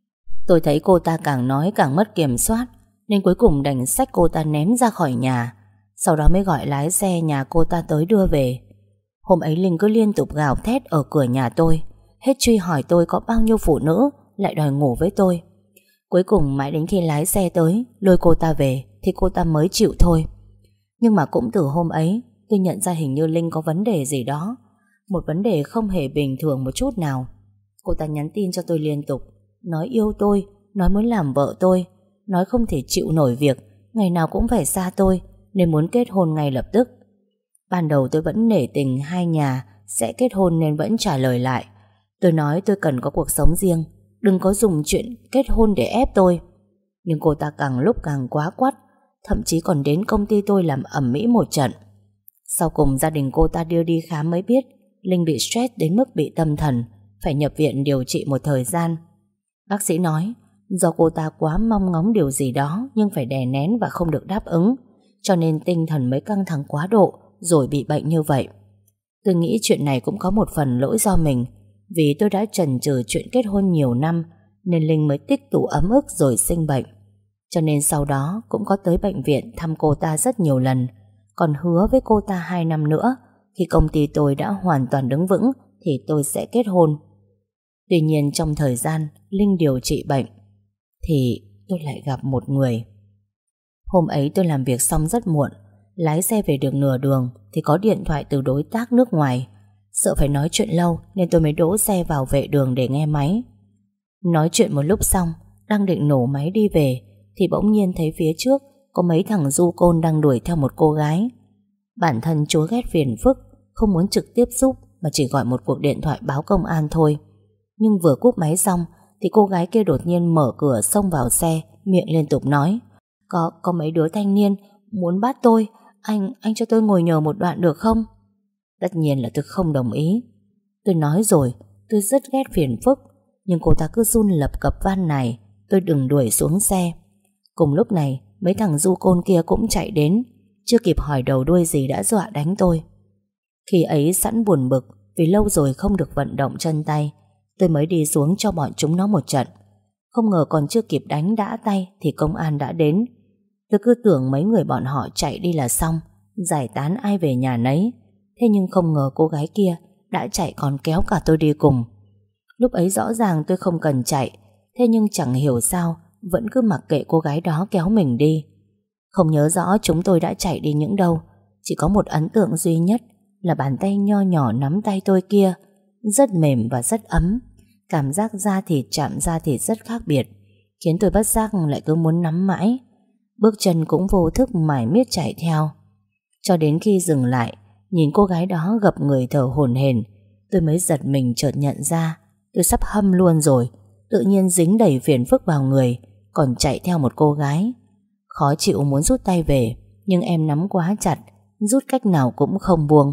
Tôi thấy cô ta càng nói càng mất kiểm soát, nên cuối cùng đành xách cô ta ném ra khỏi nhà. Sau đó mới gọi lái xe nhà cô ta tới đưa về. Hôm ấy Linh cứ liên tục gào thét ở cửa nhà tôi, hết truy hỏi tôi có bao nhiêu phụ nữ lại đòi ngủ với tôi. Cuối cùng mãi đến khi lái xe tới lôi cô ta về thì cô ta mới chịu thôi. Nhưng mà cũng từ hôm ấy tôi nhận ra hình như Linh có vấn đề gì đó. Một vấn đề không hề bình thường một chút nào. Cô ta nhắn tin cho tôi liên tục, nói yêu tôi, nói muốn làm vợ tôi, nói không thể chịu nổi việc ngày nào cũng phải xa tôi, nên muốn kết hôn ngay lập tức. Ban đầu tôi vẫn nể tình hai nhà sẽ kết hôn nên vẫn trả lời lại. Tôi nói tôi cần có cuộc sống riêng, đừng có dùng chuyện kết hôn để ép tôi. Nhưng cô ta càng lúc càng quá quắt, thậm chí còn đến công ty tôi làm ầm ĩ một trận. Sau cùng gia đình cô ta đưa đi khám mới biết Linh bị stress đến mức bị tâm thần, phải nhập viện điều trị một thời gian. Bác sĩ nói do cô ta quá mong ngóng điều gì đó nhưng phải đè nén và không được đáp ứng, cho nên tinh thần mới căng thẳng quá độ rồi bị bệnh như vậy. Tôi nghĩ chuyện này cũng có một phần lỗi do mình, vì tôi đã chần chừ chuyện kết hôn nhiều năm nên Linh mới tích tụ ấm ức rồi sinh bệnh. Cho nên sau đó cũng có tới bệnh viện thăm cô ta rất nhiều lần, còn hứa với cô ta 2 năm nữa khi công ty tôi đã hoàn toàn đứng vững thì tôi sẽ kết hôn. Tuy nhiên trong thời gian Linh điều trị bệnh thì tôi lại gặp một người. Hôm ấy tôi làm việc xong rất muộn, lái xe về được nửa đường thì có điện thoại từ đối tác nước ngoài. Sợ phải nói chuyện lâu nên tôi mới đỗ xe vào vệ đường để nghe máy. Nói chuyện một lúc xong, đang định nổ máy đi về thì bỗng nhiên thấy phía trước có mấy thằng du côn đang đuổi theo một cô gái. Bản thân chúa ghét phiền phức, không muốn trực tiếp giúp mà chỉ gọi một cuộc điện thoại báo công an thôi. Nhưng vừa cúp máy xong thì cô gái kia đột nhiên mở cửa xông vào xe, miệng liên tục nói: Có mấy đứa thanh niên muốn bắt tôi, anh cho tôi ngồi nhờ một đoạn được không? Tất nhiên là tôi không đồng ý. Tôi nói rồi, tôi rất ghét phiền phức, nhưng cô ta cứ run lập cập van nài tôi đừng đuổi xuống xe. Cùng lúc này mấy thằng du côn kia cũng chạy đến, chưa kịp hỏi đầu đuôi gì đã dọa đánh tôi. Khi ấy sẵn buồn bực vì lâu rồi không được vận động chân tay, tôi mới đi xuống cho bọn chúng nó một trận. Không ngờ còn chưa kịp đánh đã tay thì công an đã đến. Tôi cứ tưởng mấy người bọn họ chạy đi là xong, giải tán ai về nhà nấy. Thế nhưng không ngờ cô gái kia đã chạy còn kéo cả tôi đi cùng. Lúc ấy rõ ràng tôi không cần chạy, thế nhưng chẳng hiểu sao vẫn cứ mặc kệ cô gái đó kéo mình đi. Không nhớ rõ chúng tôi đã chạy đi những đâu, chỉ có một ấn tượng duy nhất là bàn tay nho nhỏ nắm tay tôi kia, rất mềm và rất ấm. Cảm giác da thịt chạm da thịt rất khác biệt, khiến tôi bất giác lại cứ muốn nắm mãi. Bước chân cũng vô thức mải miết chạy theo. Cho đến khi dừng lại, nhìn cô gái đó gập người thở hổn hển, tôi mới giật mình chợt nhận ra tôi sắp hâm luôn rồi. Tự nhiên dính đầy phiền phức vào người, còn chạy theo một cô gái. Khó chịu muốn rút tay về, nhưng em nắm quá chặt, rút cách nào cũng không buông.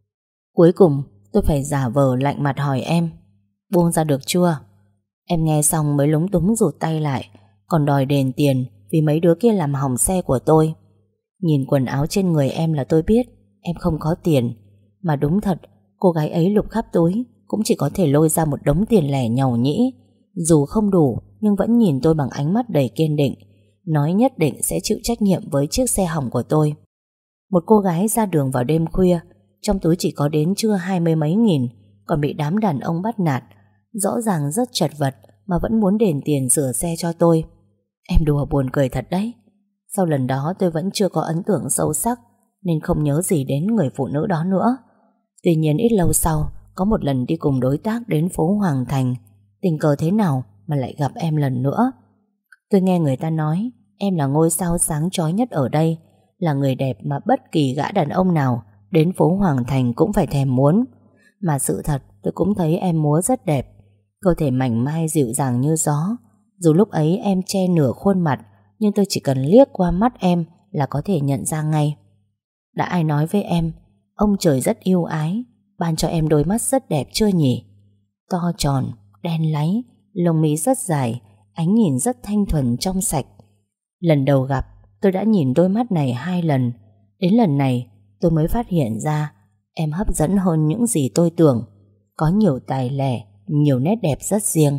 Cuối cùng tôi phải giả vờ lạnh mặt hỏi em: buông ra được chưa? Em nghe xong mới lúng túng rụt tay lại, còn đòi đền tiền vì mấy đứa kia làm hỏng xe của tôi. Nhìn quần áo trên người em là tôi biết em không có tiền. Mà đúng thật, cô gái ấy lục khắp túi cũng chỉ có thể lôi ra một đống tiền lẻ nhàu nhĩ. Dù không đủ nhưng vẫn nhìn tôi bằng ánh mắt đầy kiên định, nói nhất định sẽ chịu trách nhiệm với chiếc xe hỏng của tôi. Một cô gái ra đường vào đêm khuya, trong túi chỉ có đến chưa 20 mấy nghìn, còn bị đám đàn ông bắt nạt, rõ ràng rất chật vật mà vẫn muốn đền tiền sửa xe cho tôi. Em đùa buồn cười thật đấy. Sau lần đó tôi vẫn chưa có ấn tượng sâu sắc nên không nhớ gì đến người phụ nữ đó nữa. Tuy nhiên ít lâu sau, có một lần đi cùng đối tác đến phố Hoàng Thành, tình cờ thế nào mà lại gặp em lần nữa. Tôi nghe người ta nói em là ngôi sao sáng chói nhất ở đây, là người đẹp mà bất kỳ gã đàn ông nào đến phố Hoàng Thành cũng phải thèm muốn. Mà sự thật tôi cũng thấy em múa rất đẹp, cơ thể mảnh mai dịu dàng như gió. Dù lúc ấy em che nửa khuôn mặt, nhưng tôi chỉ cần liếc qua mắt em là có thể nhận ra ngay. Đã ai nói với em ông trời rất yêu ái, ban cho em đôi mắt rất đẹp chưa nhỉ? To tròn, đen láy, lông mi rất dài, ánh nhìn rất thanh thuần trong sạch. Lần đầu gặp tôi đã nhìn đôi mắt này 2 lần. Đến lần này tôi mới phát hiện ra em hấp dẫn hơn những gì tôi tưởng. Có nhiều tài lẻ, nhiều nét đẹp rất riêng.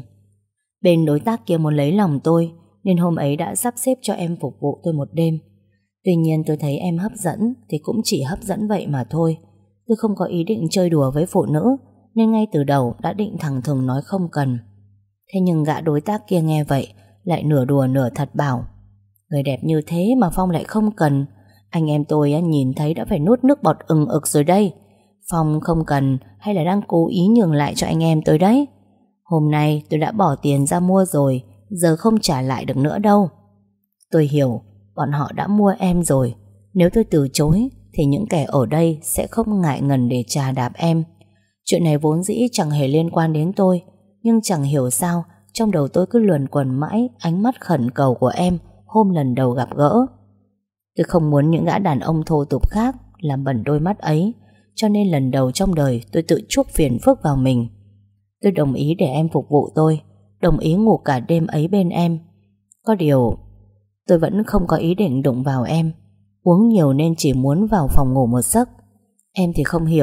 Bên đối tác kia muốn lấy lòng tôi nên hôm ấy đã sắp xếp cho em phục vụ tôi một đêm. Tuy nhiên tôi thấy em hấp dẫn thì cũng chỉ hấp dẫn vậy mà thôi. Tôi không có ý định chơi đùa với phụ nữ nên ngay từ đầu đã định thẳng thừng nói không cần. Thế nhưng gã đối tác kia nghe vậy lại nửa đùa nửa thật bảo: người đẹp như thế mà Phong lại không cần. Anh em tôi nhìn thấy đã phải nuốt nước bọt ừng ực rồi đây. Phong không cần hay là đang cố ý nhường lại cho anh em tôi đấy. Hôm nay tôi đã bỏ tiền ra mua rồi, giờ không trả lại được nữa đâu. Tôi hiểu bọn họ đã mua em rồi. Nếu tôi từ chối thì những kẻ ở đây sẽ không ngại ngần để chà đạp em. Chuyện này vốn dĩ chẳng hề liên quan đến tôi, nhưng chẳng hiểu sao trong đầu tôi cứ luẩn quẩn mãi ánh mắt khẩn cầu của em hôm lần đầu gặp gỡ. Tôi không muốn những gã đàn ông thô tục khác làm bẩn đôi mắt ấy, cho nên lần đầu trong đời tôi tự chuốc phiền phức vào mình. Tôi đồng ý để em phục vụ tôi, đồng ý ngủ cả đêm ấy bên em. Có điều tôi vẫn không có ý định đụng vào em. Uống nhiều nên chỉ muốn vào phòng ngủ một giấc. Em thì không hiểu,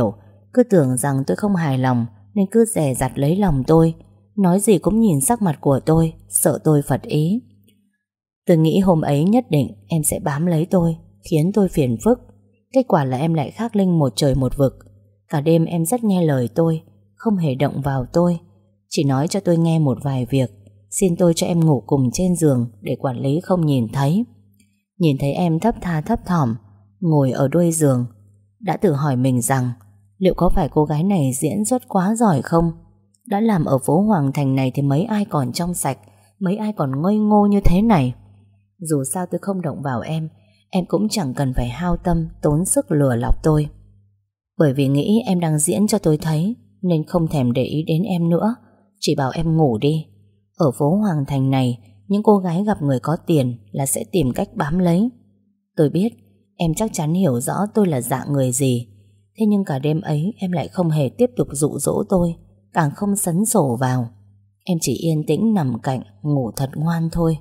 cứ tưởng rằng tôi không hài lòng nên cứ dè dặt lấy lòng tôi, nói gì cũng nhìn sắc mặt của tôi, sợ tôi phật ý. Tôi nghĩ hôm ấy nhất định em sẽ bám lấy tôi, khiến tôi phiền phức. Kết quả là em lại khác Linh một trời một vực. Cả đêm em rất nghe lời tôi, không hề động vào tôi, chỉ nói cho tôi nghe một vài việc, xin tôi cho em ngủ cùng trên giường để quản lý không nhìn thấy. Nhìn thấy em thấp tha thấp thỏm ngồi ở đuôi giường, đã tự hỏi mình rằng liệu có phải cô gái này diễn xuất quá giỏi không? Đã làm ở phố Hoàng Thành này thì mấy ai còn trong sạch, mấy ai còn ngây ngô như thế này. Dù sao tôi không động vào em cũng chẳng cần phải hao tâm tốn sức lừa lọc tôi. Bởi vì nghĩ em đang diễn cho tôi thấy nên không thèm để ý đến em nữa, chỉ bảo em ngủ đi. Ở phố Hoàng Thành này, những cô gái gặp người có tiền là sẽ tìm cách bám lấy. Tôi biết em chắc chắn hiểu rõ tôi là dạng người gì. Thế nhưng cả đêm ấy em lại không hề tiếp tục dụ dỗ tôi, càng không sấn sổ vào. Em chỉ yên tĩnh nằm cạnh, ngủ thật ngoan thôi.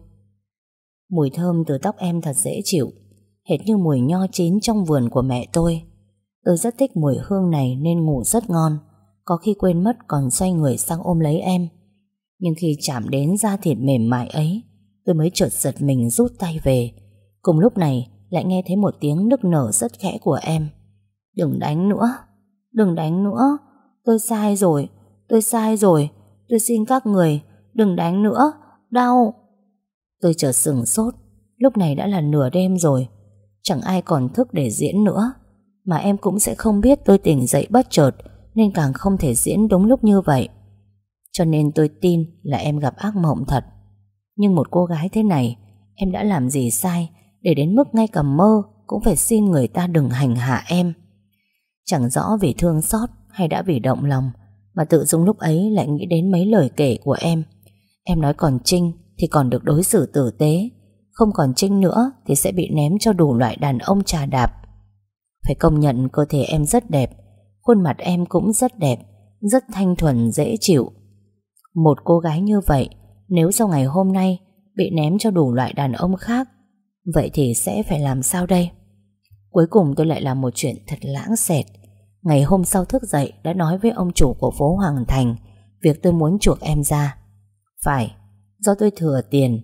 Mùi thơm từ tóc em thật dễ chịu, hệt như mùi nho chín trong vườn của mẹ tôi. Tôi rất thích mùi hương này nên ngủ rất ngon. Có khi quên mất còn xoay người sang ôm lấy em. Nhưng khi chạm đến da thịt mềm mại ấy, tôi mới chợt giật mình rút tay về. Cùng lúc này lại nghe thấy một tiếng nức nở rất khẽ của em. Đừng đánh nữa, đừng đánh nữa. Tôi sai rồi, tôi sai rồi. Tôi xin các người, đừng đánh nữa, đau. Tôi chợt sửng sốt. Lúc này đã là nửa đêm rồi, chẳng ai còn thức để diễn nữa. Mà em cũng sẽ không biết tôi tỉnh dậy bất chợt, nên càng không thể diễn đúng lúc như vậy. Cho nên tôi tin là em gặp ác mộng thật. Nhưng một cô gái thế này, em đã làm gì sai để đến mức ngay cả mơ cũng phải xin người ta đừng hành hạ em? Chẳng rõ vì thương xót hay đã vì động lòng mà tự dưng lúc ấy lại nghĩ đến mấy lời kể của em. Em nói còn Trinh thì còn được đối xử tử tế, không còn Trinh nữa thì sẽ bị ném cho đủ loại đàn ông chà đạp. Phải công nhận cơ thể em rất đẹp, khuôn mặt em cũng rất đẹp, rất thanh thuần dễ chịu. Một cô gái như vậy, nếu sau ngày hôm nay bị ném cho đủ loại đàn ông khác, vậy thì sẽ phải làm sao đây? Cuối cùng tôi lại làm một chuyện thật lãng xẹt. Ngày hôm sau thức dậy đã nói với ông chủ của phố Hoàng Thành việc tôi muốn chuộc em ra. Phải, do tôi thừa tiền,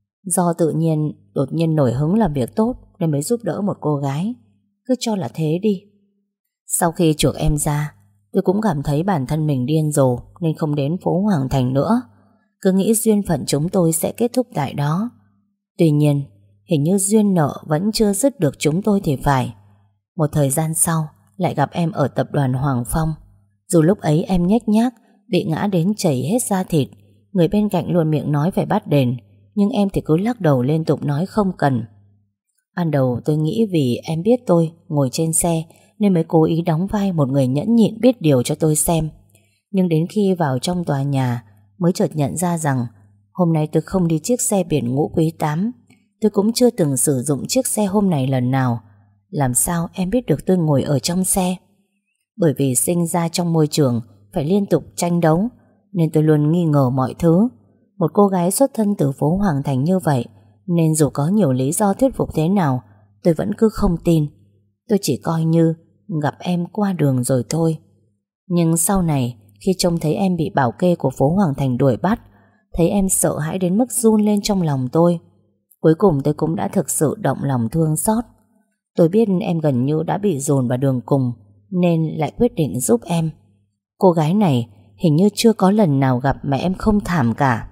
do đột nhiên nổi hứng làm việc tốt nên mới giúp đỡ một cô gái. Cứ cho là thế đi. Sau khi chuộc em ra, tôi cũng cảm thấy bản thân mình điên rồ nên không đến phố Hoàng Thành nữa. Cứ nghĩ duyên phận chúng tôi sẽ kết thúc tại đó. Tuy nhiên, hình như duyên nợ vẫn chưa dứt được chúng tôi thì phải. Một thời gian sau, lại gặp em ở tập đoàn Hoàng Phong. Dù lúc ấy em nhếch nhác, bị ngã đến chảy hết da thịt, người bên cạnh luôn miệng nói phải bắt đền, nhưng em thì cứ lắc đầu liên tục nói không cần. Ban đầu tôi nghĩ vì em biết tôi ngồi trên xe nên mới cố ý đóng vai một người nhẫn nhịn biết điều cho tôi xem. Nhưng đến khi vào trong tòa nhà mới chợt nhận ra rằng hôm nay tôi không đi chiếc xe biển Ngũ Quý 8. Tôi cũng chưa từng sử dụng chiếc xe hôm này lần nào. Làm sao em biết được tôi ngồi ở trong xe? Bởi vì sinh ra trong môi trường phải liên tục tranh đấu nên tôi luôn nghi ngờ mọi thứ. Một cô gái xuất thân từ phố Hoàng Thành như vậy nên dù có nhiều lý do thuyết phục thế nào tôi vẫn cứ không tin. Tôi chỉ coi như gặp em qua đường rồi thôi. Nhưng sau này khi trông thấy em bị bảo kê của phố Hoàng Thành đuổi bắt, thấy em sợ hãi đến mức run lên trong lòng tôi. Cuối cùng tôi cũng đã thực sự động lòng thương xót. Tôi biết em gần như đã bị dồn vào đường cùng nên lại quyết định giúp em. Cô gái này hình như chưa có lần nào gặp mà em không thảm cả.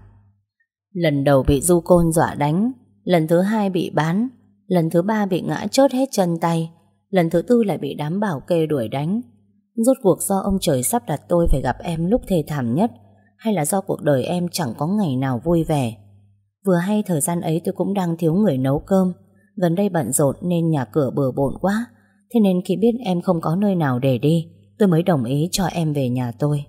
Lần đầu bị du côn dọa đánh, lần thứ hai bị bán, lần thứ ba bị ngã chớt hết chân tay, lần thứ tư lại bị đám bảo kê đuổi đánh. Rốt cuộc do ông trời sắp đặt tôi phải gặp em lúc thê thảm nhất, hay là do cuộc đời em chẳng có ngày nào vui vẻ? Vừa hay thời gian ấy tôi cũng đang thiếu người nấu cơm, gần đây bận rộn nên nhà cửa bừa bộn quá. Thế nên khi biết em không có nơi nào để đi, tôi mới đồng ý cho em về nhà tôi.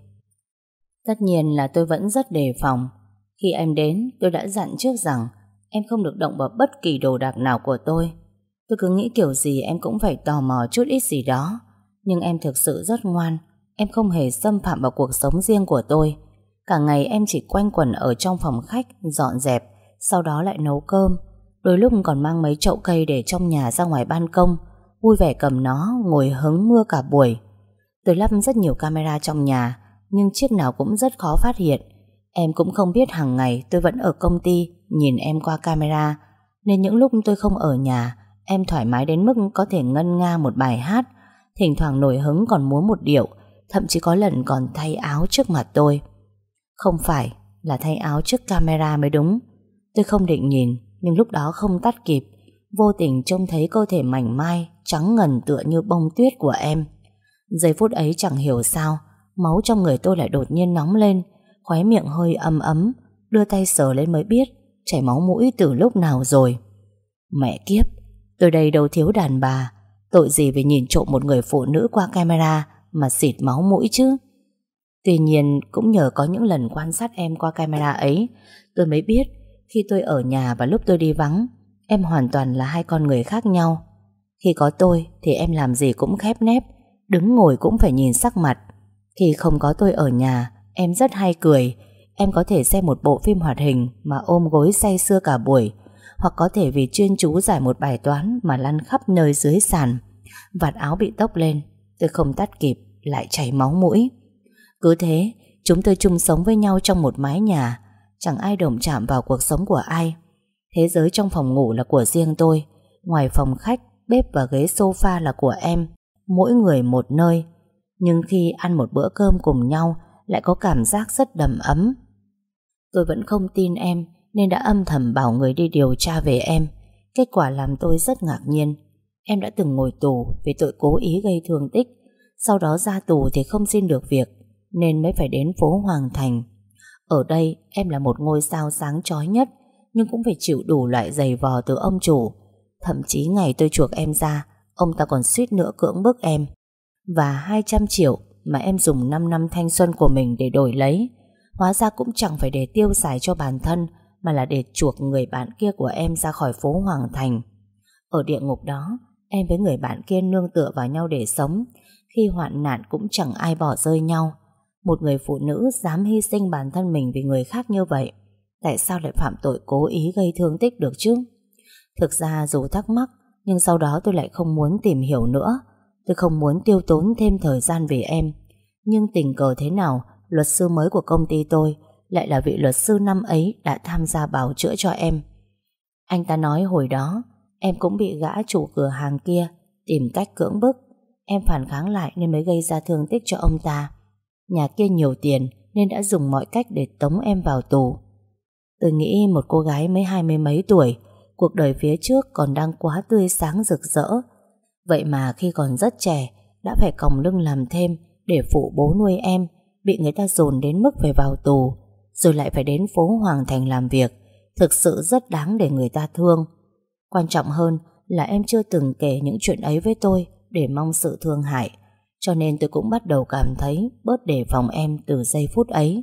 Tất nhiên là tôi vẫn rất đề phòng. Khi em đến, tôi đã dặn trước rằng em không được động vào bất kỳ đồ đạc nào của tôi. Tôi cứ nghĩ kiểu gì em cũng phải tò mò chút ít gì đó. Nhưng em thực sự rất ngoan. Em không hề xâm phạm vào cuộc sống riêng của tôi. Cả ngày em chỉ quanh quẩn ở trong phòng khách, dọn dẹp, sau đó lại nấu cơm. Đôi lúc còn mang mấy chậu cây để trong nhà ra ngoài ban công, vui vẻ cầm nó, ngồi hứng mưa cả buổi. Tôi lắp rất nhiều camera trong nhà, nhưng chiếc nào cũng rất khó phát hiện. Em cũng không biết hàng ngày tôi vẫn ở công ty nhìn em qua camera, nên những lúc tôi không ở nhà, em thoải mái đến mức có thể ngân nga một bài hát, thỉnh thoảng nổi hứng còn múa một điệu, thậm chí có lần còn thay áo trước mặt tôi. Không phải là thay áo trước camera mới đúng. Tôi không định nhìn, nhưng lúc đó không tắt kịp, vô tình trông thấy cơ thể mảnh mai, trắng ngần tựa như bông tuyết của em. Giây phút ấy chẳng hiểu sao, máu trong người tôi lại đột nhiên nóng lên, khóe miệng hơi ấm ấm, đưa tay sờ lên mới biết chảy máu mũi từ lúc nào rồi. Mẹ kiếp, tôi đây đâu thiếu đàn bà, tội gì vì nhìn trộm một người phụ nữ qua camera mà xịt máu mũi chứ. Tuy nhiên cũng nhờ có những lần quan sát em qua camera ấy, tôi mới biết khi tôi ở nhà và lúc tôi đi vắng, em hoàn toàn là hai con người khác nhau. Khi có tôi thì em làm gì cũng khép nép, đứng ngồi cũng phải nhìn sắc mặt. Khi không có tôi ở nhà, em rất hay cười. Em có thể xem một bộ phim hoạt hình mà ôm gối say sưa cả buổi, hoặc có thể vì chuyên chú giải một bài toán mà lăn khắp nơi dưới sàn. Vạt áo bị tốc lên, tôi không tắt kịp, lại chảy máu mũi. Cứ thế, chúng tôi chung sống với nhau trong một mái nhà, chẳng ai động chạm vào cuộc sống của ai. Thế giới trong phòng ngủ là của riêng tôi, ngoài phòng khách, bếp và ghế sofa là của em, mỗi người một nơi. Nhưng khi ăn một bữa cơm cùng nhau lại có cảm giác rất đầm ấm. Tôi vẫn không tin em, nên đã âm thầm bảo người đi điều tra về em. Kết quả làm tôi rất ngạc nhiên. Em đã từng ngồi tù vì tội cố ý gây thương tích. Sau đó ra tù thì không xin được việc, nên mới phải đến phố Hoàng Thành. Ở đây em là một ngôi sao sáng chói nhất, nhưng cũng phải chịu đủ loại giày vò từ ông chủ. Thậm chí ngày tôi chuộc em ra, ông ta còn suýt nữa cưỡng bức em. Và 200 triệu mà em dùng 5 năm thanh xuân của mình để đổi lấy, hóa ra cũng chẳng phải để tiêu xài cho bản thân, mà là để chuộc người bạn kia của em ra khỏi phố Hoàng Thành. Ở địa ngục đó, em với người bạn kia nương tựa vào nhau để sống. Khi hoạn nạn cũng chẳng ai bỏ rơi nhau. Một người phụ nữ dám hy sinh bản thân mình vì người khác như vậy, tại sao lại phạm tội cố ý gây thương tích được chứ? Thực ra dù thắc mắc, nhưng sau đó tôi lại không muốn tìm hiểu nữa. Tôi không muốn tiêu tốn thêm thời gian về em. Nhưng tình cờ thế nào, luật sư mới của công ty tôi lại là vị luật sư năm ấy đã tham gia bào chữa cho em. Anh ta nói hồi đó em cũng bị gã chủ cửa hàng kia tìm cách cưỡng bức. Em phản kháng lại nên mới gây ra thương tích cho ông ta. Nhà kia nhiều tiền nên đã dùng mọi cách để tống em vào tù. Tôi nghĩ một cô gái mới 20 mấy tuổi, cuộc đời phía trước còn đang quá tươi sáng rực rỡ. Vậy mà khi còn rất trẻ đã phải còng lưng làm thêm để phụ bố nuôi em, bị người ta dồn đến mức phải vào tù, rồi lại phải đến phố Hoàng Thành làm việc. Thực sự rất đáng để người ta thương. Quan trọng hơn là em chưa từng kể những chuyện ấy với tôi để mong sự thương hại, cho nên tôi cũng bắt đầu cảm thấy bớt đề phòng em từ giây phút ấy.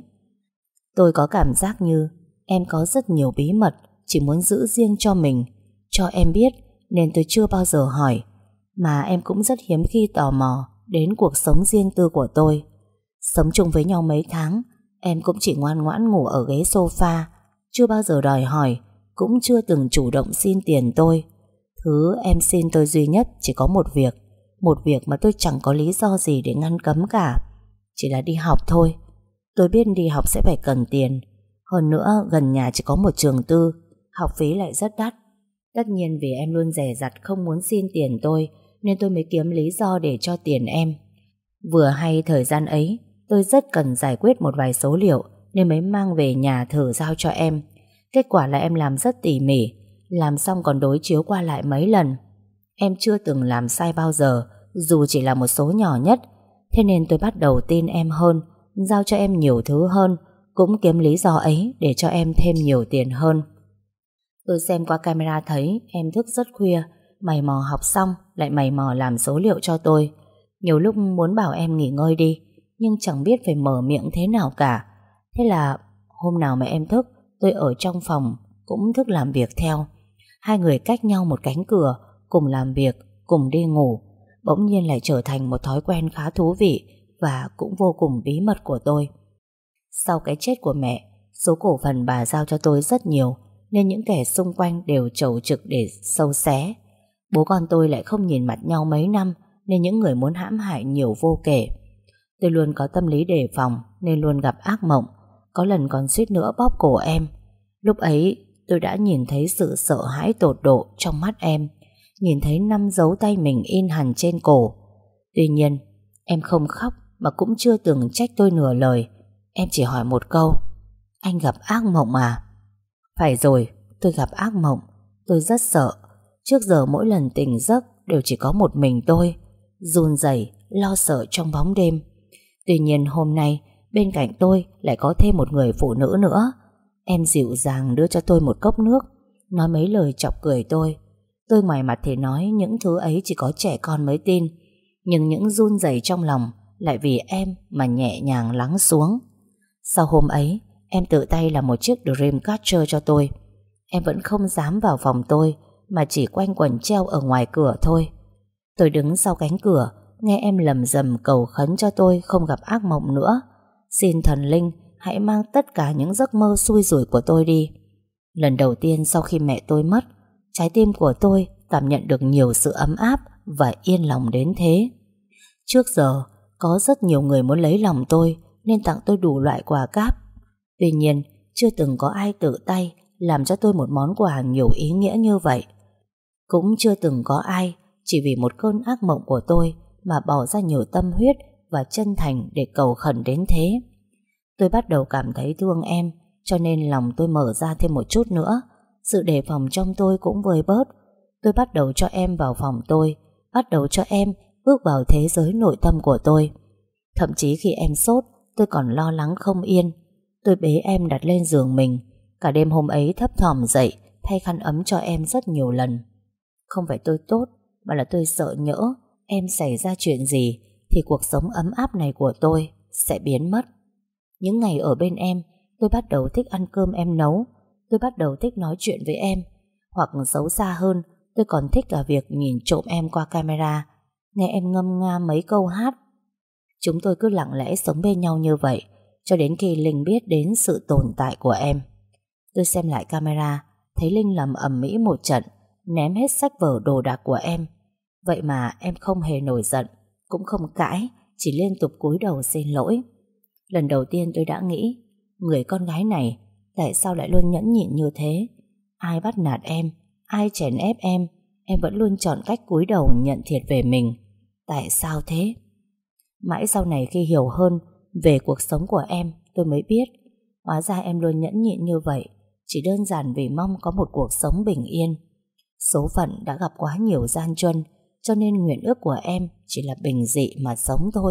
Tôi có cảm giác như em có rất nhiều bí mật chỉ muốn giữ riêng cho mình, cho em biết, nên tôi chưa bao giờ hỏi. Mà em cũng rất hiếm khi tò mò đến cuộc sống riêng tư của tôi. Sống chung với nhau mấy tháng, em cũng chỉ ngoan ngoãn ngủ ở ghế sofa, chưa bao giờ đòi hỏi, cũng chưa từng chủ động xin tiền tôi. Thứ em xin tôi duy nhất chỉ có một việc, một việc mà tôi chẳng có lý do gì để ngăn cấm cả, chỉ là đi học thôi. Tôi biết đi học sẽ phải cần tiền, hơn nữa gần nhà chỉ có một trường tư, học phí lại rất đắt. Tất nhiên vì em luôn dè dặt không muốn xin tiền tôi, nên tôi mới kiếm lý do để cho tiền em. Vừa hay thời gian ấy tôi rất cần giải quyết một vài số liệu, nên mới mang về nhà thử giao cho em. Kết quả là em làm rất tỉ mỉ, làm xong còn đối chiếu qua lại mấy lần. Em chưa từng làm sai bao giờ, dù chỉ là một số nhỏ nhất. Thế nên tôi bắt đầu tin em hơn, giao cho em nhiều thứ hơn, cũng kiếm lý do ấy để cho em thêm nhiều tiền hơn. Tôi xem qua camera thấy em thức rất khuya, mày mò học xong lại mày mò làm số liệu cho tôi. Nhiều lúc muốn bảo em nghỉ ngơi đi, nhưng chẳng biết phải mở miệng thế nào cả. Thế là hôm nào mà em thức, tôi ở trong phòng cũng thức làm việc theo. Hai người cách nhau một cánh cửa, cùng làm việc, cùng đi ngủ, bỗng nhiên lại trở thành một thói quen khá thú vị và cũng vô cùng bí mật của tôi. Sau cái chết của mẹ, số cổ phần bà giao cho tôi rất nhiều, nên những kẻ xung quanh đều chầu trực để xâu xé. Bố con tôi lại không nhìn mặt nhau mấy năm, nên những người muốn hãm hại nhiều vô kể. Tôi luôn có tâm lý đề phòng nên luôn gặp ác mộng, có lần còn suýt nữa bóp cổ em. Lúc ấy tôi đã nhìn thấy sự sợ hãi tột độ trong mắt em, nhìn thấy 5 dấu tay mình in hẳn trên cổ. Tuy nhiên em không khóc mà cũng chưa từng trách tôi nửa lời. Em chỉ hỏi một câu: anh gặp ác mộng à? Phải rồi, tôi gặp ác mộng. Tôi rất sợ. Trước giờ mỗi lần tỉnh giấc đều chỉ có một mình tôi, run rẩy, lo sợ trong bóng đêm. Tuy nhiên hôm nay bên cạnh tôi lại có thêm một người phụ nữ nữa. Em dịu dàng đưa cho tôi một cốc nước, nói mấy lời chọc cười tôi. Tôi ngoài mặt thì nói những thứ ấy chỉ có trẻ con mới tin, nhưng những run rẩy trong lòng lại vì em mà nhẹ nhàng lắng xuống. Sau hôm ấy, em tự tay làm một chiếc Dreamcatcher cho tôi. Em vẫn không dám vào phòng tôi, mà chỉ quanh quẩn treo ở ngoài cửa thôi. Tôi đứng sau cánh cửa, nghe em lầm rầm cầu khấn cho tôi không gặp ác mộng nữa. Xin thần linh hãy mang tất cả những giấc mơ xui rủi của tôi đi. Lần đầu tiên sau khi mẹ tôi mất, trái tim của tôi cảm nhận được nhiều sự ấm áp và yên lòng đến thế. Trước giờ có rất nhiều người muốn lấy lòng tôi nên tặng tôi đủ loại quà cáp. Tuy nhiên chưa từng có ai tự tay làm cho tôi một món quà nhiều ý nghĩa như vậy. Cũng chưa từng có ai chỉ vì một cơn ác mộng của tôi mà bỏ ra nhiều tâm huyết và chân thành để cầu khẩn đến thế. Tôi bắt đầu cảm thấy thương em, cho nên lòng tôi mở ra thêm một chút nữa. Sự đề phòng trong tôi cũng vơi bớt. Tôi bắt đầu cho em vào phòng tôi, bắt đầu cho em bước vào thế giới nội tâm của tôi. Thậm chí khi em sốt, tôi còn lo lắng không yên. Tôi bế em đặt lên giường mình. Cả đêm hôm ấy thấp thỏm dậy, thay khăn ấm cho em rất nhiều lần. Không phải tôi tốt, mà là tôi sợ nhỡ em xảy ra chuyện gì thì cuộc sống ấm áp này của tôi sẽ biến mất. Những ngày ở bên em, tôi bắt đầu thích ăn cơm em nấu. Tôi bắt đầu thích nói chuyện với em. Hoặc xấu xa hơn, tôi còn thích cả việc nhìn trộm em qua camera, nghe em ngâm nga mấy câu hát. Chúng tôi cứ lặng lẽ sống bên nhau như vậy cho đến khi Linh biết đến sự tồn tại của em. Tôi xem lại camera, thấy Linh làm ầm ĩ một trận, ném hết sách vở đồ đạc của em. Vậy mà em không hề nổi giận, cũng không cãi, chỉ liên tục cúi đầu xin lỗi. Lần đầu tiên tôi đã nghĩ, người con gái này tại sao lại luôn nhẫn nhịn như thế? Ai bắt nạt em, ai chèn ép em vẫn luôn chọn cách cúi đầu nhận thiệt về mình. Tại sao thế? Mãi sau này khi hiểu hơn về cuộc sống của em, tôi mới biết hóa ra em luôn nhẫn nhịn như vậy chỉ đơn giản vì mong có một cuộc sống bình yên. Số phận đã gặp quá nhiều gian truân, cho nên nguyện ước của em chỉ là bình dị mà sống thôi.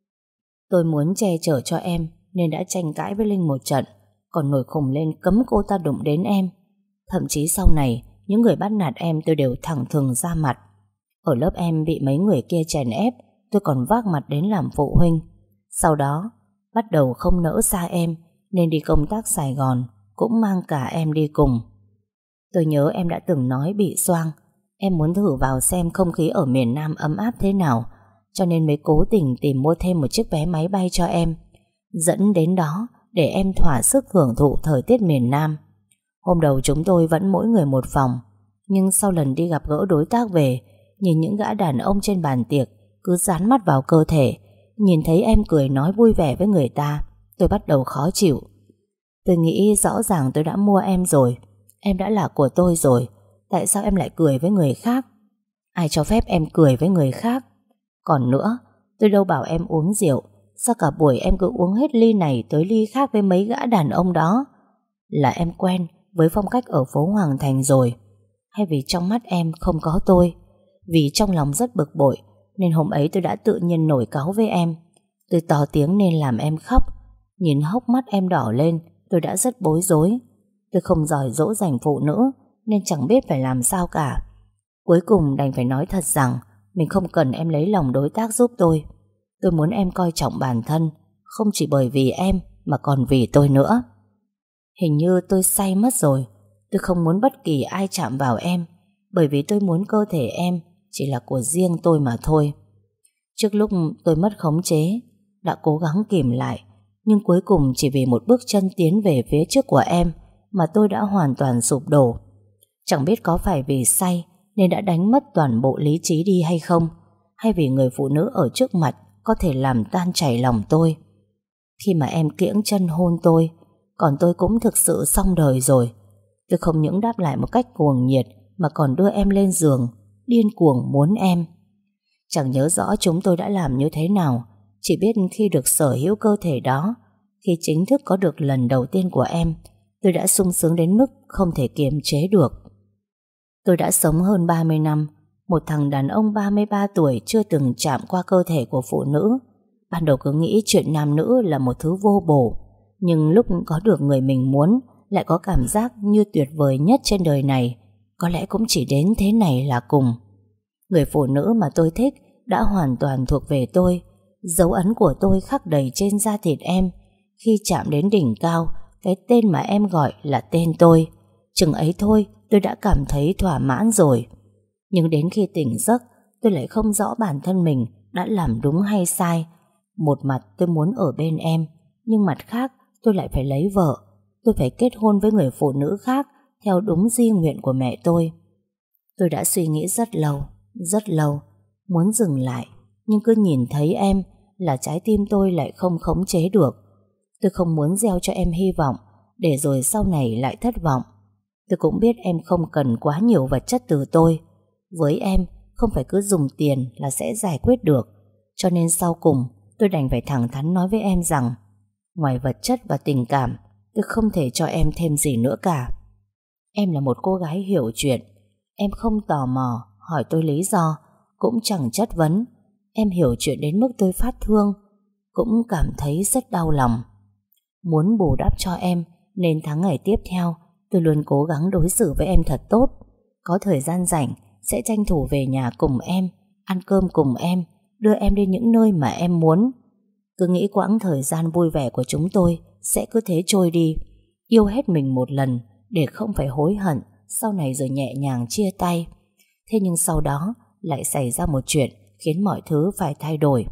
Tôi muốn che chở cho em nên đã tranh cãi với Linh một trận, còn nổi khùng lên cấm cô ta đụng đến em. Thậm chí sau này những người bắt nạt em tôi đều thẳng thừng ra mặt. Ở lớp em bị mấy người kia chèn ép, tôi còn vác mặt đến làm phụ huynh. Sau đó bắt đầu không nỡ xa em nên đi công tác Sài Gòn, cũng mang cả em đi cùng. Tôi nhớ em đã từng nói bị xoang, em muốn thử vào xem không khí ở miền Nam ấm áp thế nào, cho nên mới cố tình tìm mua thêm một chiếc vé máy bay cho em, dẫn đến đó để em thỏa sức hưởng thụ thời tiết miền Nam. Hôm đầu chúng tôi vẫn mỗi người một phòng, nhưng sau lần đi gặp gỡ đối tác về, nhìn những gã đàn ông trên bàn tiệc cứ dán mắt vào cơ thể, nhìn thấy em cười nói vui vẻ với người ta, tôi bắt đầu khó chịu. Tôi nghĩ rõ ràng tôi đã mua em rồi, em đã là của tôi rồi, tại sao em lại cười với người khác? Ai cho phép em cười với người khác? Còn nữa, tôi đâu bảo em uống rượu, sao cả buổi em cứ uống hết ly này tới ly khác với mấy gã đàn ông đó? Là em quen với phong cách ở phố Hoàng Thành rồi, hay vì trong mắt em không có tôi? Vì trong lòng rất bực bội nên hôm ấy tôi đã tự nhiên nổi cáu với em. Tôi to tiếng nên làm em khóc. Nhìn hốc mắt em đỏ lên, tôi đã rất bối rối. Tôi không giỏi dỗ dành phụ nữ nên chẳng biết phải làm sao cả. Cuối cùng đành phải nói thật rằng mình không cần em lấy lòng đối tác giúp tôi. Tôi muốn em coi trọng bản thân, không chỉ bởi vì em mà còn vì tôi nữa. Hình như tôi say mất rồi. Tôi không muốn bất kỳ ai chạm vào em, bởi vì tôi muốn cơ thể em chỉ là của riêng tôi mà thôi. Trước lúc tôi mất khống chế, đã cố gắng kìm lại, nhưng cuối cùng chỉ vì một bước chân tiến về phía trước của em mà tôi đã hoàn toàn sụp đổ. Chẳng biết có phải vì say nên đã đánh mất toàn bộ lý trí đi hay không, hay vì người phụ nữ ở trước mặt có thể làm tan chảy lòng tôi. Khi mà em kiễng chân hôn tôi, còn tôi cũng thực sự xong đời rồi. Tôi không những đáp lại một cách cuồng nhiệt mà còn đưa em lên giường, điên cuồng muốn em. Chẳng nhớ rõ chúng tôi đã làm như thế nào, chỉ biết khi được sở hữu cơ thể đó, khi chính thức có được lần đầu tiên của em, tôi đã sung sướng đến mức không thể kiềm chế được. Tôi đã sống hơn 30 năm, một thằng đàn ông 33 tuổi chưa từng chạm qua cơ thể của phụ nữ. Ban đầu cứ nghĩ chuyện nam nữ là một thứ vô bổ, nhưng lúc có được người mình muốn, lại có cảm giác như tuyệt vời nhất trên đời này. Có lẽ cũng chỉ đến thế này là cùng. Người phụ nữ mà tôi thích đã hoàn toàn thuộc về tôi. Dấu ấn của tôi khắc đầy trên da thịt em. Khi chạm đến đỉnh cao, cái tên mà em gọi là tên tôi. Chừng ấy thôi tôi đã cảm thấy thỏa mãn rồi. Nhưng đến khi tỉnh giấc, tôi lại không rõ bản thân mình đã làm đúng hay sai. Một mặt tôi muốn ở bên em, nhưng mặt khác tôi lại phải lấy vợ. Tôi phải kết hôn với người phụ nữ khác theo đúng di nguyện của mẹ tôi. Tôi đã suy nghĩ rất lâu, muốn dừng lại, nhưng cứ nhìn thấy em là trái tim tôi lại không khống chế được. Tôi không muốn gieo cho em hy vọng, để rồi sau này lại thất vọng. Tôi cũng biết em không cần quá nhiều vật chất từ tôi. Với em, không phải cứ dùng tiền là sẽ giải quyết được. Cho nên sau cùng, tôi đành phải thẳng thắn nói với em rằng, ngoài vật chất và tình cảm, tôi không thể cho em thêm gì nữa cả. Em là một cô gái hiểu chuyện. Em không tò mò hỏi tôi lý do, cũng chẳng chất vấn. Em hiểu chuyện đến mức tôi phát thương, cũng cảm thấy rất đau lòng. Muốn bù đắp cho em, nên tháng ngày tiếp theo tôi luôn cố gắng đối xử với em thật tốt. Có thời gian rảnh sẽ tranh thủ về nhà cùng em, ăn cơm cùng em, đưa em đến những nơi mà em muốn. Cứ nghĩ quãng thời gian vui vẻ của chúng tôi sẽ cứ thế trôi đi. Yêu hết mình một lần để không phải hối hận sau này rồi nhẹ nhàng chia tay. Thế nhưng sau đó lại xảy ra một chuyện khiến mọi thứ phải thay đổi.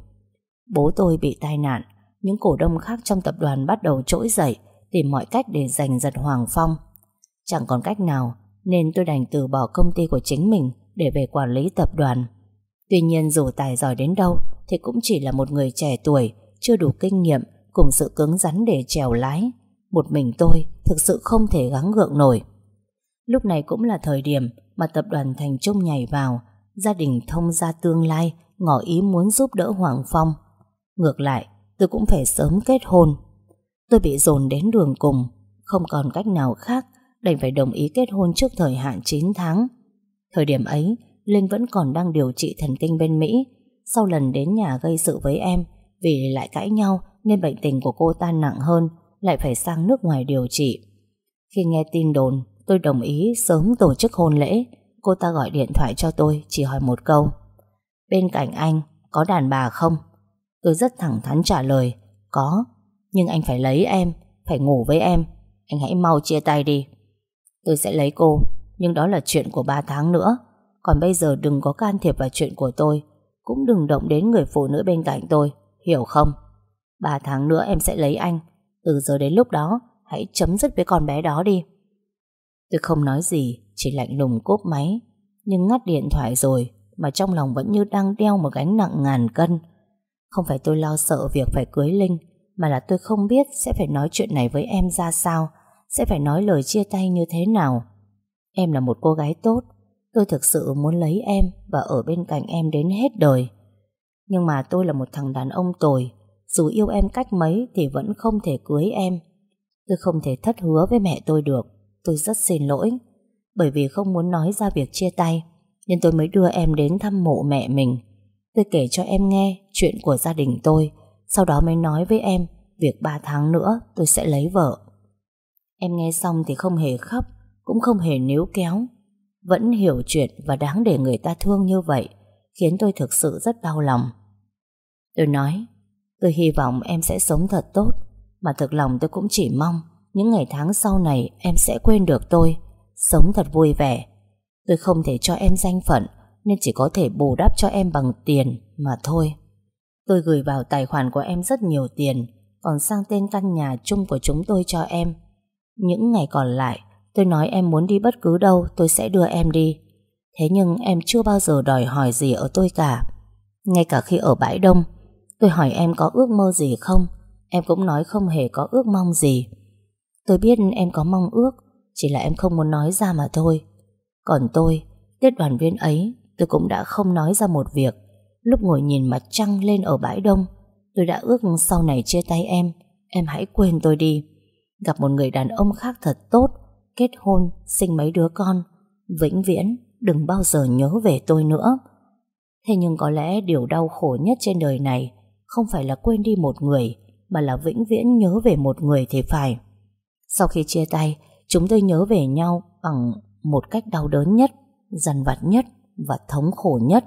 Bố tôi bị tai nạn. Những cổ đông khác trong tập đoàn bắt đầu trỗi dậy, tìm mọi cách để giành giật Hoàng Phong. Chẳng còn cách nào nên tôi đành từ bỏ công ty của chính mình để về quản lý tập đoàn. Tuy nhiên dù tài giỏi đến đâu thì cũng chỉ là một người trẻ tuổi, chưa đủ kinh nghiệm cùng sự cứng rắn để chèo lái. Một mình tôi thực sự không thể gắng gượng nổi. Lúc này cũng là thời điểm mà tập đoàn Thành Trung nhảy vào. Gia đình thông gia tương lai ngỏ ý muốn giúp đỡ Hoàng Phong. Ngược lại, tôi cũng phải sớm kết hôn. Tôi bị dồn đến đường cùng, không còn cách nào khác, đành phải đồng ý kết hôn trước thời hạn 9 tháng. Thời điểm ấy, Linh vẫn còn đang điều trị thần kinh bên Mỹ. Sau lần đến nhà gây sự với em, vì lại cãi nhau nên bệnh tình của cô ta nặng hơn, lại phải sang nước ngoài điều trị. Khi nghe tin đồn, tôi đồng ý sớm tổ chức hôn lễ. Cô ta gọi điện thoại cho tôi, chỉ hỏi một câu: bên cạnh anh có đàn bà không? Tôi rất thẳng thắn trả lời: có, nhưng anh phải lấy em, phải ngủ với em. Anh hãy mau chia tay đi. Tôi sẽ lấy cô, nhưng đó là chuyện của 3 tháng nữa. Còn bây giờ đừng có can thiệp vào chuyện của tôi, cũng đừng động đến người phụ nữ bên cạnh tôi, hiểu không? 3 tháng nữa em sẽ lấy anh. Từ giờ đến lúc đó hãy chấm dứt với con bé đó đi. Tôi không nói gì, chỉ lạnh lùng cúp máy. Nhưng ngắt điện thoại rồi mà trong lòng vẫn như đang đeo một gánh nặng ngàn cân. Không phải tôi lo sợ việc phải cưới Linh, mà là tôi không biết sẽ phải nói chuyện này với em ra sao, sẽ phải nói lời chia tay như thế nào. Em là một cô gái tốt, tôi thực sự muốn lấy em và ở bên cạnh em đến hết đời. Nhưng mà tôi là một thằng đàn ông tồi, dù yêu em cách mấy thì vẫn không thể cưới em. Tôi không thể thất hứa với mẹ tôi được. Tôi rất xin lỗi. Bởi vì không muốn nói ra việc chia tay nên tôi mới đưa em đến thăm mộ mẹ mình. Tôi kể cho em nghe chuyện của gia đình tôi, sau đó mới nói với em việc 3 tháng nữa tôi sẽ lấy vợ. Em nghe xong thì không hề khóc, cũng không hề níu kéo. Vẫn hiểu chuyện và đáng để người ta thương như vậy, khiến tôi thực sự rất đau lòng. Tôi nói, tôi hy vọng em sẽ sống thật tốt, mà thực lòng tôi cũng chỉ mong những ngày tháng sau này em sẽ quên được tôi, sống thật vui vẻ. Tôi không thể cho em danh phận, nên chỉ có thể bù đắp cho em bằng tiền mà thôi. Tôi gửi vào tài khoản của em rất nhiều tiền, còn sang tên căn nhà chung của chúng tôi cho em. Những ngày còn lại, tôi nói em muốn đi bất cứ đâu tôi sẽ đưa em đi. Thế nhưng em chưa bao giờ đòi hỏi gì ở tôi cả. Ngay cả khi ở bãi đông, Tôi hỏi em có ước mơ gì không? Em cũng nói không hề có ước mong gì. Tôi biết em có mong ước, chỉ là em không muốn nói ra mà thôi. Còn tôi, tiết đoàn viên ấy, tôi cũng đã không nói ra một việc. Lúc ngồi nhìn mặt trăng lên ở bãi đông, tôi đã ước sau này chia tay em hãy quên tôi đi. Gặp một người đàn ông khác thật tốt, kết hôn, sinh mấy đứa con, vĩnh viễn đừng bao giờ nhớ về tôi nữa. Thế nhưng có lẽ điều đau khổ nhất trên đời này không phải là quên đi một người, mà là vĩnh viễn nhớ về một người thì phải. Sau khi chia tay, chúng tôi nhớ về nhau bằng một cách đau đớn nhất, dằn vặt nhất và thống khổ nhất.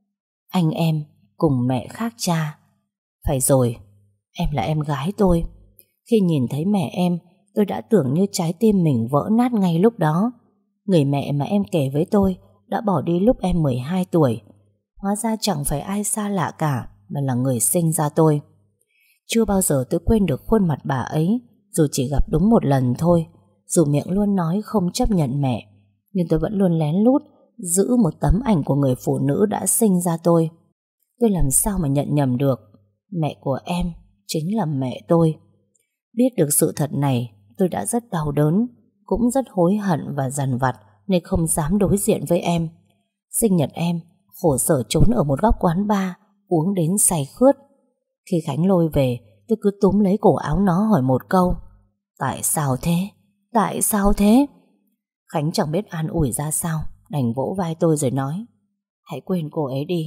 Anh em cùng mẹ khác cha. Phải rồi, em là em gái tôi. Khi nhìn thấy mẹ em, tôi đã tưởng như trái tim mình vỡ nát ngay lúc đó. Người mẹ mà em kể với tôi đã bỏ đi lúc em 12 tuổi. Hóa ra chẳng phải ai xa lạ cả, mà là người sinh ra tôi. Chưa bao giờ tôi quên được khuôn mặt bà ấy, dù chỉ gặp đúng một lần thôi. Dù miệng luôn nói không chấp nhận mẹ, nhưng tôi vẫn luôn lén lút giữ một tấm ảnh của người phụ nữ đã sinh ra tôi. Tôi làm sao mà nhận nhầm được, mẹ của em chính là mẹ tôi. Biết được sự thật này, tôi đã rất đau đớn, cũng rất hối hận và dằn vặt, nên không dám đối diện với em. Sinh nhật em, khổ sở trốn ở một góc quán bar, uống đến say khướt. Khi Khánh lôi về, tôi cứ túm lấy cổ áo nó hỏi một câu: tại sao thế? Tại sao thế? Khánh chẳng biết an ủi ra sao, đành vỗ vai tôi rồi nói: hãy quên cô ấy đi.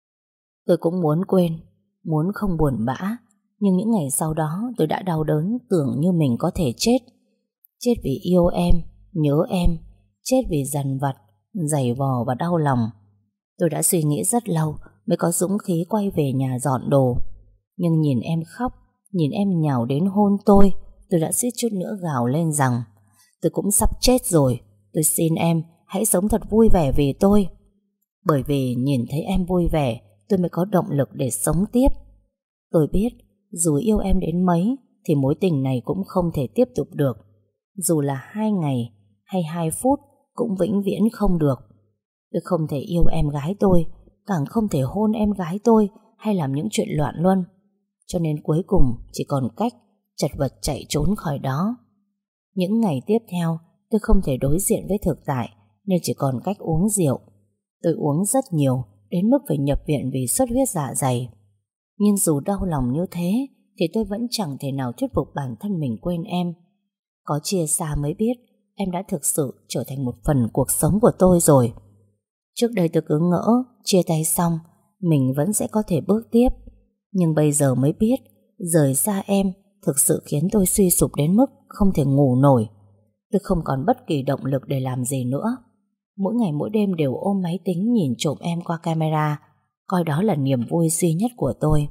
Tôi cũng muốn quên, muốn không buồn bã, nhưng những ngày sau đó tôi đã đau đớn, tưởng như mình có thể chết. Chết vì yêu em, nhớ em, chết vì dằn vặt, giày vò và đau lòng. Tôi đã suy nghĩ rất lâu mới có dũng khí quay về nhà dọn đồ. Nhưng nhìn em khóc, nhìn em nhào đến hôn tôi đã suýt chút nữa gào lên rằng tôi cũng sắp chết rồi. Tôi xin em hãy sống thật vui vẻ vì tôi. Bởi vì nhìn thấy em vui vẻ, tôi mới có động lực để sống tiếp. Tôi biết dù yêu em đến mấy thì mối tình này cũng không thể tiếp tục được. Dù là 2 ngày hay 2 phút cũng vĩnh viễn không được. Tôi không thể yêu em gái tôi, càng không thể hôn em gái tôi hay làm những chuyện loạn luân. Cho nên cuối cùng chỉ còn cách chật vật chạy trốn khỏi đó. Những ngày tiếp theo, tôi không thể đối diện với thực tại, nên chỉ còn cách uống rượu. Tôi uống rất nhiều, đến mức phải nhập viện vì xuất huyết dạ dày. Nhưng dù đau lòng như thế thì tôi vẫn chẳng thể nào thuyết phục bản thân mình quên em. Có chia xa mới biết em đã thực sự trở thành một phần cuộc sống của tôi rồi. Trước đây tôi cứ ngỡ chia tay xong mình vẫn sẽ có thể bước tiếp, nhưng bây giờ mới biết rời xa em thực sự khiến tôi suy sụp đến mức không thể ngủ nổi. Tôi không còn bất kỳ động lực để làm gì nữa. Mỗi ngày mỗi đêm đều ôm máy tính nhìn trộm em qua camera, coi đó là niềm vui duy nhất của tôi.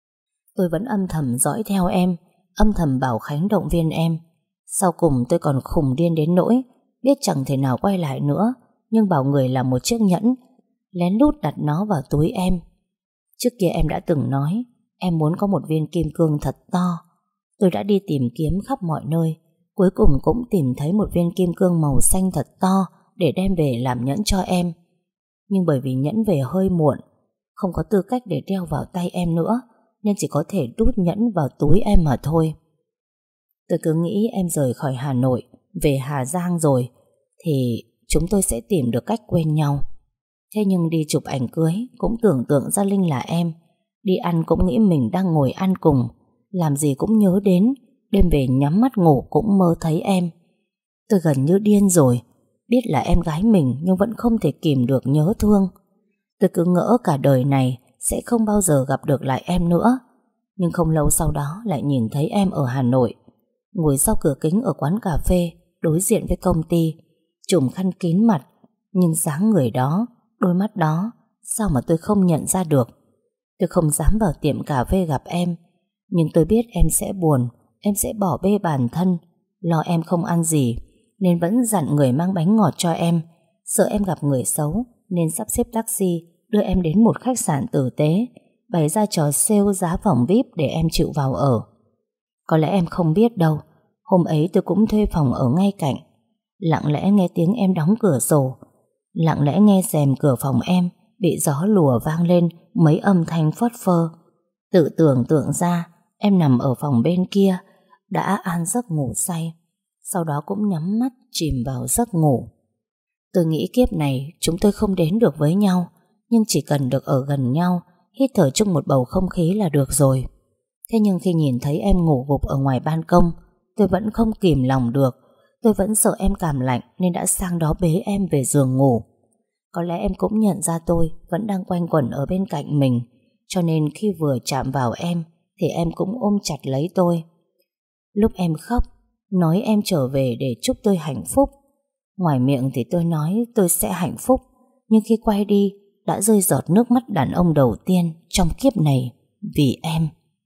Tôi vẫn âm thầm dõi theo em, âm thầm bảo Khánh động viên em. Sau cùng tôi còn khùng điên đến nỗi biết chẳng thể nào quay lại nữa, nhưng bảo người làm một chiếc nhẫn, lén lút đặt nó vào túi em. Trước kia em đã từng nói em muốn có một viên kim cương thật to. Tôi đã đi tìm kiếm khắp mọi nơi, cuối cùng cũng tìm thấy một viên kim cương màu xanh thật to để đem về làm nhẫn cho em. Nhưng bởi vì nhẫn về hơi muộn, không có tư cách để đeo vào tay em nữa, nên chỉ có thể đút nhẫn vào túi em mà thôi. Tôi cứ nghĩ em rời khỏi Hà Nội về Hà Giang rồi thì chúng tôi sẽ tìm được cách quên nhau. Thế nhưng đi chụp ảnh cưới cũng tưởng tượng ra Linh là em, đi ăn cũng nghĩ mình đang ngồi ăn cùng, làm gì cũng nhớ đến, đêm về nhắm mắt ngủ cũng mơ thấy em. Tôi gần như điên rồi, biết là em gái mình nhưng vẫn không thể kìm được nhớ thương. Tôi cứ ngỡ cả đời này sẽ không bao giờ gặp được lại em nữa. Nhưng không lâu sau đó lại nhìn thấy em ở Hà Nội, ngồi sau cửa kính ở quán cà phê đối diện với công ty, trùm khăn kín mặt. Nhưng dáng người đó, đôi mắt đó, sao mà tôi không nhận ra được. Tôi không dám vào tiệm cà phê gặp em, nhưng tôi biết em sẽ buồn, em sẽ bỏ bê bản thân, lo em không ăn gì, nên vẫn dặn người mang bánh ngọt cho em. Sợ em gặp người xấu nên sắp xếp taxi đưa em đến một khách sạn tử tế, bày ra trò sale giá phòng VIP để em chịu vào ở. Có lẽ em không biết đâu, hôm ấy tôi cũng thuê phòng ở ngay cạnh. Lặng lẽ nghe tiếng em đóng cửa sổ, lặng lẽ nghe rèm cửa phòng em bị gió lùa vang lên mấy âm thanh phớt phơ. Tự tưởng tượng ra em nằm ở phòng bên kia, đã an giấc ngủ say, sau đó cũng nhắm mắt chìm vào giấc ngủ. Tôi nghĩ kiếp này chúng tôi không đến được với nhau, nhưng chỉ cần được ở gần nhau, hít thở chung một bầu không khí là được rồi. Thế nhưng khi nhìn thấy em ngủ gục ở ngoài ban công, tôi vẫn không kìm lòng được. Tôi vẫn sợ em cảm lạnh nên đã sang đó bế em về giường ngủ. Có lẽ em cũng nhận ra tôi vẫn đang quanh quẩn ở bên cạnh mình, cho nên khi vừa chạm vào em thì em cũng ôm chặt lấy tôi. Lúc em khóc, nói em trở về để chúc tôi hạnh phúc. Ngoài miệng thì tôi nói tôi sẽ hạnh phúc, nhưng khi quay đi đã rơi giọt nước mắt đàn ông đầu tiên trong kiếp này vì em.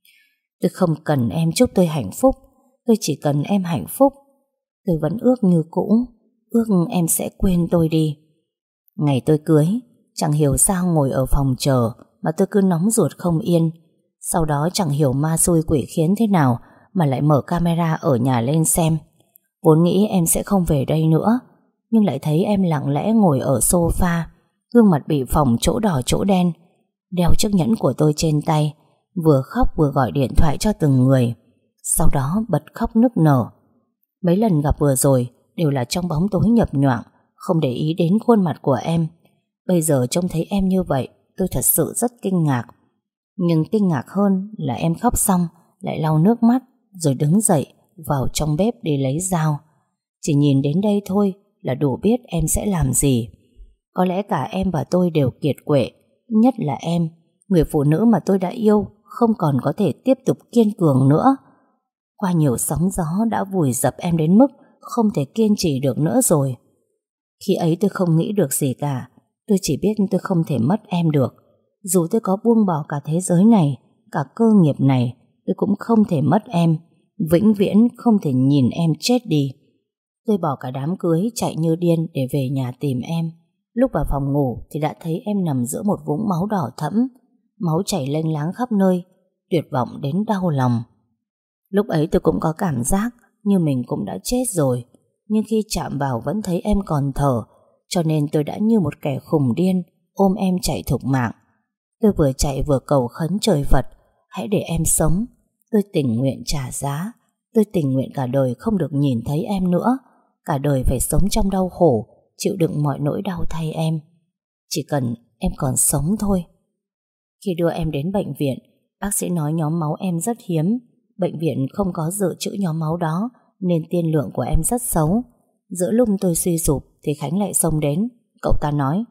Tôi không cần em chúc tôi hạnh phúc, tôi chỉ cần em hạnh phúc. Tôi vẫn ước như cũ, ước em sẽ quên tôi đi. Ngày tôi cưới, chẳng hiểu sao ngồi ở phòng chờ mà tôi cứ nóng ruột không yên. Sau đó chẳng hiểu ma xui quỷ khiến thế nào mà lại mở camera ở nhà lên xem. Vốn nghĩ em sẽ không về đây nữa, nhưng lại thấy em lặng lẽ ngồi ở sofa, gương mặt bị phồng chỗ đỏ chỗ đen, đeo chiếc nhẫn của tôi trên tay, vừa khóc vừa gọi điện thoại cho từng người. Sau đó bật khóc nức nở. Mấy lần gặp vừa rồi đều là trong bóng tối nhập nhoạng, không để ý đến khuôn mặt của em. Bây giờ trông thấy em như vậy, tôi thật sự rất kinh ngạc. Nhưng kinh ngạc hơn là em khóc xong lại lau nước mắt, rồi đứng dậy vào trong bếp để lấy dao. Chỉ nhìn đến đây thôi là đủ biết em sẽ làm gì. Có lẽ cả em và tôi đều kiệt quệ, nhất là em, người phụ nữ mà tôi đã yêu, không còn có thể tiếp tục kiên cường nữa. Qua nhiều sóng gió đã vùi dập em đến mức không thể kiên trì được nữa rồi. Khi ấy tôi không nghĩ được gì cả. Tôi chỉ biết tôi không thể mất em được. Dù tôi có buông bỏ cả thế giới này, cả cơ nghiệp này, tôi cũng không thể mất em. Vĩnh viễn không thể nhìn em chết đi. Tôi bỏ cả đám cưới chạy như điên để về nhà tìm em. Lúc vào phòng ngủ thì đã thấy em nằm giữa một vũng máu đỏ thẫm, máu chảy lênh láng khắp nơi, tuyệt vọng đến đau lòng. Lúc ấy tôi cũng có cảm giác như mình cũng đã chết rồi, nhưng khi chạm vào vẫn thấy em còn thở, cho nên tôi đã như một kẻ khùng điên ôm em chạy thục mạng. Tôi vừa chạy vừa cầu khấn trời Phật, hãy để em sống. Tôi tình nguyện trả giá. Tôi tình nguyện cả đời không được nhìn thấy em nữa, cả đời phải sống trong đau khổ, chịu đựng mọi nỗi đau thay em. Chỉ cần em còn sống thôi. Khi đưa em đến bệnh viện, bác sĩ nói nhóm máu em rất hiếm, bệnh viện không có dự trữ nhóm máu đó, nên tiên lượng của em rất xấu. Giữa lúc tôi suy sụp thì Khánh lại xông đến. Cậu ta nói: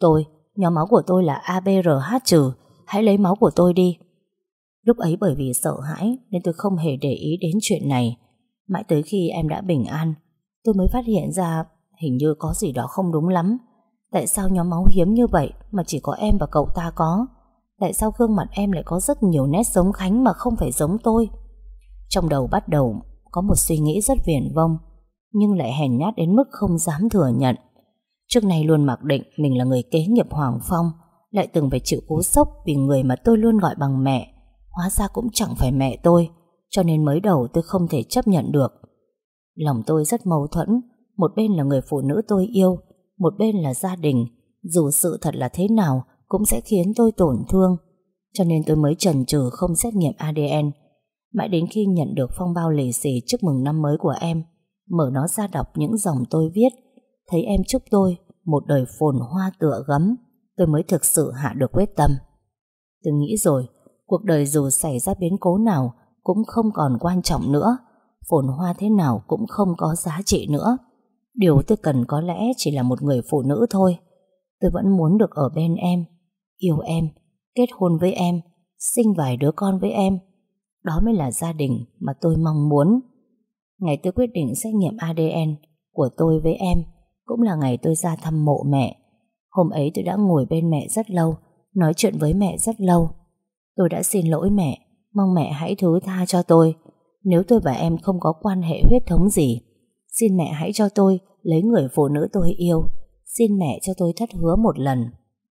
nhóm máu của tôi là ABRH-, hãy lấy máu của tôi đi. Lúc ấy bởi vì sợ hãi nên tôi không hề để ý đến chuyện này. Mãi tới khi em đã bình an, tôi mới phát hiện ra hình như có gì đó không đúng lắm. Tại sao nhóm máu hiếm như vậy mà chỉ có em và cậu ta có? Tại sao gương mặt em lại có rất nhiều nét giống Khánh mà không phải giống tôi? Trong đầu bắt đầu có một suy nghĩ rất viển vông, nhưng lại hèn nhát đến mức không dám thừa nhận. Trước nay luôn mặc định mình là người kế nghiệp Hoàng Phong, lại từng phải chịu cú sốc vì người mà tôi luôn gọi bằng mẹ hóa ra cũng chẳng phải mẹ tôi, cho nên mới đầu tôi không thể chấp nhận được. Lòng tôi rất mâu thuẫn, một bên là người phụ nữ tôi yêu, một bên là gia đình. Dù sự thật là thế nào cũng sẽ khiến tôi tổn thương, cho nên tôi mới chần chừ không xét nghiệm ADN. Mãi đến khi nhận được phong bao lì xì chúc mừng năm mới của em, mở nó ra đọc những dòng tôi viết, thấy em chúc tôi một đời phồn hoa tựa gấm, tôi mới thực sự hạ được quyết tâm. Tôi nghĩ rồi, cuộc đời dù xảy ra biến cố nào cũng không còn quan trọng nữa, phồn hoa thế nào cũng không có giá trị nữa. Điều tôi cần có lẽ chỉ là một người phụ nữ thôi. Tôi vẫn muốn được ở bên em, yêu em, kết hôn với em, sinh vài đứa con với em. Đó mới là gia đình mà tôi mong muốn. Ngày tôi quyết định xét nghiệm ADN của tôi với em cũng là ngày tôi ra thăm mộ mẹ. Hôm ấy tôi đã ngồi bên mẹ rất lâu, nói chuyện với mẹ rất lâu. Tôi đã xin lỗi mẹ, mong mẹ hãy thứ tha cho tôi. Nếu tôi và em không có quan hệ huyết thống gì, xin mẹ hãy cho tôi lấy người phụ nữ tôi yêu. Xin mẹ cho tôi thất hứa một lần.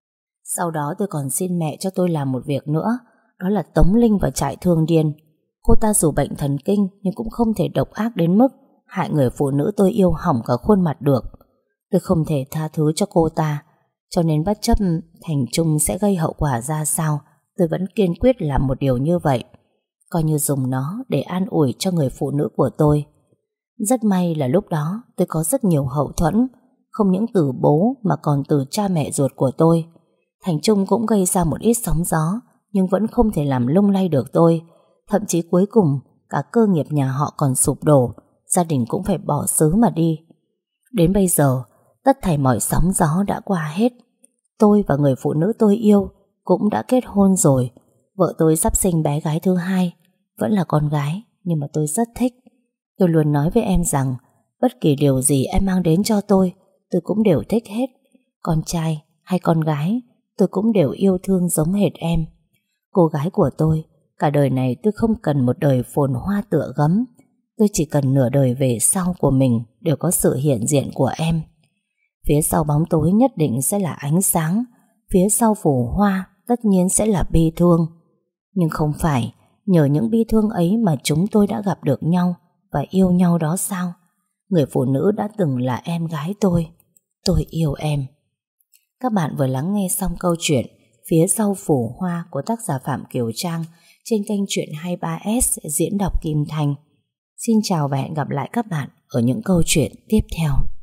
Sau đó tôi còn xin mẹ cho tôi làm một việc nữa, đó là tống Linh vào trại thương điên. Cô ta dù bệnh thần kinh nhưng cũng không thể độc ác đến mức hại người phụ nữ tôi yêu hỏng cả khuôn mặt được. Tôi không thể tha thứ cho cô ta, cho nên bất chấp thành chung sẽ gây hậu quả ra sao, tôi vẫn kiên quyết làm một điều như vậy, coi như dùng nó để an ủi cho người phụ nữ của tôi. Rất may là lúc đó tôi có rất nhiều hậu thuẫn, không những từ bố mà còn từ cha mẹ ruột của tôi. Thành Trung cũng gây ra một ít sóng gió, nhưng vẫn không thể làm lung lay được tôi. Thậm chí cuối cùng cả cơ nghiệp nhà họ còn sụp đổ, gia đình cũng phải bỏ xứ mà đi. Đến bây giờ, tất thảy mọi sóng gió đã qua hết. Tôi và người phụ nữ tôi yêu cũng đã kết hôn rồi. Vợ tôi sắp sinh bé gái thứ hai, vẫn là con gái, nhưng mà tôi rất thích. Tôi luôn nói với em rằng bất kỳ điều gì em mang đến cho tôi cũng đều thích hết. Con trai hay con gái, tôi cũng đều yêu thương giống hệt em. Cô gái của tôi, cả đời này tôi không cần một đời phồn hoa tựa gấm. Tôi chỉ cần nửa đời về sau của mình đều có sự hiện diện của em. Phía sau bóng tối nhất định sẽ là ánh sáng, phía sau phù hoa tất nhiên sẽ là bi thương. Nhưng không phải nhờ những bi thương ấy mà chúng tôi đã gặp được nhau và yêu nhau đó sao? Người phụ nữ đã từng là em gái tôi yêu em. Các bạn vừa lắng nghe xong câu chuyện Phía sau phù hoa của tác giả Phạm Kiều Trang trên kênh Chuyện 23S diễn đọc Kim Thành. Xin chào và hẹn gặp lại các bạn ở những câu chuyện tiếp theo.